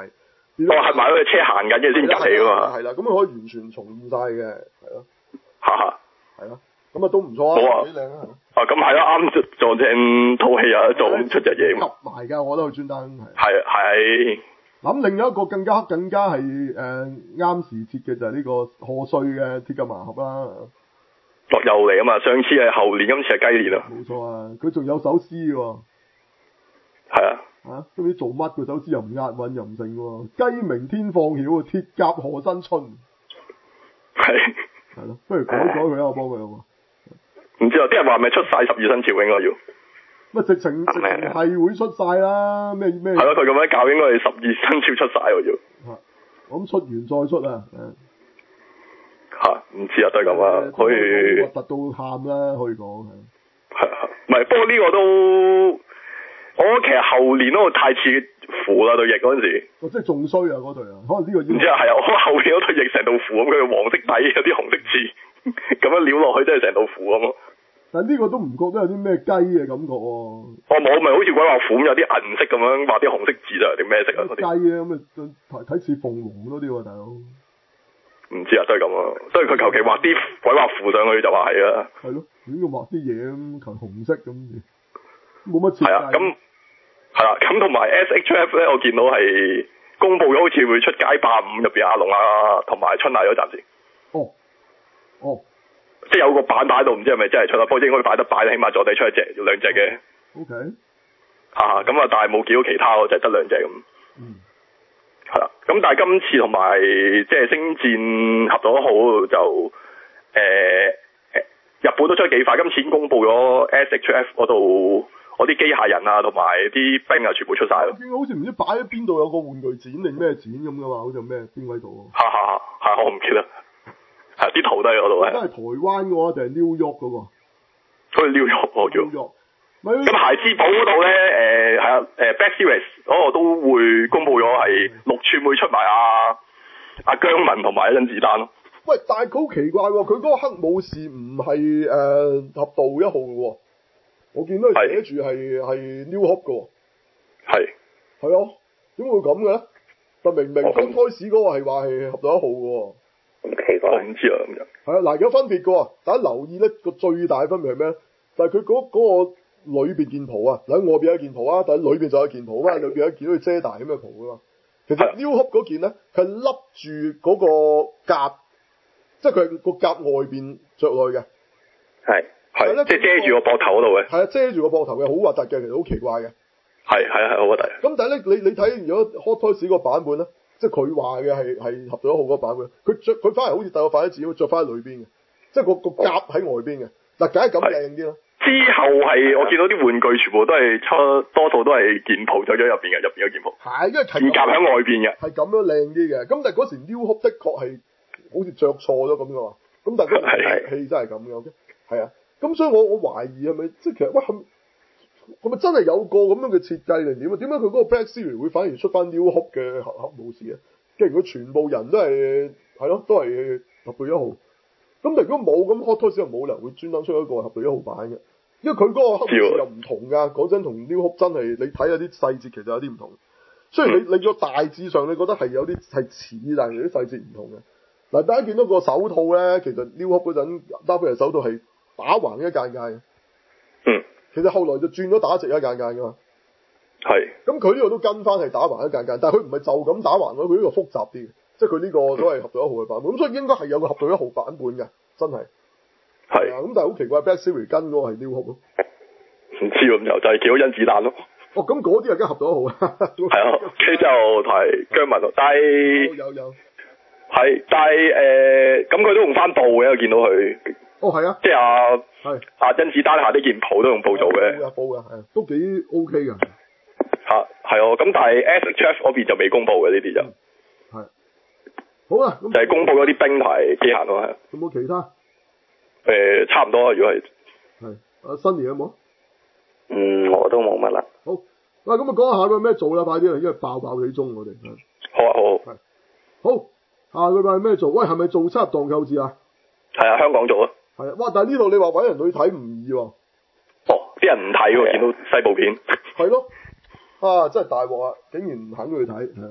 C: 哦，係埋嗰隻車行緊嘅先入嚟㗎嘛。
A: 係啦，咁可以完全重現晒嘅，係咯。
C: 哈哈。
A: 係咯，咁啊都唔錯啊，
C: 好啊，
A: 幾靚啊。
C: 啊，咁係咯，啱撞正套戲啊，撞出隻嘢。
A: 合埋㗎，我覺得佢專登係。
C: 係係。
A: 諗另一個更加更加係誒啱時節嘅就係呢個賀歲嘅鐵甲盲盒啦。
C: 落又嚟啊嘛！上次係猴年，今次係雞年啊！
A: 冇錯啊，佢仲有首詩喎。
C: 係啊。
A: 嚇，都唔知做乜嘅首詩又唔押韻又唔成喎。雞鳴天放曉，鐵甲賀新春。
C: 係。
A: 係咯，不如改改佢啊！我幫佢好嘛。
C: 唔知啊，啲人話咪出晒十二生肖應該要。
A: 乜直情直情係會出晒啦？咩咩？
C: 係咯，佢咁樣教應該係十二生肖出晒喎要。
A: 嚇！咁出完再出啊！
C: 嚇，唔知啊，都係咁啊，可以。
A: 核突到喊啦，可以講係。
C: 係啊，唔係，不過呢個都，我覺得其實後年嗰個太似符啦對翼嗰陣時。
A: 哦，即係仲衰啊嗰隊啊，可能呢個要。
C: 唔知啊，係啊，我後邊嗰隊翼成道符咁，佢黃色底有啲紅色字，咁樣撩落去真係成道符咁咯。
A: 但呢個都唔覺得有啲咩雞嘅感覺喎。
C: 哦，冇，咪好似鬼畫符咁有啲銀色咁樣畫啲紅色字就係啲咩色啊？嗰啲
A: 雞啊咁啊，睇似鳳凰多啲喎，大佬。
C: 唔知啊，都係咁啊，所以佢求其畫啲鬼畫符上去就話係啊。
A: 係咯，點解畫啲嘢咁求紅色咁？冇乜設計。
C: 係啊，咁係啦，咁同埋 S H F 咧，我見到係公佈咗好似會出街霸五入邊阿龍啊同埋春麗嗰陣時。
A: 哦。哦。
C: 即係有個版擺喺度，唔知係咪真係出啦？不過應該擺得擺，起碼坐底出一隻、兩隻嘅。
A: O K。
C: 嚇，咁啊，但係冇見到其他喎，就係得兩隻咁。
A: 嗯。
C: 係啦，咁但係今次同埋即係星戰合作得好就誒、呃、日本都出得幾快，今次已經公佈咗 S H F 嗰度，我啲機械人啊同埋啲兵啊全部出晒咯。
A: 我見好似唔知擺喺邊度有個玩具展定咩展咁噶嘛，好似咩邊位度？
C: 嚇嚇嚇！我唔記得。係啲圖都喺嗰度嘅。
A: 真係台灣嘅話定係 New York 嗰個？
C: 佢 New York 我叫。
A: New York。
C: 咁孩之寶嗰度咧，誒係啊，誒 Black Series 嗰個都會公佈咗係六寸會出埋阿阿姜文同埋甄子丹咯。
A: 喂，但係佢好奇怪喎，佢嗰個黑武士唔係誒俠盜一號嘅喎，我見到佢寫住係係 New Hope 嘅喎。係。係啊，點會咁嘅咧？但明明剛開始嗰個係話係俠盜一號嘅喎。
D: 咁奇怪。
C: 我唔知啊咁樣。
A: 係啊，嗱有分別嘅喎，大家留意咧個最大嘅分別係咩咧？就係佢嗰嗰個。裏邊件袍啊，喺外邊有件袍啊，但係裏邊就有件袍啊，裏邊有一件好似遮大咁嘅袍噶嘛。其實 New Hope 嗰件咧，佢係笠住嗰個甲，即係佢係個甲外邊着落去嘅。係係，
C: 即係遮住個膊頭嗰度嘅。係
A: 啊，遮住個膊頭嘅，好核突嘅，其實好奇怪嘅。係
C: 係係好核突。
A: 咁但係咧，你你睇如果 Hot Toys 個版本咧，即係佢話嘅係係合咗一號嗰個版本，佢着佢翻嚟好似帶個筷子咁着翻喺裏邊嘅，即係個個甲喺外邊嘅。嗱，梗係咁靚啲啦。
C: 之後係我見到啲玩具全部都係出，多數都係件袍走咗入邊嘅，入邊嗰件袍。係，因為件甲喺外邊嘅。係咁樣靚啲嘅，咁但係嗰時 New Hope 的確係好似着錯咗咁嘅嘛。咁但係嗰時戲真係咁嘅，OK？係啊，咁所以我我懷疑係咪即係其實喂係係咪真係有個咁樣嘅設計定點啊？點解佢嗰個 Black Series 會反而出翻 New Hope 嘅黑黑武士啊？既然佢全部人都係係咯，都係俠盜一號。咁但如果冇咁 Hot Toys 又冇理由會專登出一個俠盜一號版嘅，因為佢嗰個黑武士又唔同㗎。嗰陣同 New Hope 真係你睇下啲細節其實有啲唔同。雖然你你個大致上你覺得係有啲係似，但係啲細節唔同嘅。嗱，大家見到個手套咧，其實 New Hope 嗰陣打飛人手套係打橫一間間嘅。嗯。其實後來就轉咗打直一間間㗎嘛。係。咁佢呢個都跟翻係打橫一間間，但係佢唔係就咁打橫咯，佢呢個複雜啲。即係佢呢個都係俠盜一號嘅版本，咁所以應該係有個俠盜一號版本嘅，真係。係啊，咁但係好奇怪 ，Black Series 跟嗰個係 New Hope 咯。唔知喎，咁就就係見到甄子丹咯。哦，咁嗰啲係跟俠盜一號啊。係啊，跟住就係姜文咯，但係有有有。係，但係誒，咁、呃、佢都用翻布嘅，我見到佢。哦，係啊。即係阿係阿甄子丹下呢件袍都用布做嘅。布嘅布嘅，係都幾 OK 㗎。嚇係哦，咁但係 S H F 嗰邊就未公佈嘅呢啲就。嗯好啦，咁就係公佈咗啲兵牌機械咯，係。有冇其他？誒、呃，差唔多啊，如果係。係。阿 Sunny 有冇？嗯，我都冇乜啦。好，嗱咁啊，講下下個咩做啦，快啲啊，因為爆爆幾鐘我哋。好啊，好。係。好，下個禮拜咩做？喂，係咪做七入檔購置啊？係啊，香港做啊。係啊，哇！但係呢度你話搵人去睇唔易喎。哦，啲人唔睇喎，見到西部片。係咯。啊，真係大鑊啊！竟然唔肯去睇。係啊。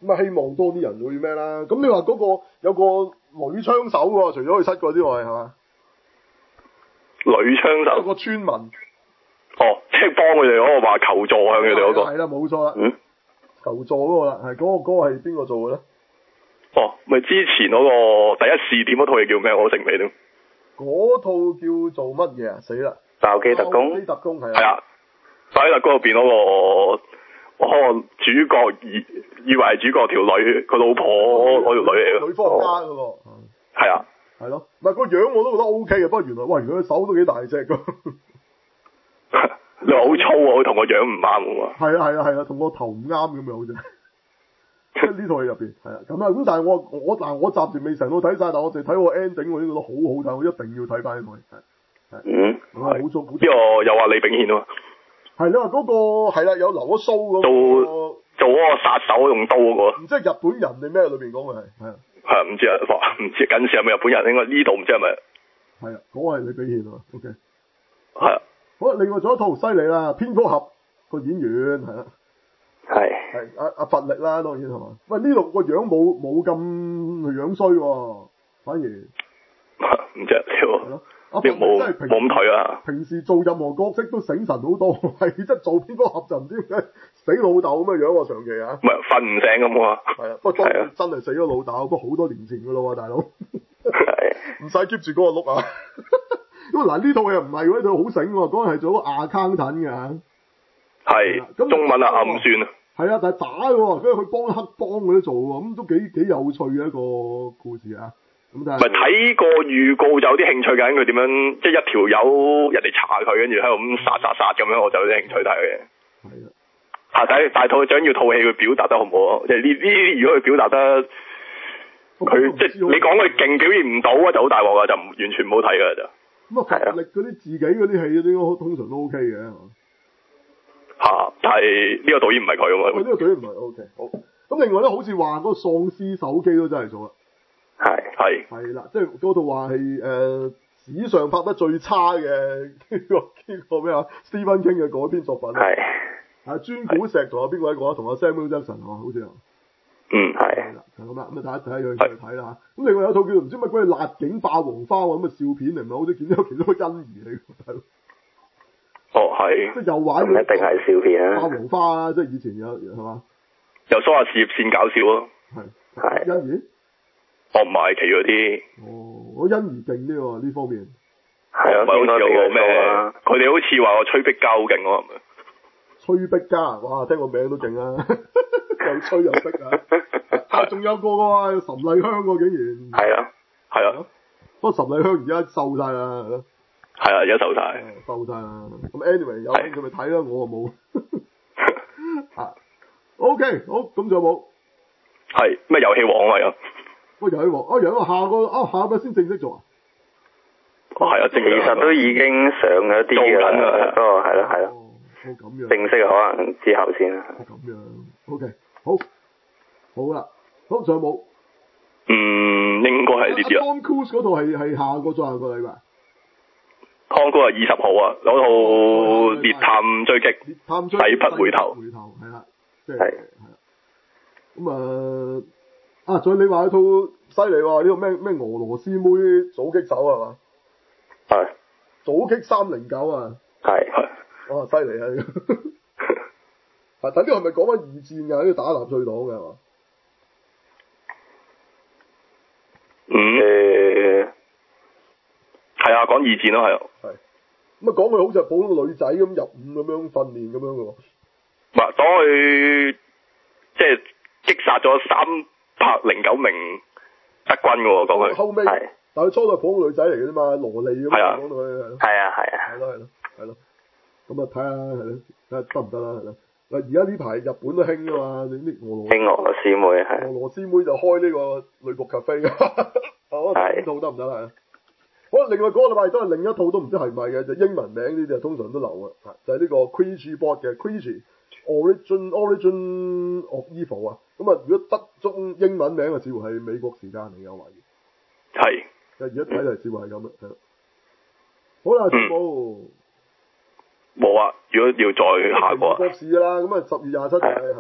A: 咁啊希望多啲人會咩啦。咁你話嗰個有個女槍手喎，除咗佢七個之外係嘛？
C: 女槍手
A: 有個村民。
C: 哦，即係幫佢哋嗰個話求助向佢哋嗰個。
A: 係啦，冇錯啦。
C: 嗯。
A: 求助嗰個啦，係嗰、嗰個嗰、嗰個係邊個做嘅咧？
C: 哦，咪之前嗰個第一視點嗰套嘢叫咩？我成未都。
A: 嗰套叫做乜嘢啊？死啦！
D: 爆機特工。
A: 爆機特工係啊。
C: 係啊，爆機特工入邊嗰個。我可能主角以以為係主角條女，佢老婆嗰條女嚟嘅。
A: 女科學家嗰個。
C: 係啊。
A: 係咯，唔係個樣我都覺得 O K 嘅，不過原來喂，原來佢手都幾大隻㗎。
C: 你話好粗啊，佢同個樣唔啱喎。
A: 係啊係啊係啊，同個頭唔啱咁樣好似。即係呢套戲入邊係啊，咁啊咁，但係我我嗱我暫時未成套睇晒，但係我淨係睇個 ending，我已經覺得好好睇，我一定要睇翻呢套戲。係。
C: 嗯。
A: 我好中意。
C: 呢個又話李炳憲啊嘛。
A: 係啦，嗰個係啦，有留咗鬚嗰個。
C: 做做嗰個殺手用刀嗰個。
A: 唔知係日本人定咩裏邊講嘅係係啊。
C: 係啊，唔知啊，唔知近時係咪日本人？應該呢度唔知係咪。
A: 係啊，嗰個係李炳憲啊 ，OK。
C: 係啊。
A: 好，另外仲有一套犀利啦，蝙蝠俠個演員係啊。
D: 係。
A: 係阿阿佛力啦，當然係嘛。喂，呢度個樣冇冇咁樣衰喎，反而。
C: 唔知啊，呢
A: 咯。
C: 阿佛力真係冇咁睇啊。
A: 平時做任何角色都醒神好多，係即係做蝙蝠俠就唔知點解死老豆咁嘅樣喎，長期啊。
C: 唔係瞓唔醒咁啊。
A: 係啊，不過真真係死咗老豆，不過好多年前噶咯喎，大佬。係。唔使 keep 住嗰個碌啊。因為嗱呢套嘢唔係喎，呢套好醒喎，嗰個係做個 accountant 嘅。
C: 係。咁中文啊，暗算啊。
A: 係啊，但係打喎，跟住佢幫黑幫嗰啲做喎，咁都幾幾有趣嘅一個故事啊。咁但係。咪
C: 睇個預告就有啲興趣緊，佢點樣即係一條友人哋查佢，跟住喺度咁殺殺殺咁樣，我就有啲興趣睇嘅。係啊。嚇！但係大套想要套戲佢表達得好唔好啊？即係呢呢，如果佢表達得，佢即係你講佢勁表現唔到啊，就好大鑊啊，就唔完全唔好睇㗎就。咁啊，
A: 佛力嗰啲自己嗰啲戲應該通常都 OK 嘅。
C: 嚇、啊！但係呢個導演唔係佢啊嘛。
A: 呢、這個導演唔係 OK。好。咁另外咧，好似話嗰個喪屍手機都真係做啦。係係。係啦，即係嗰套話係誒史上拍得最差嘅呢、這個呢、這個咩啊 Stephen King 嘅改編作品。係。係專古石同阿邊個一個啊？同阿 Samuel Jackson 啊，好似啊。嗯，係。係啦，就咁啦，咁啊大家睇下佢去睇啦嚇。咁另外有套叫做唔知乜鬼《辣警霸王花》喎，咁嘅笑片嚟，唔係好似見到其中個欣宜嚟嘅，大佬。哦，係。即係又玩。一定係笑片啊！霸王花啊，即係以前有係嘛？又梳下事業線搞笑咯。係。係。欣宜？哦，唔係，其嗰啲。哦，我欣宜勁啲喎呢方面。係啊，應該有個咩？佢哋好似話我吹壁膠好勁喎，係咪？吹壁家，哇！聽個名都勁啊，又吹又逼啊！啊，仲有個嘅喎，岑麗香喎，竟然係啊，係啊，不過岑麗香而家瘦晒啦，係咯，係啊，而家瘦晒，瘦晒啦。咁 anyway 有興趣咪睇啦，我啊冇。啊，OK，好，咁仲有冇？係咩遊戲王啊？有。喂，遊戲王啊，有個下個啊，下個先正式做啊。哦，係啊，其實都已經上咗啲㗎啦，不過係咯，係咯。哦，咁樣。正式可能之後先啦。哦，咁樣。OK，好，好啦，好，仲有冇？嗯，應該係呢啲啊。Tom Cruise 嗰套係係下個再下個禮拜。Tom Cruise 係二十號啊，嗰套《獵探追擊》。獵探追擊。抵不回頭。回頭係啦，即係係啦。咁啊啊！仲有你話有套犀利喎，呢個咩咩俄羅斯妹狙擊手係嘛？係。狙擊三零九啊。係係。哇！犀利啊！呢個啊，但呢個係咪講緊二戰㗎？呢個打納粹黨嘅係嘛？嗯。誒。係啊，講二戰咯，係啊。係。咁啊，講佢好似係普通女仔咁入伍咁樣訓練咁樣嘅喎。唔係，當佢即係擊殺咗三百零九名德軍嘅喎，講佢。後尾。係。但係初代普通女仔嚟嘅啫嘛，蘿莉咁講到佢。係啊係啊。係咯係咯係咯。咁啊，睇下係咯，睇下得唔得啦，係咯。嗱，而家呢排日本都興啊嘛，你啲俄羅興俄羅斯妹係。俄羅斯妹就開呢個女僕咖啡㗎。係。呢套得唔得啊？好，另外嗰個禮拜都係另一套都唔知係咪嘅，就英文名呢啲就通常都流嘅，就係呢個 Ouija board 嘅 Ouija Origin Origin of Evil 啊。咁啊，如果得中英文名啊，似乎係美國時間嚟嘅，我懷疑。係。就而家睇嚟似乎係咁啦，係咯。好啦，冇。冇啊！如果要再下個啊，博士啦，咁啊十月廿七日係啦，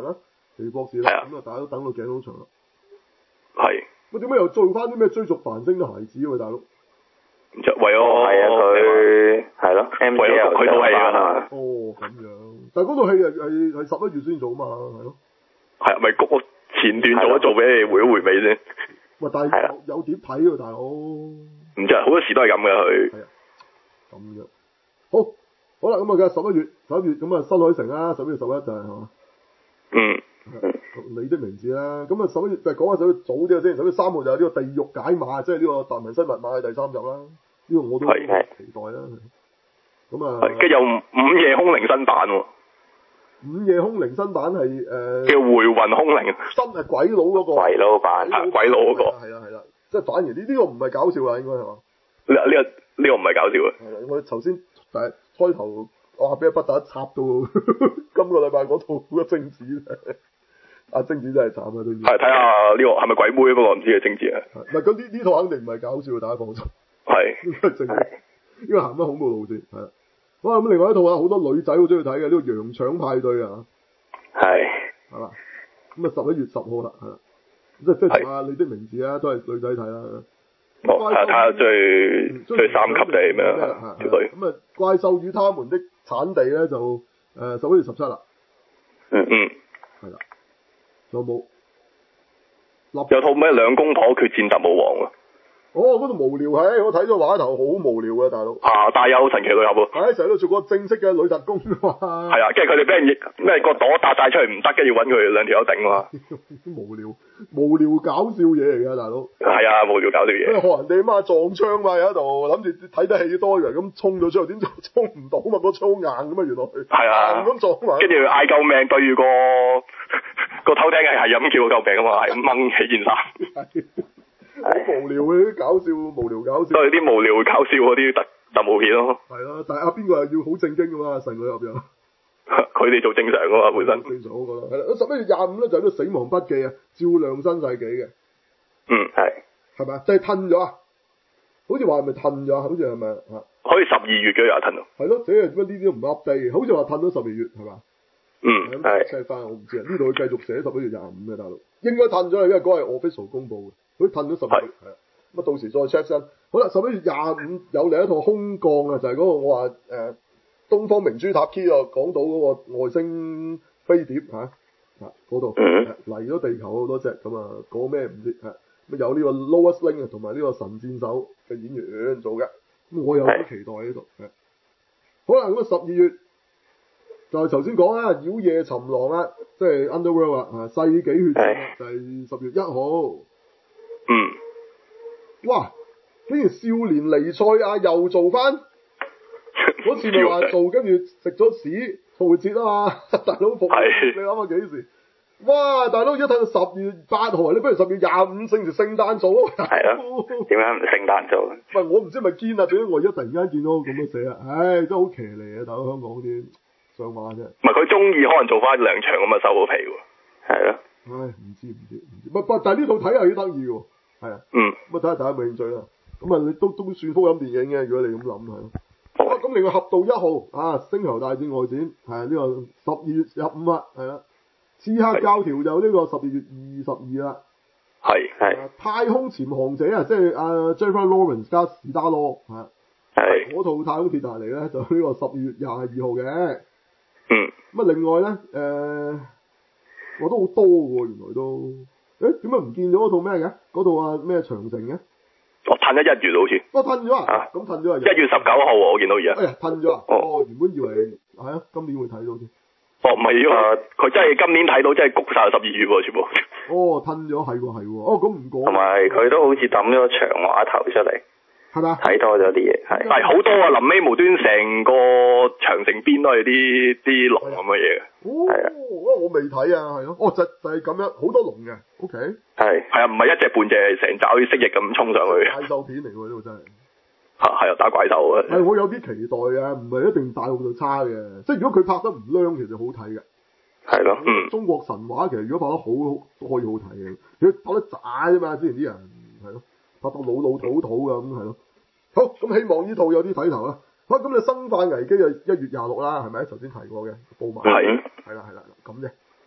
A: 奇異博士啦，咁啊大家都等到頸好長啦。
C: 係。
A: 喂，點解又做翻啲咩追逐繁星嘅孩子喎，大佬？
C: 就為咗
D: 係啊，佢係咯，M C L
C: 佢套戲啊。
A: 哦，咁樣，但係嗰套戲係係係十一月先做啊嘛，係咯。
C: 係咪嗰個前段做一做俾你回一回味先？
A: 喂，但係有有碟睇喎，大佬。
C: 唔知啊，好多時都係咁嘅佢。
A: 係啊，咁樣。好，好啦，咁啊，嘅十一月十一月咁啊，新海誠啦，十一月十一就係係嘛。
C: 嗯。
A: 你的名字啦，咁啊十一月就講下十一月早啲先，十一月三號就係呢個地獄解碼，即係呢個達文西密碼嘅第三集啦。呢、這個我都期待啦。咁啊，
C: 跟住有午夜凶鈴新版喎。
A: 午夜凶鈴新版係誒、呃、
C: 叫回魂凶鈴，
A: 真係鬼佬嗰、那個。
D: 鬼佬版，
C: 鬼佬嗰、那個。
A: 係啦係啦，即係反而呢呢個唔係搞笑啊，應該係嘛？
C: 呢呢個呢個唔係搞笑嘅。
A: 係啦，我頭先但係開頭哇俾一筆打插到今個禮拜嗰套嘅貞子咧。阿貞子真係慘啊！都要
C: 係睇下呢個係咪鬼妹，不過唔知嘅貞子啊。
A: 唔係咁呢呢套肯定唔係搞笑，大家放心。
C: 係。
A: 應該正，呢個行乜恐怖路線係啦。好啦，咁另外一套啊，好多女仔好中意睇嘅呢個《洋腸派對》啊。
D: 係。
A: 係嘛？咁啊十一月十號啦，係啦。即即係同啊你的名字啊，都係女仔睇啦。
C: 哦，係睇下最最三級定係咩啊？條女。
A: 咁啊，怪獸與他們的產地咧就誒十一月十七啦。
C: 嗯嗯。
A: 係啦。有冇？
C: 有套咩兩公婆決戰特務王啊？
A: 哦，嗰度無聊係，我睇咗畫頭好無聊啊，大佬。
C: 啊，但係有神奇女俠喎。
A: 係成日都做個正式嘅女特工啊嘛。
C: 係啊，跟住佢哋俾人咩個朵搭晒出嚟唔得，跟住揾佢兩條友頂啊嘛。
A: 無聊無聊搞笑嘢嚟㗎，大佬。
C: 係啊，無聊搞笑嘢。
A: 學人哋嘛撞槍嘛，喺度諗住睇得戲多嘅，咁衝咗出去，點知衝唔到嘛？個槍硬咁啊，原來。係
C: 啊。
A: 咁撞埋。
C: 跟住嗌救命，對住個個頭頂係係咁叫救命啊嘛，係咁掹起件衫。
A: 好無聊嘅啲搞笑，無聊搞笑。
C: 都係啲無聊搞笑嗰啲特特務片咯。
A: 係啦，但係阿邊個係要好正經㗎嘛？神女入邊。
C: 佢哋做正常㗎嘛，本身。
A: 正常我覺得係啦。十一月廿五咧就係、是、個死亡筆記啊，照亮新世紀嘅。
C: 嗯，係。
A: 係咪？即係褪咗啊？好似話係咪褪咗？好似係咪啊？
C: 可以十二月嘅又褪咯。
A: 係咯，即係乜呢啲都唔 update，好似話褪咗十二月係嘛？
C: 嗯，係。
A: 即係翻我唔知啊，呢度佢繼續寫十一月廿五嘅大陸，應該褪咗啦，因為嗰係 official 公佈嘅。佢褪咗十月，係啊，咁啊到時再 check 先。好啦，十一月廿五有另一套空降啊，就係、是、嗰個我話誒、呃、東方明珠塔 key 啊，講到嗰個外星飛碟嚇啊嗰度嚟咗地球好多隻咁啊，講咩唔知啊，咁有呢個 Lois Lane 啊，同埋呢個神箭手嘅演員做嘅，咁我有啲期待喺呢度。好啦，咁啊十二月就係頭先講啦，妖夜尋狼啦，即係 Underworld 啊，世紀血戰啊，就係十月一號。
C: 嗯，
A: 哇！竟然少年尼賽亞又做翻，嗰次咪話做，跟住食咗屎復活節啊嘛，大佬復活節，你諗下幾時？哇！大佬而家睇到十月八號，你不如十月廿五聖住聖誕做咯。
D: 係啊，點解唔聖誕做？
A: 唔係我唔知係咪堅啊，總之我而家突然間見到咁樣寫啊，唉，真係好騎呢啊！大佬香港啲上畫啫。唔
C: 係佢中意可能做翻兩場咁啊，收好皮喎。
D: 係咯。
A: 唉，唔知唔知唔知，不不，但係呢套睇係幾得意喎。係啊，
C: 嗯，
A: 咁啊睇下大家有冇興趣啦。咁啊，你都都算福音電影嘅，如果你咁諗係咯。好啦，咁另外俠盜一號啊，星球大戰外傳係呢個十二月十五啊，係啦。刺客教條就呢個十二月二十二啦。
C: 係係、
A: 啊。太空潛航者啊，即係阿 Jennifer Lawrence 加史達羅係。係。嗰套太空鐵達尼咧，就呢個十二月廿二號嘅。
C: 嗯。
A: 咁啊，另外咧，誒、呃，我都好多喎，原來都。誒，點解唔見咗嗰套咩嘅？嗰套啊咩長城嘅？
C: 我褪咗一月好似。
A: 我褪咗啊？咁褪咗啊？
C: 一月十九號喎，我見到而家。
A: 哎呀，褪咗啊！哦，原本以為係啊，今年會睇到添。
C: 哦，唔係啊，佢真係今年睇到，真係谷晒十二月喎，全部。
A: 哦，褪咗係喎係喎，哦咁唔講。
D: 同埋佢都好似抌咗長話頭出嚟。係嘛？睇多咗啲嘢，係。
C: 係好多啊！臨尾無端成個長城邊都係啲啲龍咁嘅嘢嘅。
A: 哦，啊，我未睇啊，係咯。哦，就就係咁樣，好多龍嘅。O K。係。係啊，唔係一隻半隻，成隻好似蜥蜴咁衝上去。怪獸片嚟喎，呢個真係。嚇係啊，打怪獸啊。係，我有啲期待啊，唔係一定大陸就差嘅。即係如果佢拍得唔靚，其實好睇嘅。係咯。嗯。中國神話其實如果拍得好，都可以好睇嘅。佢拍得渣啫嘛，之前啲人係咯。拍到老老土土㗎，咁係咯。好，咁希望呢套有啲睇頭啦。好，咁你生化危機就一月廿六啦，係咪？頭先提過嘅報埋。係。係啦係啦，咁啫。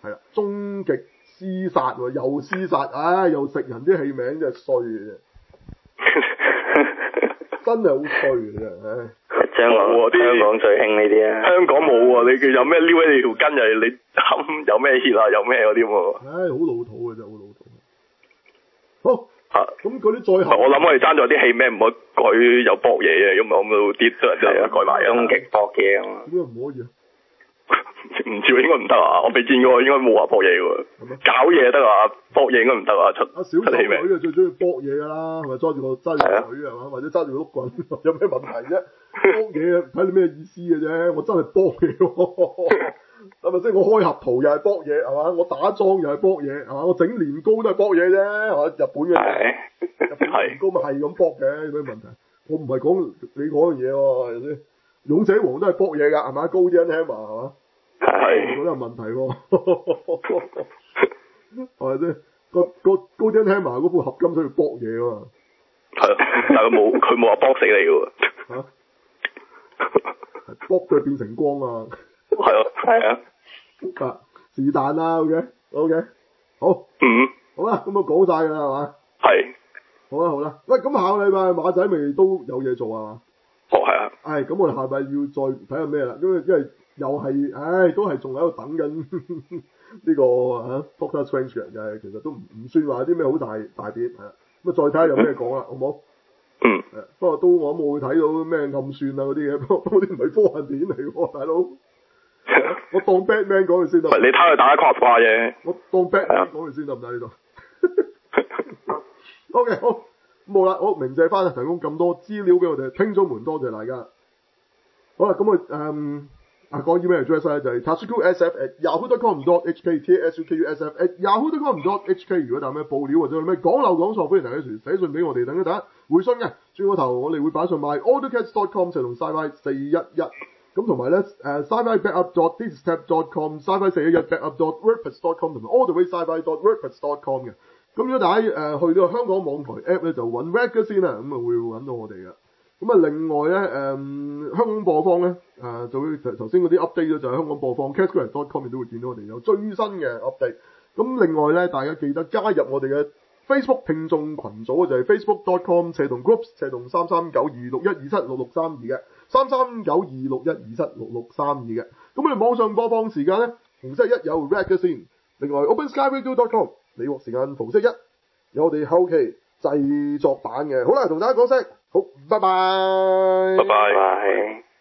A: 係啦，終極廝殺喎，又廝殺，唉、哎，又食人啲戲名真係衰嘅啫，真係好衰嘅啫，唉。
D: 香港香港最興呢啲啊，
C: 香港冇喎，你有咩撩起你條筋又係你冚有咩 hit 啊，有咩嗰啲喎。
A: 唉，好老土嘅啫，好老土。好。
C: 嚇！
A: 咁嗰啲再後，
C: 我諗我哋爭咗啲戲咩唔可以改有搏嘢嘅，咁我咁都啲都真係改埋啊！
D: 終極搏嘢啊嘛，
A: 點解唔可以啊？
C: 唔知喎，應該唔得啊！我未見過，應該冇話搏嘢喎。搞嘢得啊，搏嘢應該唔得啊！出
A: 阿小丑
C: 出戲名
A: 女啊，最中意搏嘢㗎啦，係咪揸住個揸住個女係嘛，或者揸住個碌棍，有咩問題啫？搏嘢睇你咩意思嘅啫，我真係搏嘢喎，係咪先？我開合圖又係搏嘢係嘛，我打樁又係搏嘢係嘛，我整年糕都係搏嘢啫，係嘛？日本嘅日本年糕咪係咁搏嘅，有咩問題？我唔係講你講嘅嘢喎，係咪先？勇者王都係搏嘢㗎，係嘛？高啲 hammer 係嘛？係，覺得有問題喎，係咪先？個個高啲 hammer 嗰副合金需要搏嘢喎，
C: 係，但係佢冇佢冇話搏死你嘅喎，
A: 嚇，搏佢變成光啊！
C: 係啊，係啊，
A: 啊，是但啦 ，OK，OK， 好，
C: 嗯，
A: 好啦，咁啊講晒㗎啦，係嘛？
C: 係，
A: 好啦好啦，喂，咁下個禮拜馬仔咪都有嘢做啊？
C: 哦，係啊，
A: 唉，咁我哋下禮拜要再睇下咩啦，因為因為又係，唉，都係仲喺度等緊呢個啊 Doctor Strange 嘅，就係其實都唔唔算話啲咩好大大碟，係啦，咁啊再睇下有咩講啦，好唔好？
C: 嗯，
A: 誒，不過都我冇睇到咩暗算啊嗰啲嘢，不過嗰啲唔係科幻片嚟喎，大佬。我當 Batman 講佢先得。
C: 唔係你睇佢打 cosplay 啫。
A: 我當 Batman 講佢先得唔得呢度？OK， 好，冇啦，好，鳴謝翻啊，提供咁多資料俾我哋聽眾們，多謝大家。好啦，咁我誒啊講 email address 咧就係 tasukusf at yahoo dot com dot hk t s u k u s f at yahoo dot com dot h k。如果有咩報料或者有咩講漏講錯，歡迎大家寫信俾我哋，等一等回信嘅。轉個頭我哋會擺上 myaudiocast dot com 就同 sci-fi 四一一。咁同埋咧，誒 sci-fi backup dot diskstep dot com、sci-fi 四一一 backup dot wordpress dot com 同埋 all the way sci-fi dot wordpress dot com 嘅。咁如果大家誒、呃、去到香港網台 app 咧，就揾 Rag 先啦，咁啊會揾到我哋嘅。咁啊另外咧，誒、呃、香港播放咧，誒、呃、就會頭先嗰啲 update 咧就係香港播放 castgrad dot com 亦都會見到我哋有最新嘅 update。咁另外咧，大家記得加入我哋嘅 Facebook 聽眾群組，就係 facebook dot com 斜同 groups 斜同三三九二六一二七六六三二嘅。三三九二六一二七六六三二嘅，咁我哋網上播放時間咧，逢星期一有 Rag 先，另外 open sky radio dot com 美國時間逢星期一有我哋後期製作版嘅，好啦，同大家講聲，好，拜拜，
C: 拜拜。